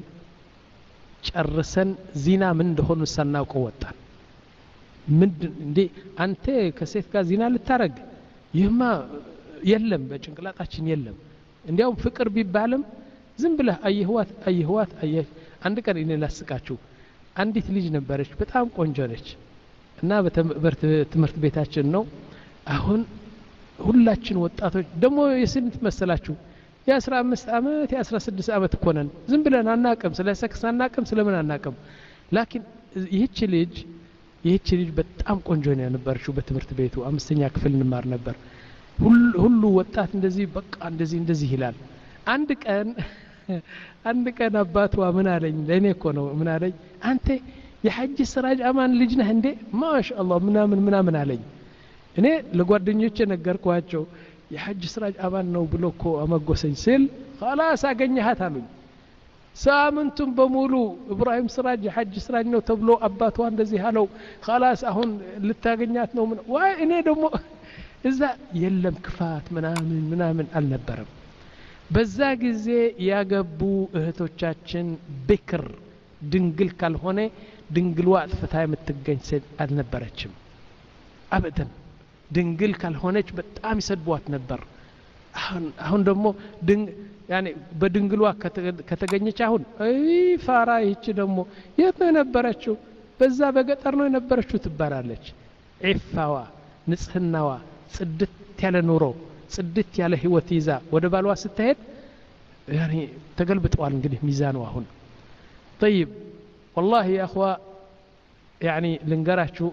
ጨርሰን ዚና ምን እንደሆነ ሳናውቀው ወጣን ምን እንዴ አንተ ከሴት ጋር ዚና ልታረግ ይህማ የለም በጭንቅላታችን የለም እንዲያው ፍቅር ቢባልም ዝም ብለህ አይህዋት አይህዋት አየህ አንድ ቀን እኔ ላስቃችሁ አንዲት ልጅ ነበረች በጣም ቆንጆ ነች እና በትምህርት ቤታችን ነው አሁን ሁላችን ወጣቶች ደሞ የስንት መሰላችሁ የ15 አመት የ16 አመት ኮነን ዝም ብለን አናቀም ስለ ሰክስ አናቀም ስለምን አናቀም ላኪን ይህች ልጅ ይህች ልጅ በጣም ቆንጆ ነው የነበረችው በትምህርት ቤቱ አምስተኛ ክፍል እንማር ነበር ሁሉ ወጣት እንደዚህ በቃ እንደዚህ እንደዚህ ይላል አንድ ቀን አንድ ቀን አባቷ ምን አለኝ ለኔ እኮ ነው ምን አለኝ አንተ የሐጅ ስራጅ አማን ልጅ ነህ እንዴ ማሻአላህ ምናምን ምናምን አለኝ እኔ ለጓደኞቼ ነገርኳቸው የሐጅ ስራጅ አማን ነው ብሎ እኮ አመጎሰኝ ሲል خلاص አገኘሃት አሉኝ ሳምንቱን በሙሉ ኢብራሂም ስራጅ የሐጅ ስራጅ ነው ተብሎ አባቷ እንደዚህ አለው خلاص አሁን ልታገኛት ነው ወይ እኔ ደግሞ እዛ የለም ክፋት ምናምን ምናምን አልነበረም በዛ ጊዜ ያገቡ እህቶቻችን በክር ድንግል ካልሆነ ድንግልዋ አጥፍታ የምትገኝ ሴት አልነበረችም አበደን ድንግል ካልሆነች በጣም ይሰድቧት ነበር አሁን አሁን ደግሞ ድንግ ያኔ በድንግልዋ ከተገኘች አሁን አይ ፋራ ይቺ ደግሞ የት ነው የነበረችው በዛ በገጠር ነው የነበረችው ትባላለች ኢፋዋ ንጽህናዋ ጽድት ያለ ኑሮ ጽድት ያለ ህይወት ይዛ ወደ ባሏ ስትሄድ ያኔ ተገልብጠዋል እንግዲህ ሚዛኑ አሁን طيب والله يا اخوا يعني ልንገራችሁ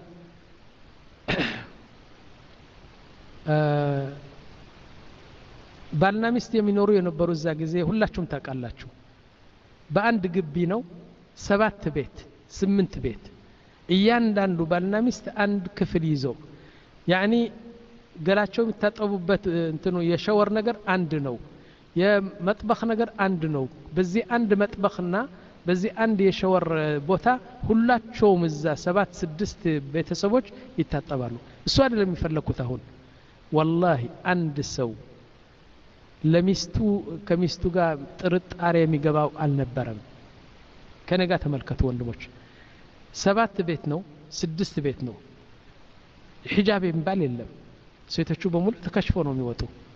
ባልና ሚስት የሚኖሩ የነበሩ እዛ ጊዜ ሁላችሁም ታውቃላችሁ በአንድ ግቢ ነው ሰባት ቤት ስምንት ቤት እያንዳንዱ ባልና ሚስት አንድ ክፍል ይዘው يعني ገላቸው የሚታጠቡበት እንትኑ የሻወር ነገር አንድ ነው የመጥበኽ ነገር አንድ ነው በዚህ አንድ መጥበኽና በዚህ አንድ የሻወር ቦታ ሁላቸውም እዛ ሰባት ስድስት ቤተሰቦች ይታጠባሉ እሱ አይደለም የሚፈልኩት አሁን والله አንድ ሰው ለሚስቱ ከሚስቱ ጋር ጥርጣሬ የሚገባው አልነበረም ከነጋ ተመልከቱ ወንድሞች ሰባት ቤት ነው ስድስት ቤት ነው ሒጃብ የሚባል የለም ሴቶቹ በሙሉ ተከሽፎ ነው የሚወጡ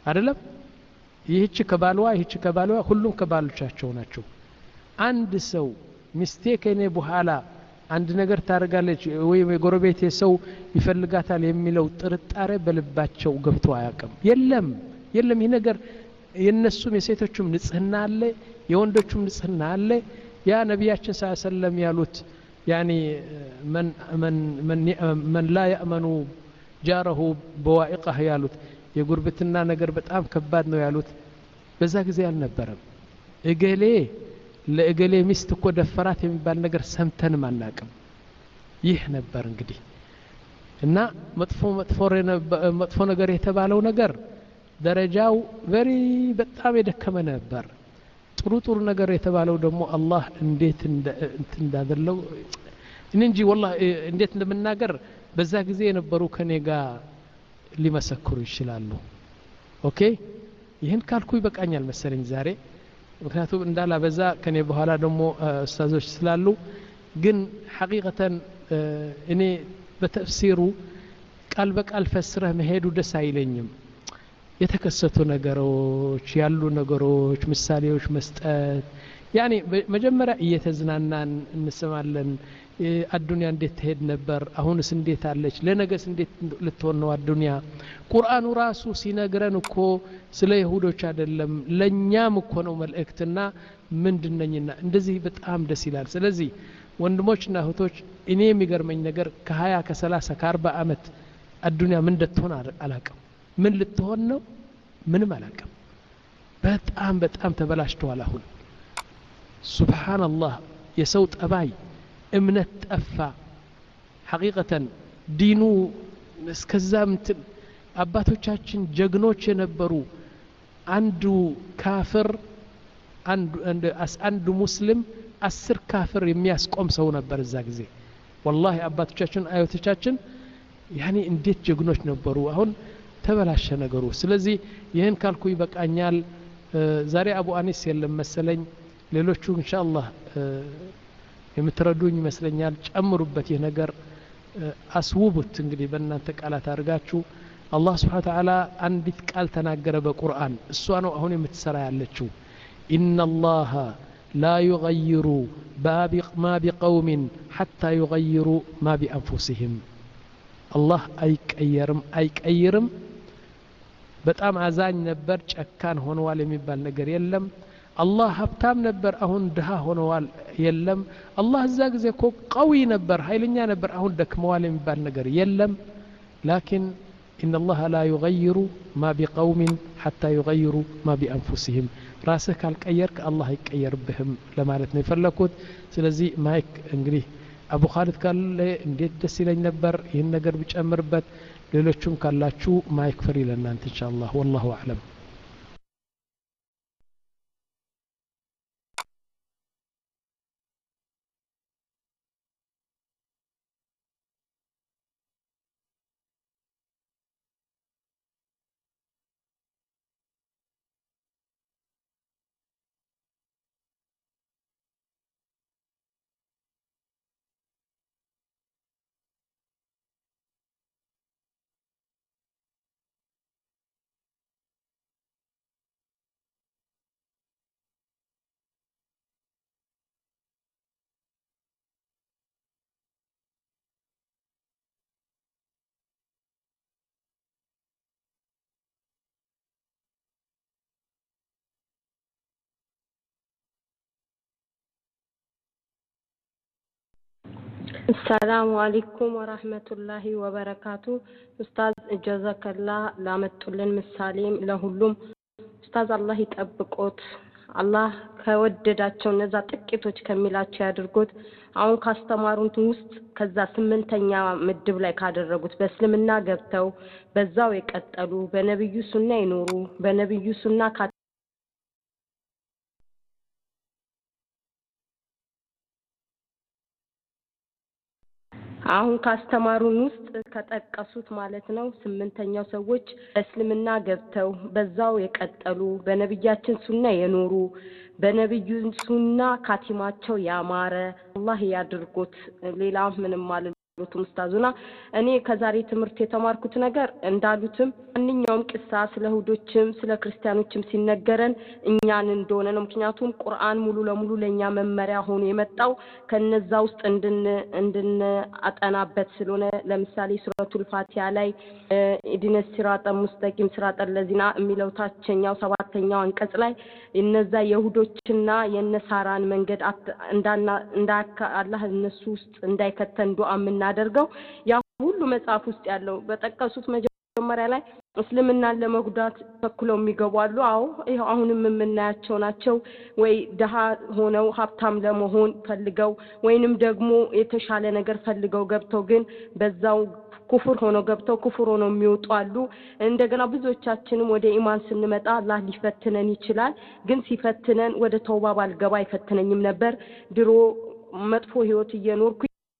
አይደለም ይህች ከባልዋ ይህች ከባልዋ ሁሉም ከባሎቻቸው ናቸው አንድ ሰው ሚስቴ ከኔ በኋላ አንድ ነገር ታረጋለች ወይ የጎረቤቴ ሰው ይፈልጋታል የሚለው ጥርጣሬ በልባቸው ገብቶ አያውቅም የለም የለም ይሄ ነገር የነሱም የሴቶቹም ንጽህና አለ የወንዶቹም ንጽህና አለ ያ ነብያችን ሰለላሁ ዐለይሂ ወሰለም ያሉት يعني من من من من لا يأمن جاره بوائقه ያሉት የጉርብትና ነገር በጣም ከባድ ነው ያሉት በዛ ጊዜ አልነበረም እገሌ ለእገሌ ሚስት እኮ ደፈራት የሚባል ነገር ሰምተን ማናቀም ይህ ነበር እንግዲህ እና መጥፎ መጥፎ መጥፎ ነገር የተባለው ነገር ደረጃው very በጣም የደከመ ነበር ጥሩ ጥሩ ነገር የተባለው ደግሞ አላህ እንዴት እንዳደለው እንጂ والله እንዴት እንደምናገር በዛ ጊዜ የነበሩ ከኔ ጋር ሊመሰክሩ ይችላሉ ኦኬ ይሄን ካልኩ ይበቃኛል መሰለኝ ዛሬ ምክንያቱም እንዳላ በዛ ከኔ በኋላ ደግሞ ኡስታዞች ስላሉ ግን ሐቂቀተን እኔ በተፍሲሩ ቃል በቃል ፈስረህ መሄዱ ደስ አይለኝም የተከሰቱ ነገሮች ያሉ ነገሮች ምሳሌዎች መስጠት ያኒ መጀመሪያ እየተዝናናን እንሰማለን አዱንያ እንዴት ትሄድ ነበር አሁንስ እንዴት አለች ለነገስ እንዴት ልትሆን ነው አዱንያ ቁርአኑ ራሱ ሲነግረን እኮ ስለ ይሁዶች አይደለም ለኛም እኮ ነው መልእክትና ምንድነኝና እንደዚህ በጣም ደስ ይላል ስለዚህ ወንድሞችና እህቶች እኔ የሚገርመኝ ነገር ከ20 ከ30 ከ40 አመት አዱንያ ምን እንደትሆን አላቀም ምን ልትሆን ነው ምንም አላቀም በጣም በጣም ተበላሽቷል አሁን ሱብሃንአላህ የሰው ጠባይ እምነት ጠፋ ሐቂቀተን ዲኑ እስከዛም አባቶቻችን ጀግኖች የነበሩ አንዱ ካፍር አንዱ አንዱ ሙስሊም አስር ካፍር የሚያስቆም ሰው ነበር እዛ ጊዜ والله አባቶቻችን አያቶቻችን ያኒ እንዴት ጀግኖች ነበሩ አሁን ተበላሸ ነገሩ ስለዚህ ይሄን ካልኩ ይበቃኛል ዛሬ አቡ አኒስ የለም መሰለኝ ሌሎቹ ኢንሻአላህ የምትረዱኝ ይመስለኛል ጨምሩበት ይሄ ነገር አስውቡት እንግዲህ በእናንተ ቃላት አድርጋችሁ አላህ Subhanahu Wa Ta'ala አንዲት ቃል ተናገረ በቁርአን እሷ ነው አሁን የምትሰራ ያለችው ኢነላህ لا يغير ما بقوم حتى يغيروا ما بأنفسهم الله አይቀየርም አይቀየርም በጣም አዛኝ ነበር ጨካን ሆነዋል የሚባል ነገር የለም አላህ ሀብታም ነበር አሁን ድሃ ሆነዋል የለም አላህ እዛ ጊዜ እኮ ቀዊ ነበር ኃይለኛ ነበር አሁን ደክመዋል የሚባል ነገር የለም لكن إن الله لا يغير ما بقوم حتى يغيروا ما بأنفسهم راسك القيرك الله يقير بهم ለማለት ነው የፈለኩት ስለዚህ ማይክ እንግዲህ አቡ ኻሊድ ካለ እንዴት ደስ ይለኝ ነበር ይሄን ነገር ቢጨምርበት ሌሎችም ካላችሁ ማይክ ፍሪ ለእናንተ ኢንሻአላህ والله اعلم
السلام عليكم ورحمة الله وبركاته أستاذ جزاك الله لامتولن مساليم لهلوم أستاذ الله يتقبقوت الله ከወደዳቸው እነዛ ጥቂቶች ከሚላቸው ያድርጉት አሁን ካስተማሩት ውስጥ ከዛ ስምንተኛ ምድብ ላይ ካደረጉት በእስልምና ገብተው በዛው የቀጠሉ በነብዩ ሱና ይኖሩ በነብዩ ሱና አሁን ካስተማሩን ውስጥ ከጠቀሱት ማለት ነው ስምንተኛው ሰዎች እስልምና ገብተው በዛው የቀጠሉ በነብያችን ሱና የኖሩ በነብዩ ሱና ካቲማቸው ያማረ አላህ ያድርጉት ሌላ ምንም ማለት ሩቱም ኡስታዙና እኔ ከዛሬ ትምርት የተማርኩት ነገር እንዳሉትም አንኛውም ቅሳ ስለ ሁዶችም ስለ ክርስቲያኖችም ሲነገረን እኛን እንደሆነ ነው ምክንያቱም ቁርአን ሙሉ ለሙሉ ለኛ መመሪያ ሆኖ የመጣው ከነዛ ውስጥ እንድን እንድን አጠናበት ስለሆነ ለምሳሌ ሱረቱል ፋቲሃ ላይ ኢዲነ ሲራጠ ሙስተቂም ሲራጠ ለዚና የሚለው ታችኛው ሰባተኛው አንቀጽ ላይ እነዛ የሁዶችና የነሳራን መንገድ እንዳና እንዳካ አላህ እነሱ ውስጥ እንዳይከተን ዱዓ እናደርገው ያ ሁሉ መጽሐፍ ውስጥ ያለው በተጠቀሱት መጀመሪያ ላይ እስልምናን ለመጉዳት ተኩለው የሚገባሉ አው ይሄው አሁንም የምናያቸው ናቸው ወይ ደሃ ሆነው ሀብታም ለመሆን ፈልገው ወይንም ደግሞ የተሻለ ነገር ፈልገው ገብተው ግን በዛው ኩፍር ሆኖ ገብተው ኩፍር ሆኖ የሚወጡ አሉ እንደገና ብዙዎቻችንም ወደ ኢማን ስንመጣ አላህ ሊፈትነን ይችላል ግን ሲፈትነን ወደ ተውባ ባልገባ አይፈትነኝም ነበር ድሮ መጥፎ ህይወት እየኖርኩ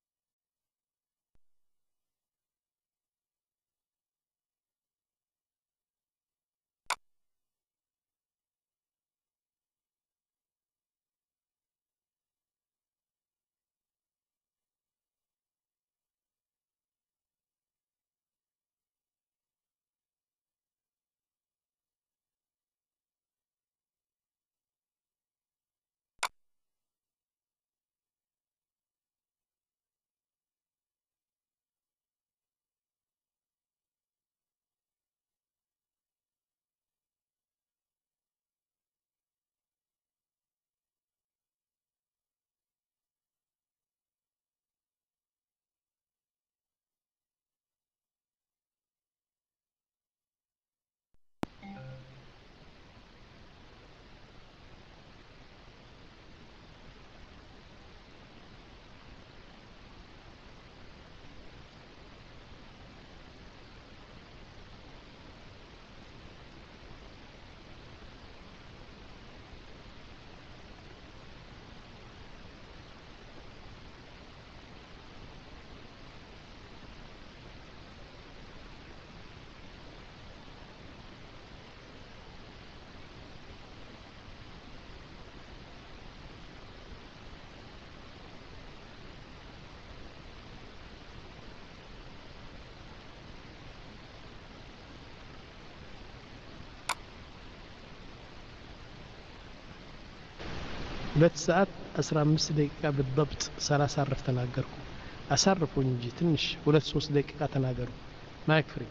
ሁለት ሰዓት አስራ አምስት ደቂቃ بالضبط ሳላሳርፍ ተናገርኩ አሳርፉኝ እንጂ ትንሽ ሁለት ሶስት ደቂቃ ተናገሩ ማይክ ፍሪ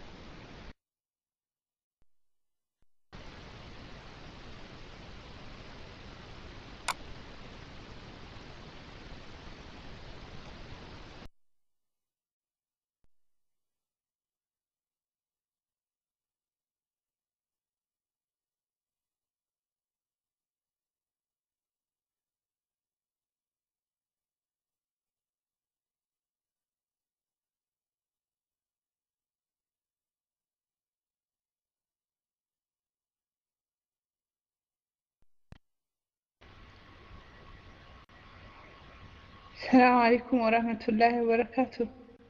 السلام عليكم ورحمة الله وبركاته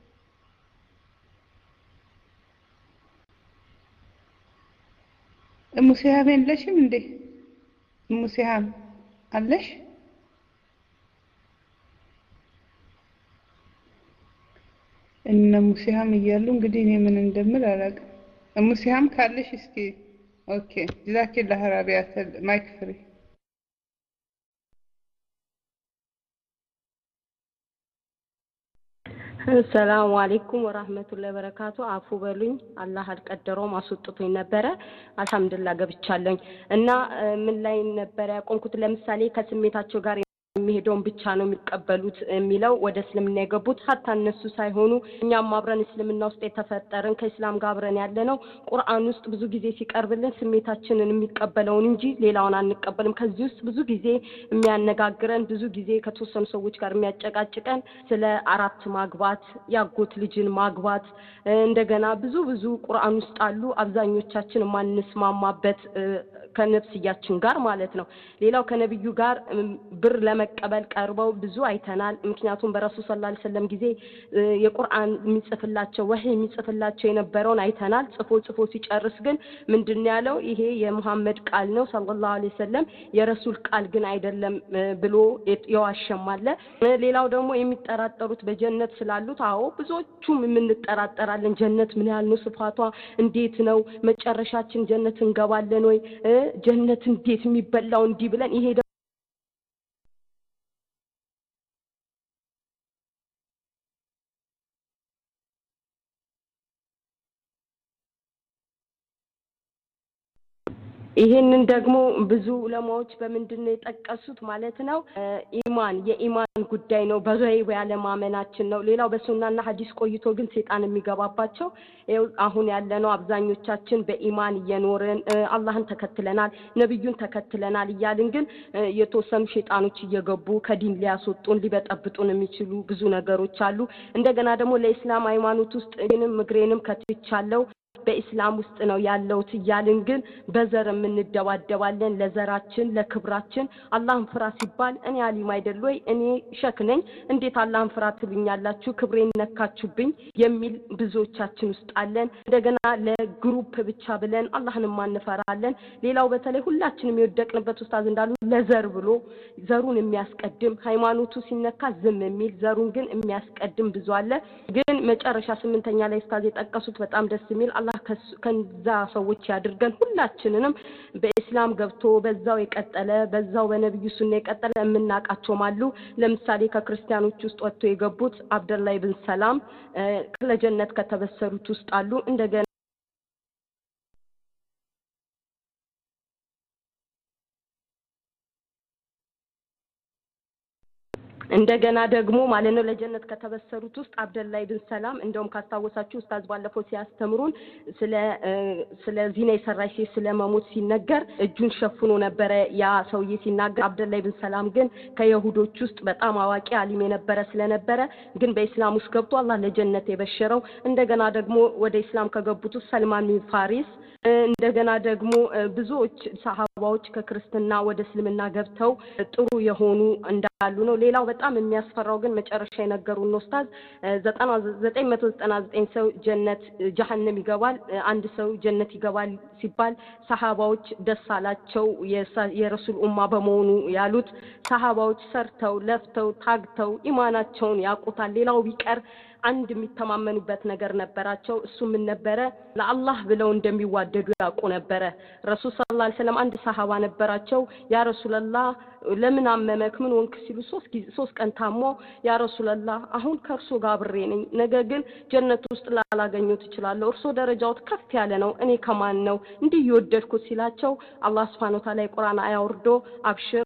أم سهام ليش من ده أم سهام علش إن أم سهام يجلون قديني من ندمر على أم سهام كارلش اسكي أوكي جزاك الله رابعة المايك فري
السلام عليكم ورحمة الله وبركاته عفو بلون الله القدروا ما سطتوኝ ነበረ አልহামዱሊላህ ገብቻለኝ እና ምን ላይ ነበረ ቆንኩት ለምሳሌ ከስሜታቸው ጋር የሚሄደውን ብቻ ነው የሚቀበሉት የሚለው ወደ እስልምና የገቡት ሀታ እነሱ ሳይሆኑ እኛም አብረን እስልምና ውስጥ የተፈጠረን ከእስላም ጋር አብረን ያለነው ቁርአን ውስጥ ብዙ ጊዜ ሲቀርብልን ስሜታችንን የሚቀበለውን እንጂ ሌላውን አንቀበልም ከዚህ ውስጥ ብዙ ጊዜ የሚያነጋግረን ብዙ ጊዜ ከተወሰኑ ሰዎች ጋር የሚያጨቃጭቀን ስለ አራት ማግባት ያጎት ልጅን ማግባት እንደገና ብዙ ብዙ ቁርአን ውስጥ አሉ አብዛኞቻችን ማንስማማበት ከነፍስያችን ጋር ማለት ነው ሌላው ከነብዩ ጋር ብር ለመቀበል ቀርበው ብዙ አይተናል ምክንያቱም በረሱል ሰለላሁ ዐለይሂ ወሰለም ጊዜ የቁርአን የሚጽፍላቸው ወህይ የሚጽፍላቸው የነበረውን አይተናል ጽፎ ጽፎ ሲጨርስ ግን ምንድነው ያለው ይሄ የመሐመድ ቃል ነው ሰለላሁ ዐለይሂ ወሰለም የረሱል ቃል ግን አይደለም ብሎ የዋሸማለ ሌላው ደግሞ የሚጠራጠሩት በጀነት ስላሉት አዎ ብዙዎቹም የምንጠራጠራለን ጀነት ምን ያህል ነው ስፋቷ እንዴት ነው መጨረሻችን ጀነት እንገባለን ወይ ጀነት እንዴት የሚበላው እንዲ ብለን ይሄ ይሄንን ደግሞ ብዙ ዑለማዎች በመንድነው የጠቀሱት ማለት ነው ኢማን የኢማን ጉዳይ ነው በገይብ ያለ ማመናችን ነው ሌላው በሱናና ሐዲስ ቆይቶ ግን ሰይጣን የሚገባባቸው አሁን ያለነው አብዛኞቻችን በኢማን እየኖርን አላህን ተከትለናል ነብዩን ተከትለናል ይያልን ግን የተወሰኑ ሸይጣኖች እየገቡ ከዲን ሊያስወጡን ሊበጠብጡን የሚችሉ ብዙ ነገሮች አሉ እንደገና ደግሞ ለእስላም ሃይማኖት ውስጥ እኔንም ምግሬንም ከትቻለሁ በእስላም ውስጥ ነው ያለው ይያልን ግን በዘር ምንደባደባለን ለዘራችን ለክብራችን አላህን ፍራ ሲባል እኔ አሊም አይደል ወይ እኔ ሸክ ነኝ እንዴት አላህን ፍራ ትልኛላችሁ ክብሬን ነካችሁብኝ የሚል ብዙዎቻችን ውስጥ አለን እንደገና ለግሩፕ ብቻ ብለን አላህን ማንፈራለን ሌላው በተለይ ሁላችንም የወደቅንበት ኡስታዝ እንዳሉ ለዘር ብሎ ዘሩን የሚያስቀድም ሃይማኖቱ ሲነካ ዝም የሚል ዘሩን ግን የሚያስቀድም ብዙ አለ ግን መጨረሻ ስምንተኛ ላይ ኡስታዝ የጠቀሱት በጣም ደስ የሚል አላህ ከዛ ሰዎች ያድርገን ሁላችንንም በእስላም ገብቶ በዛው የቀጠለ በዛው በነብዩ ሱና የቀጠለ እናቃቸው ማሉ ለምሳሌ ከክርስቲያኖች ውስጥ ወጥቶ የገቡት አብደላህ ኢብን ሰላም ለጀነት ከተበሰሩት ውስጥ አሉ እንደገና እንደገና ደግሞ ማለት ነው ለጀነት ከተበሰሩት ውስጥ አብደላህ ኢብን ሰላም እንደውም ካስታወሳችሁ ኡስታዝ ባለፈው ሲያስተምሩን ስለ ስለ ዚና የሰራሽ ስለ መሞት ሲነገር እጁን ሸፍኖ ነበር ያ ሰውዬ ሲናገር አብደላህ ኢብን ሰላም ግን ከይሁዶች ውስጥ በጣም አዋቂ አሊም የነበረ ስለነበረ ግን በእስላም ውስጥ ገብቶ አላህ ለጀነት የበሸረው እንደገና ደግሞ ወደ እስላም ከገቡት ሰልማን ቢን ፋሪስ እንደገና ደግሞ ብዙዎች ሰሃባዎች ከክርስቲና ወደ እስልምና ገብተው ጥሩ የሆኑ እንዳሉ ነው ሌላው በጣም የሚያስፈራው ግን መጨረሻ የነገሩን ኡስታዝ ዘጠኝ መቶ ዘጠና ዘጠኝ ሰው ጀነት ጀሃነም ይገባል አንድ ሰው ጀነት ይገባል ሲባል ሰሃባዎች ደስ አላቸው የረሱል ኡማ በመሆኑ ያሉት ሰሃባዎች ሰርተው ለፍተው ታግተው ኢማናቸውን ያቁታል ሌላው ቢቀር አንድ የሚተማመኑበት ነገር ነበራቸው እሱ ምን ነበረ ለአላህ ብለው እንደሚዋደዱ ያውቁ ነበረ ረሱል ሰለላሁ ዐለይሂ ወሰለም አንድ ሰሃባ ነበራቸው ያ ረሱላህ ለምን አመመክ ምን ወንክ ሲሉ ሶስት ሶስት ቀን ታሞ ያ ረሱላህ አሁን ከርሶ ጋር ብሬ ነኝ ነገ ግን ጀነት ውስጥ ላላገኙት ይችላል እርሶ ደረጃው ከፍ ያለ ነው እኔ ከማን ነው እንዴ ይወደድኩት ሲላቸው አላህ Subhanahu Wa Ta'ala የቁርአን አያ ወርዶ አብሽር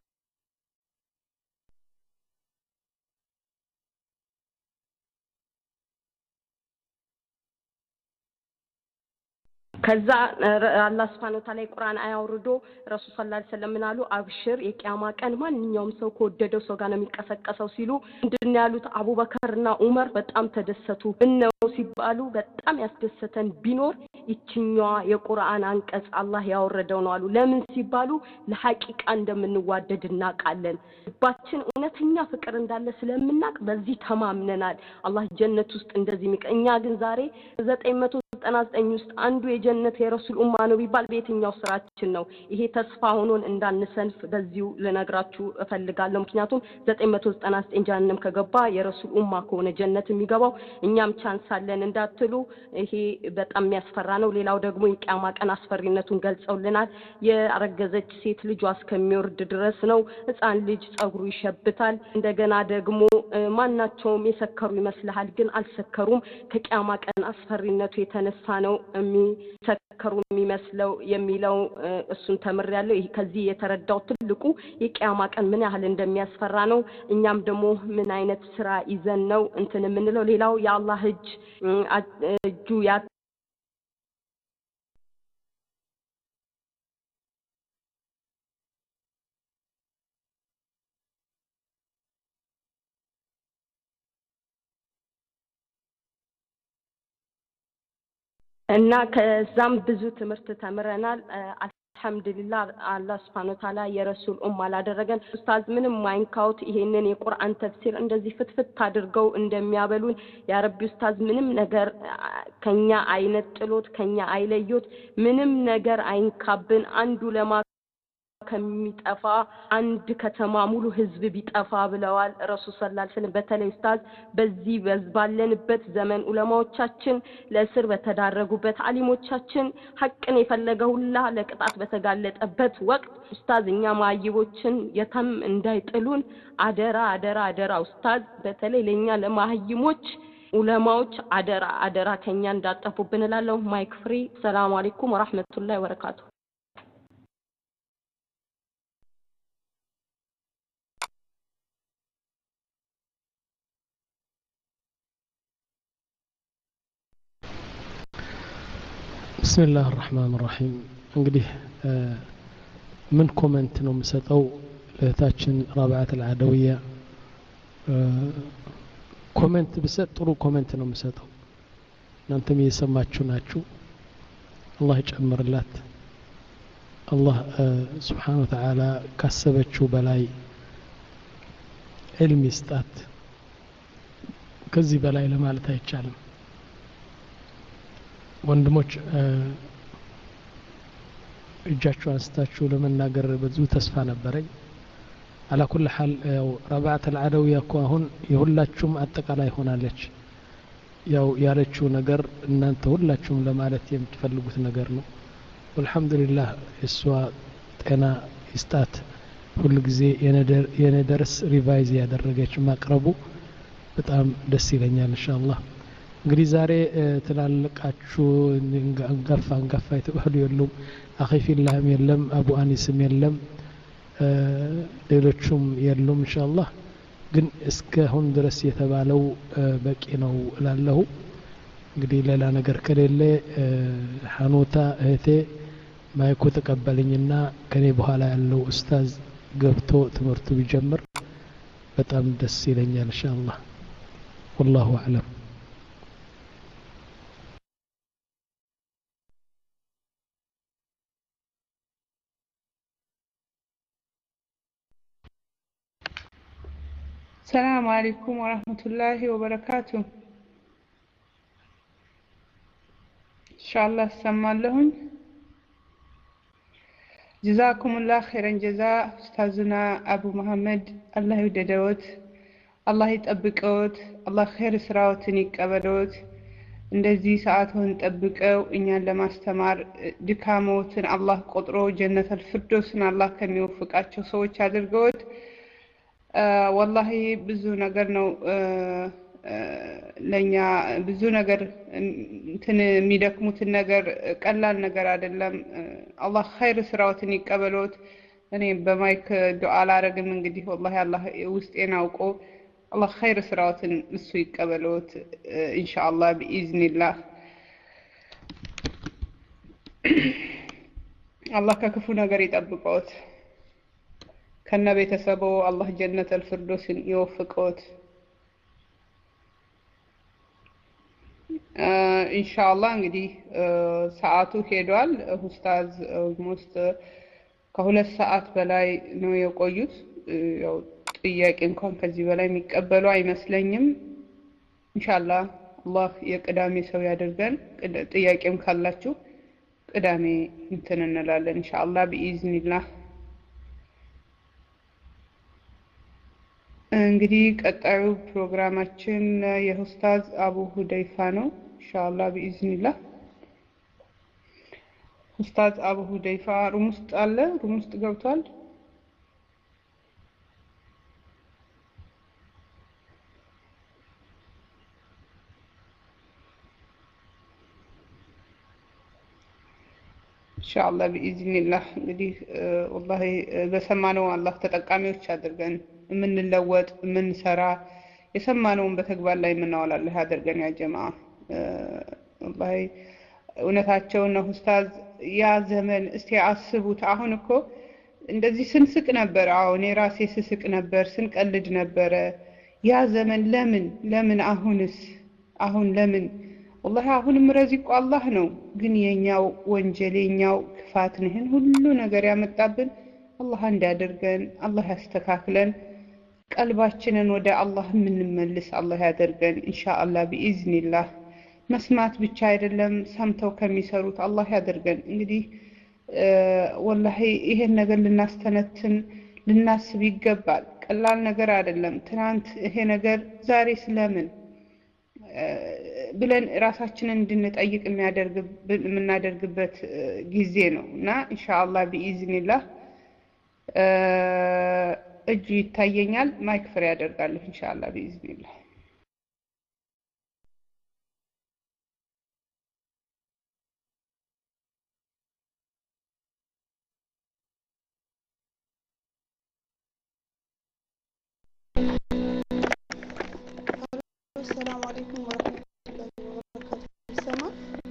ከዛ አላህ Subhanahu Wa Ta'ala የቁርአን አያ ወርዶ ረሱል ሰለላሁ ዐለይሂ ወሰለም ምናሉ አብሽር የቂያማ ቀን ማንኛውም ሰው ከወደደው ሰው ጋር ነው የሚቀሰቀሰው ሲሉ እንድን ያሉት አቡበከርና ዑመር በጣም ተደሰቱ እነው ሲባሉ በጣም ያስደሰተን ቢኖር ይችኛዋ የቁርአን አንቀጽ አላህ ያወረደው ነው አሉ ለምን ሲባሉ ለሐቂቃ እንደምንዋደድ እናቃለን ባችን እውነተኛ ፍቅር እንዳለ ስለምናቅ በዚህ ተማምነናል አላህ ጀነት ውስጥ እንደዚህ ሚቀኛ ግን ዛሬ ዘጠኝ መቶ ዘጠና ዘጠኝ ውስጥ አንዱ የጀነት የረሱል ኡማ ነው ቢባል በየትኛው ስራችን ነው ይሄ ተስፋ ሆኖን እንዳንሰንፍ በዚሁ ለነግራችሁ እፈልጋለሁ ምክንያቱም ዘጠኝ መቶ ዘጠና ዘጠኝ ጀሃነም ከገባ የረሱል ኡማ ከሆነ ጀነት የሚገባው እኛም ቻንስ አለን እንዳትሉ ይሄ በጣም የሚያስፈራ ነው ሌላው ደግሞ የቂያማ ቀን አስፈሪነቱን ገልጸውልናል የአረገዘች ሴት ልጇ እስከሚወርድ ድረስ ነው ህፃን ልጅ ጸጉሩ ይሸብታል እንደገና ደግሞ ማናቸውም የሰከሩ ይመስልሃል ግን አልሰከሩም ከቂያማ ቀን አስፈሪነቱ የተነሳ ነው የሚሰከሩ የሚመስለው የሚለው እሱን ተምሬያለሁ ከዚህ የተረዳው ትልቁ የቂያማ ቀን ምን ያህል እንደሚያስፈራ ነው እኛም ደግሞ ምን አይነት ስራ ይዘን ነው እንትን የምንለው ሌላው የአላህ እጅ እጁ ያ እና ከዛም ብዙ ትምህርት ተምረናል አልহামዱሊላህ አላህ Subhanahu Wa Ta'ala የረሱል ኡማ ላደረገን ኡስታዝ ምንም ማይንካውት ይሄንን የቁርአን ተፍሲር እንደዚህ ፍትፍት አድርገው እንደሚያበሉን ያ ረቢ ኡስታዝ ምንም ነገር ከኛ አይነት ጥሎት ከኛ አይለዩት ምንም ነገር አይንካብን አንዱ ለማ ከሚጠፋ አንድ ከተማ ሙሉ ህዝብ ቢጠፋ ብለዋል ረሱል ሰለላሁ ዐለይሂ ወሰለም በተለይ ኡስታዝ በዚህ በዝባለንበት ዘመን ዑለማዎቻችን ለእስር በተዳረጉበት አሊሞቻችን ሐቅን የፈለገ ሁላ ለቅጣት በተጋለጠበት ወቅት ኡስታዝ እኛ ማይቦችን የተም እንዳይጥሉን አደራ አደራ አደራ ኡስታዝ በተለይ ለኛ ለማህይሞች ዑለማዎች አደራ አደራ ከኛ እንዳጠፉብን እላለሁ ማይክ ፍሪ ሰላም አለይኩም ወራህመቱላሂ ወበረካቱ
بسم الله الرحمن الرحيم እንግዲህ ምን ኮሜንት ነው የምሰጠው ለታችን رابعه العدويه ኮሜንት ብሰጥ ጥሩ ኮሜንት ነው የምሰጠው እናንተም እየሰማችሁ ናችሁ አላህ ይጨምርላት አላህ Subhanahu Wa Ta'ala ካሰበችው በላይ علم ይስጣት ከዚህ በላይ ለማለት አይቻልም ወንድሞች እጃችሁ አንስታችሁ ለመናገር ብዙ ተስፋ ነበረኝ على كل حال ያው رابعه العدويه ኮሁን የሁላችሁም አጠቃላይ ሆናለች ያው ያለችው ነገር እናንተ ሁላችሁም ለማለት የምትፈልጉት ነገር ነው والحمدلله እሷ ጤና ይስጣት ሁሉ ጊዜ የነደር የነደርስ ሪቫይዝ ያደረገች ማቅረቡ በጣም ደስ ይለኛል ኢንሻአላህ እንግዲህ ዛሬ ተላልቃችሁ አንጋፋ አንጋፋ የተባሉ የሉም አኺፊላህም የለም አቡ አኒስም የለም ሌሎችም የሉም ኢንሻአላህ ግን እስካሁን ድረስ የተባለው በቂ ነው እላለሁ እንግዲህ ሌላ ነገር ከሌለ ሐኑታ እህቴ ማይኩ ተቀበልኝና ከኔ በኋላ ያለው ኡስታዝ ገብቶ ትምህርቱ ቢጀምር በጣም ደስ ይለኛል ኢንሻአላህ والله اعلم
السلام عليكم ورحمة الله وبركاته إن شاء الله سمع لهم جزاكم الله خيرا جزاء أستاذنا أبو محمد الله يددوت الله يتأبكوت الله خير سراوتني كبروت እንደዚህ ሰዓቱን ጠብቀው እኛን ለማስተማር ድካሞትን አላህ ቆጥሮ ጀነተል ፍርዶስን አላህ ከሚወፍቃቸው ሰዎች አድርገውት والله ብዙ ነገር ነው ለኛ ብዙ ነገር እንትን የሚደክሙት ነገር ቀላል ነገር አይደለም አላህ ኸይር ስራዎትን ይቀበሉት እኔ በማይክ ዱዓ አላረግም እንግዲህ والله አላህ ውስጤን አውቆ አላህ ኸይር ስራዎትን እሱ ይቀበሉት ኢንሻአላህ በኢዝኒላህ አላህ ከክፉ ነገር ይጠብቀውት ከነ ቤተሰቡ አላህ ጀነተል ፍርዶስን ይወፍቀውት ኢንሻአላህ እንግዲህ ሰዓቱ ሄዷል ኡስታዝ ኦልሞስት ከሁለት ሰዓት በላይ ነው የቆዩት ያው ጥያቄ እንኳን ከዚህ በላይ የሚቀበሉ አይመስለኝም ኢንሻአላህ አላህ የቅዳሜ ሰው ያደርገን ጥያቄም ካላችሁ ቅዳሜ እንትን እንላለን ኢንሻአላህ በኢዝኒላህ እንግዲህ ቀጣዩ ፕሮግራማችን የኡስታዝ አቡ ሁደይፋ ነው ኢንሻአላህ በኢዝኒላህ ኡስታዝ አቡ ሁደይፋ ሩም ውስጥ አለ ሩም ውስጥ ገብቷል ኢንሻአላህ በኢዝኒላህ እንግዲህ والله በሰማነው አላህ ተጠቃሚዎች አድርገን ምንለወጥ ምንሰራ የሰማነውን በተግባር ላይ ምናወላልህ አድርገን ያ ጀማዓ والله እውነታቸው ነው ኡስታዝ ያ ዘመን እስቲ አስቡት አሁን እኮ እንደዚህ ስንስቅ ነበር አሁን የራሴ ስስቅ ነበር ስንቀልድ ነበር ያ ዘመን ለምን ለምን አሁንስ አሁን ለምን والله አሁንም ረዚቁ አላህ ነው ግን የኛው ወንጀለኛው ክፋት ነን ሁሉ ነገር ያመጣብን አላህ እንዲያደርገን አላህ ያስተካክለን ቀልባችንን ወደ አላህ ምንመልስ አላህ ያደርገን ኢንሻአላህ በኢዝኒላህ መስማት ብቻ አይደለም ሰምተው ከሚሰሩት አላህ ያደርገን እንግዲህ ወላሂ ይሄን ነገር ልናስተነትን ልናስብ ይገባል ቀላል ነገር አይደለም ትናንት ይሄ ነገር ዛሬ ስለምን ብለን ራሳችንን እንድንጠይቅ የሚያደርግ የምናደርግበት ጊዜ ነውና ኢንሻአላህ በኢዝኒላህ እጅ ይታየኛል ማይክ ፍሬ ያደርጋለሁ ኢንሻአላህ በኢዝኒላህ
السلام عليكم ورحمة الله وبركاته السماء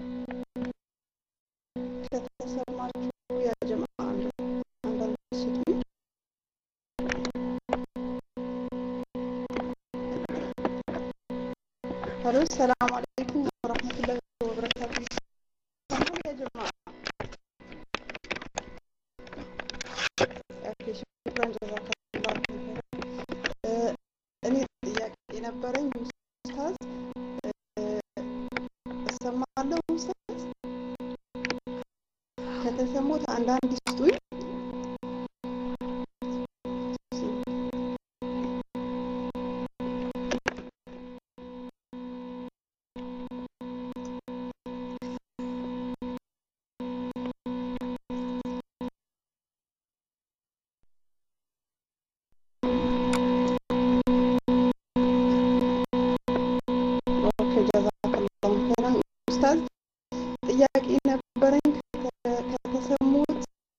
تسمعوا يا جماعة عند المسجد الو السلام عليكم ورحمة الله وبركاته سمعوا يا جماعة شكرا جزاك الله خيرا እኔ ጥያቄ ነበረኝ ኡስታዝ እሰማለሁ ኡስታዝ ከተሰሙት አንዳንድ ይስጡኝ ጥያቄ ነበረኝ ከተሰሙት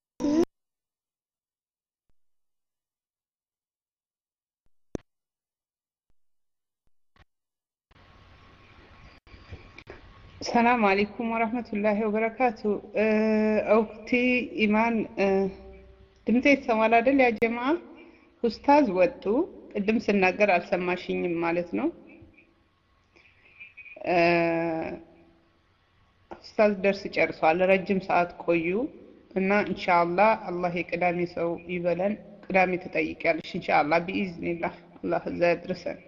السلام عليكم ورحمة الله وبركاته أختي إيمان دمتي سمال عدل يا جماعة أستاذ وطو قدم سنناقر على سماشين مالتنا أستاذ درس ጨርሷል ረጅም ሰዓት ቆዩ እና ኢንሻአላህ አላህ የቅዳሜ ሰው ይበለን ቅዳሜ ተጠይቂያለሽ ኢንሻአላህ በኢዝኒላህ አላህ ዘድርሰን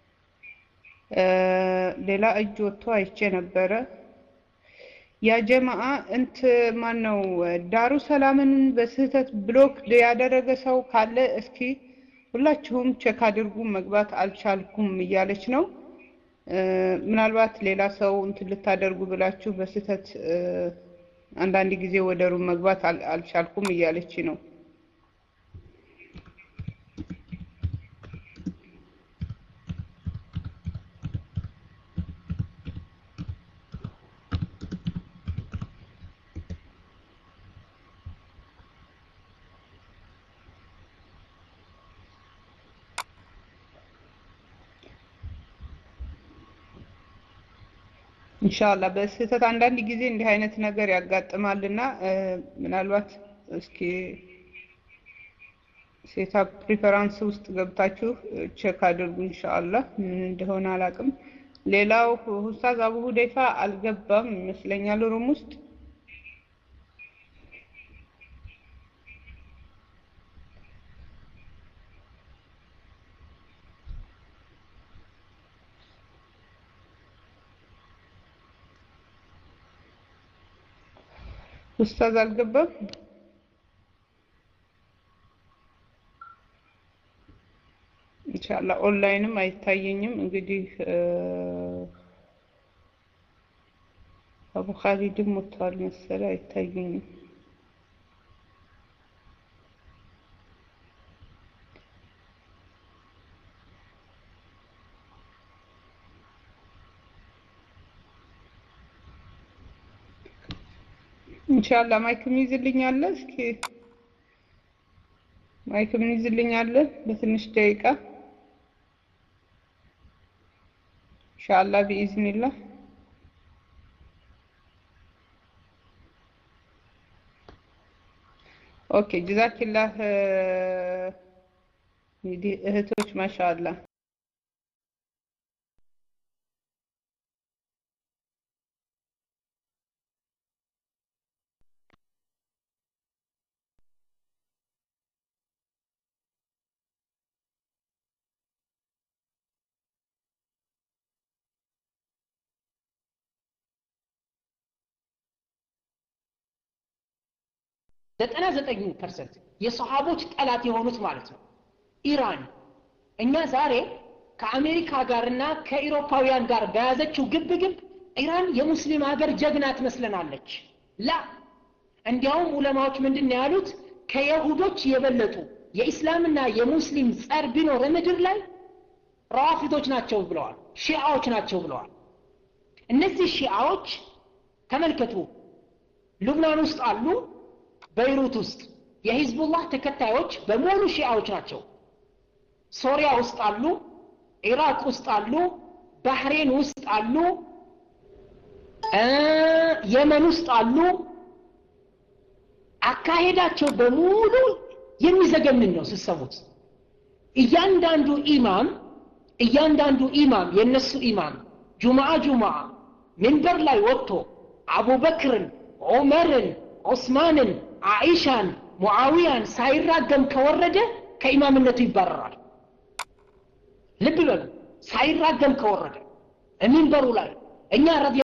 ሌላ እጅ ወጥቶ አይቼ ነበረ ያ ጀማዓ እንት ማን ነው ዳሩ ሰላምን በስህተት ብሎክ ያደረገ ሰው ካለ እስኪ ሁላችሁም ቼክ አድርጉ መግባት አልቻልኩም እያለች ነው ምናልባት ሌላ ሰው እንትን ልታደርጉ ብላችሁ በስህተት አንዳንድ ጊዜ ወደ ሩም መግባት አልቻልኩም እያለች ነው ኢንሻአላህ በስህተት አንዳንድ ጊዜ እንዲህ አይነት ነገር ያጋጥማልና ምናልባት እስኪ ሴታፕ ፕሪፈረንስ ውስጥ ገብታችሁ ቼክ አድርጉ ኢንሻአላህ ምን እንደሆነ አላቅም ሌላው ኡስታዝ አቡ ሁዴፋ አልገባም ይመስለኛል ሩም ውስጥ ኡስታዝ አልገባም ኢንሻአላህ ኦንላይንም አይታየኝም እንግዲህ አቡ ኻሊድም ወጥቷል መሰለኝ አይታየኝም ኢንሻአላህ ማይክ ይዝልኛል እስኪ ማይክ ይዝልኛል በትንሽ ደቂቃ ኢንሻአላህ በኢዝኒላህ ኦኬ ጀዛኪላህ እንግዲህ እህቶች ማሻአላህ
ዘጠና ዘጠኝ ፐርሰንት የሰሃቦች ጠላት የሆኑት ማለት ነው ኢራን እኛ ዛሬ ከአሜሪካ ጋርና ከአውሮፓውያን ጋር በያዘችው ግብግብ ኢራን የሙስሊም ሀገር ጀግና ትመስለናለች ላ እንዲያውም ዑለማዎች ምንድነው ያሉት ከይሁዶች የበለጡ የኢስላምና የሙስሊም ጸር ቢኖር ምድር ላይ ራፊዶች ናቸው ብለዋል ሺዓዎች ናቸው ብለዋል እነዚህ ሺዓዎች ተመልከቱ ሉብናን ውስጥ አሉ በይሩት ውስጥ የሂዝቡላህ ተከታዮች በሙሉ ሺዓዎች ናቸው ሶሪያ ውስጥ አሉ ኢራቅ ውስጥ አሉ ባህሬን ውስጥ አሉ የመን ውስጥ አሉ አካሄዳቸው በሙሉ የሚዘገንን ነው ሲሰሙት እያንዳንዱ ኢማም እያንዳንዱ ኢማም የነሱ ኢማም ጁማዓ ጁማዓ منبر ላይ ወጥቶ አቡበክርን ዑመርን ዑስማንን አኢሻን ሙአዊያን ሳይራገም ከወረደ ከኢማምነቱ ይባረራል ልብ በሉ ሳይራገም ከወረደ ሚንበሩ ላይ እኛ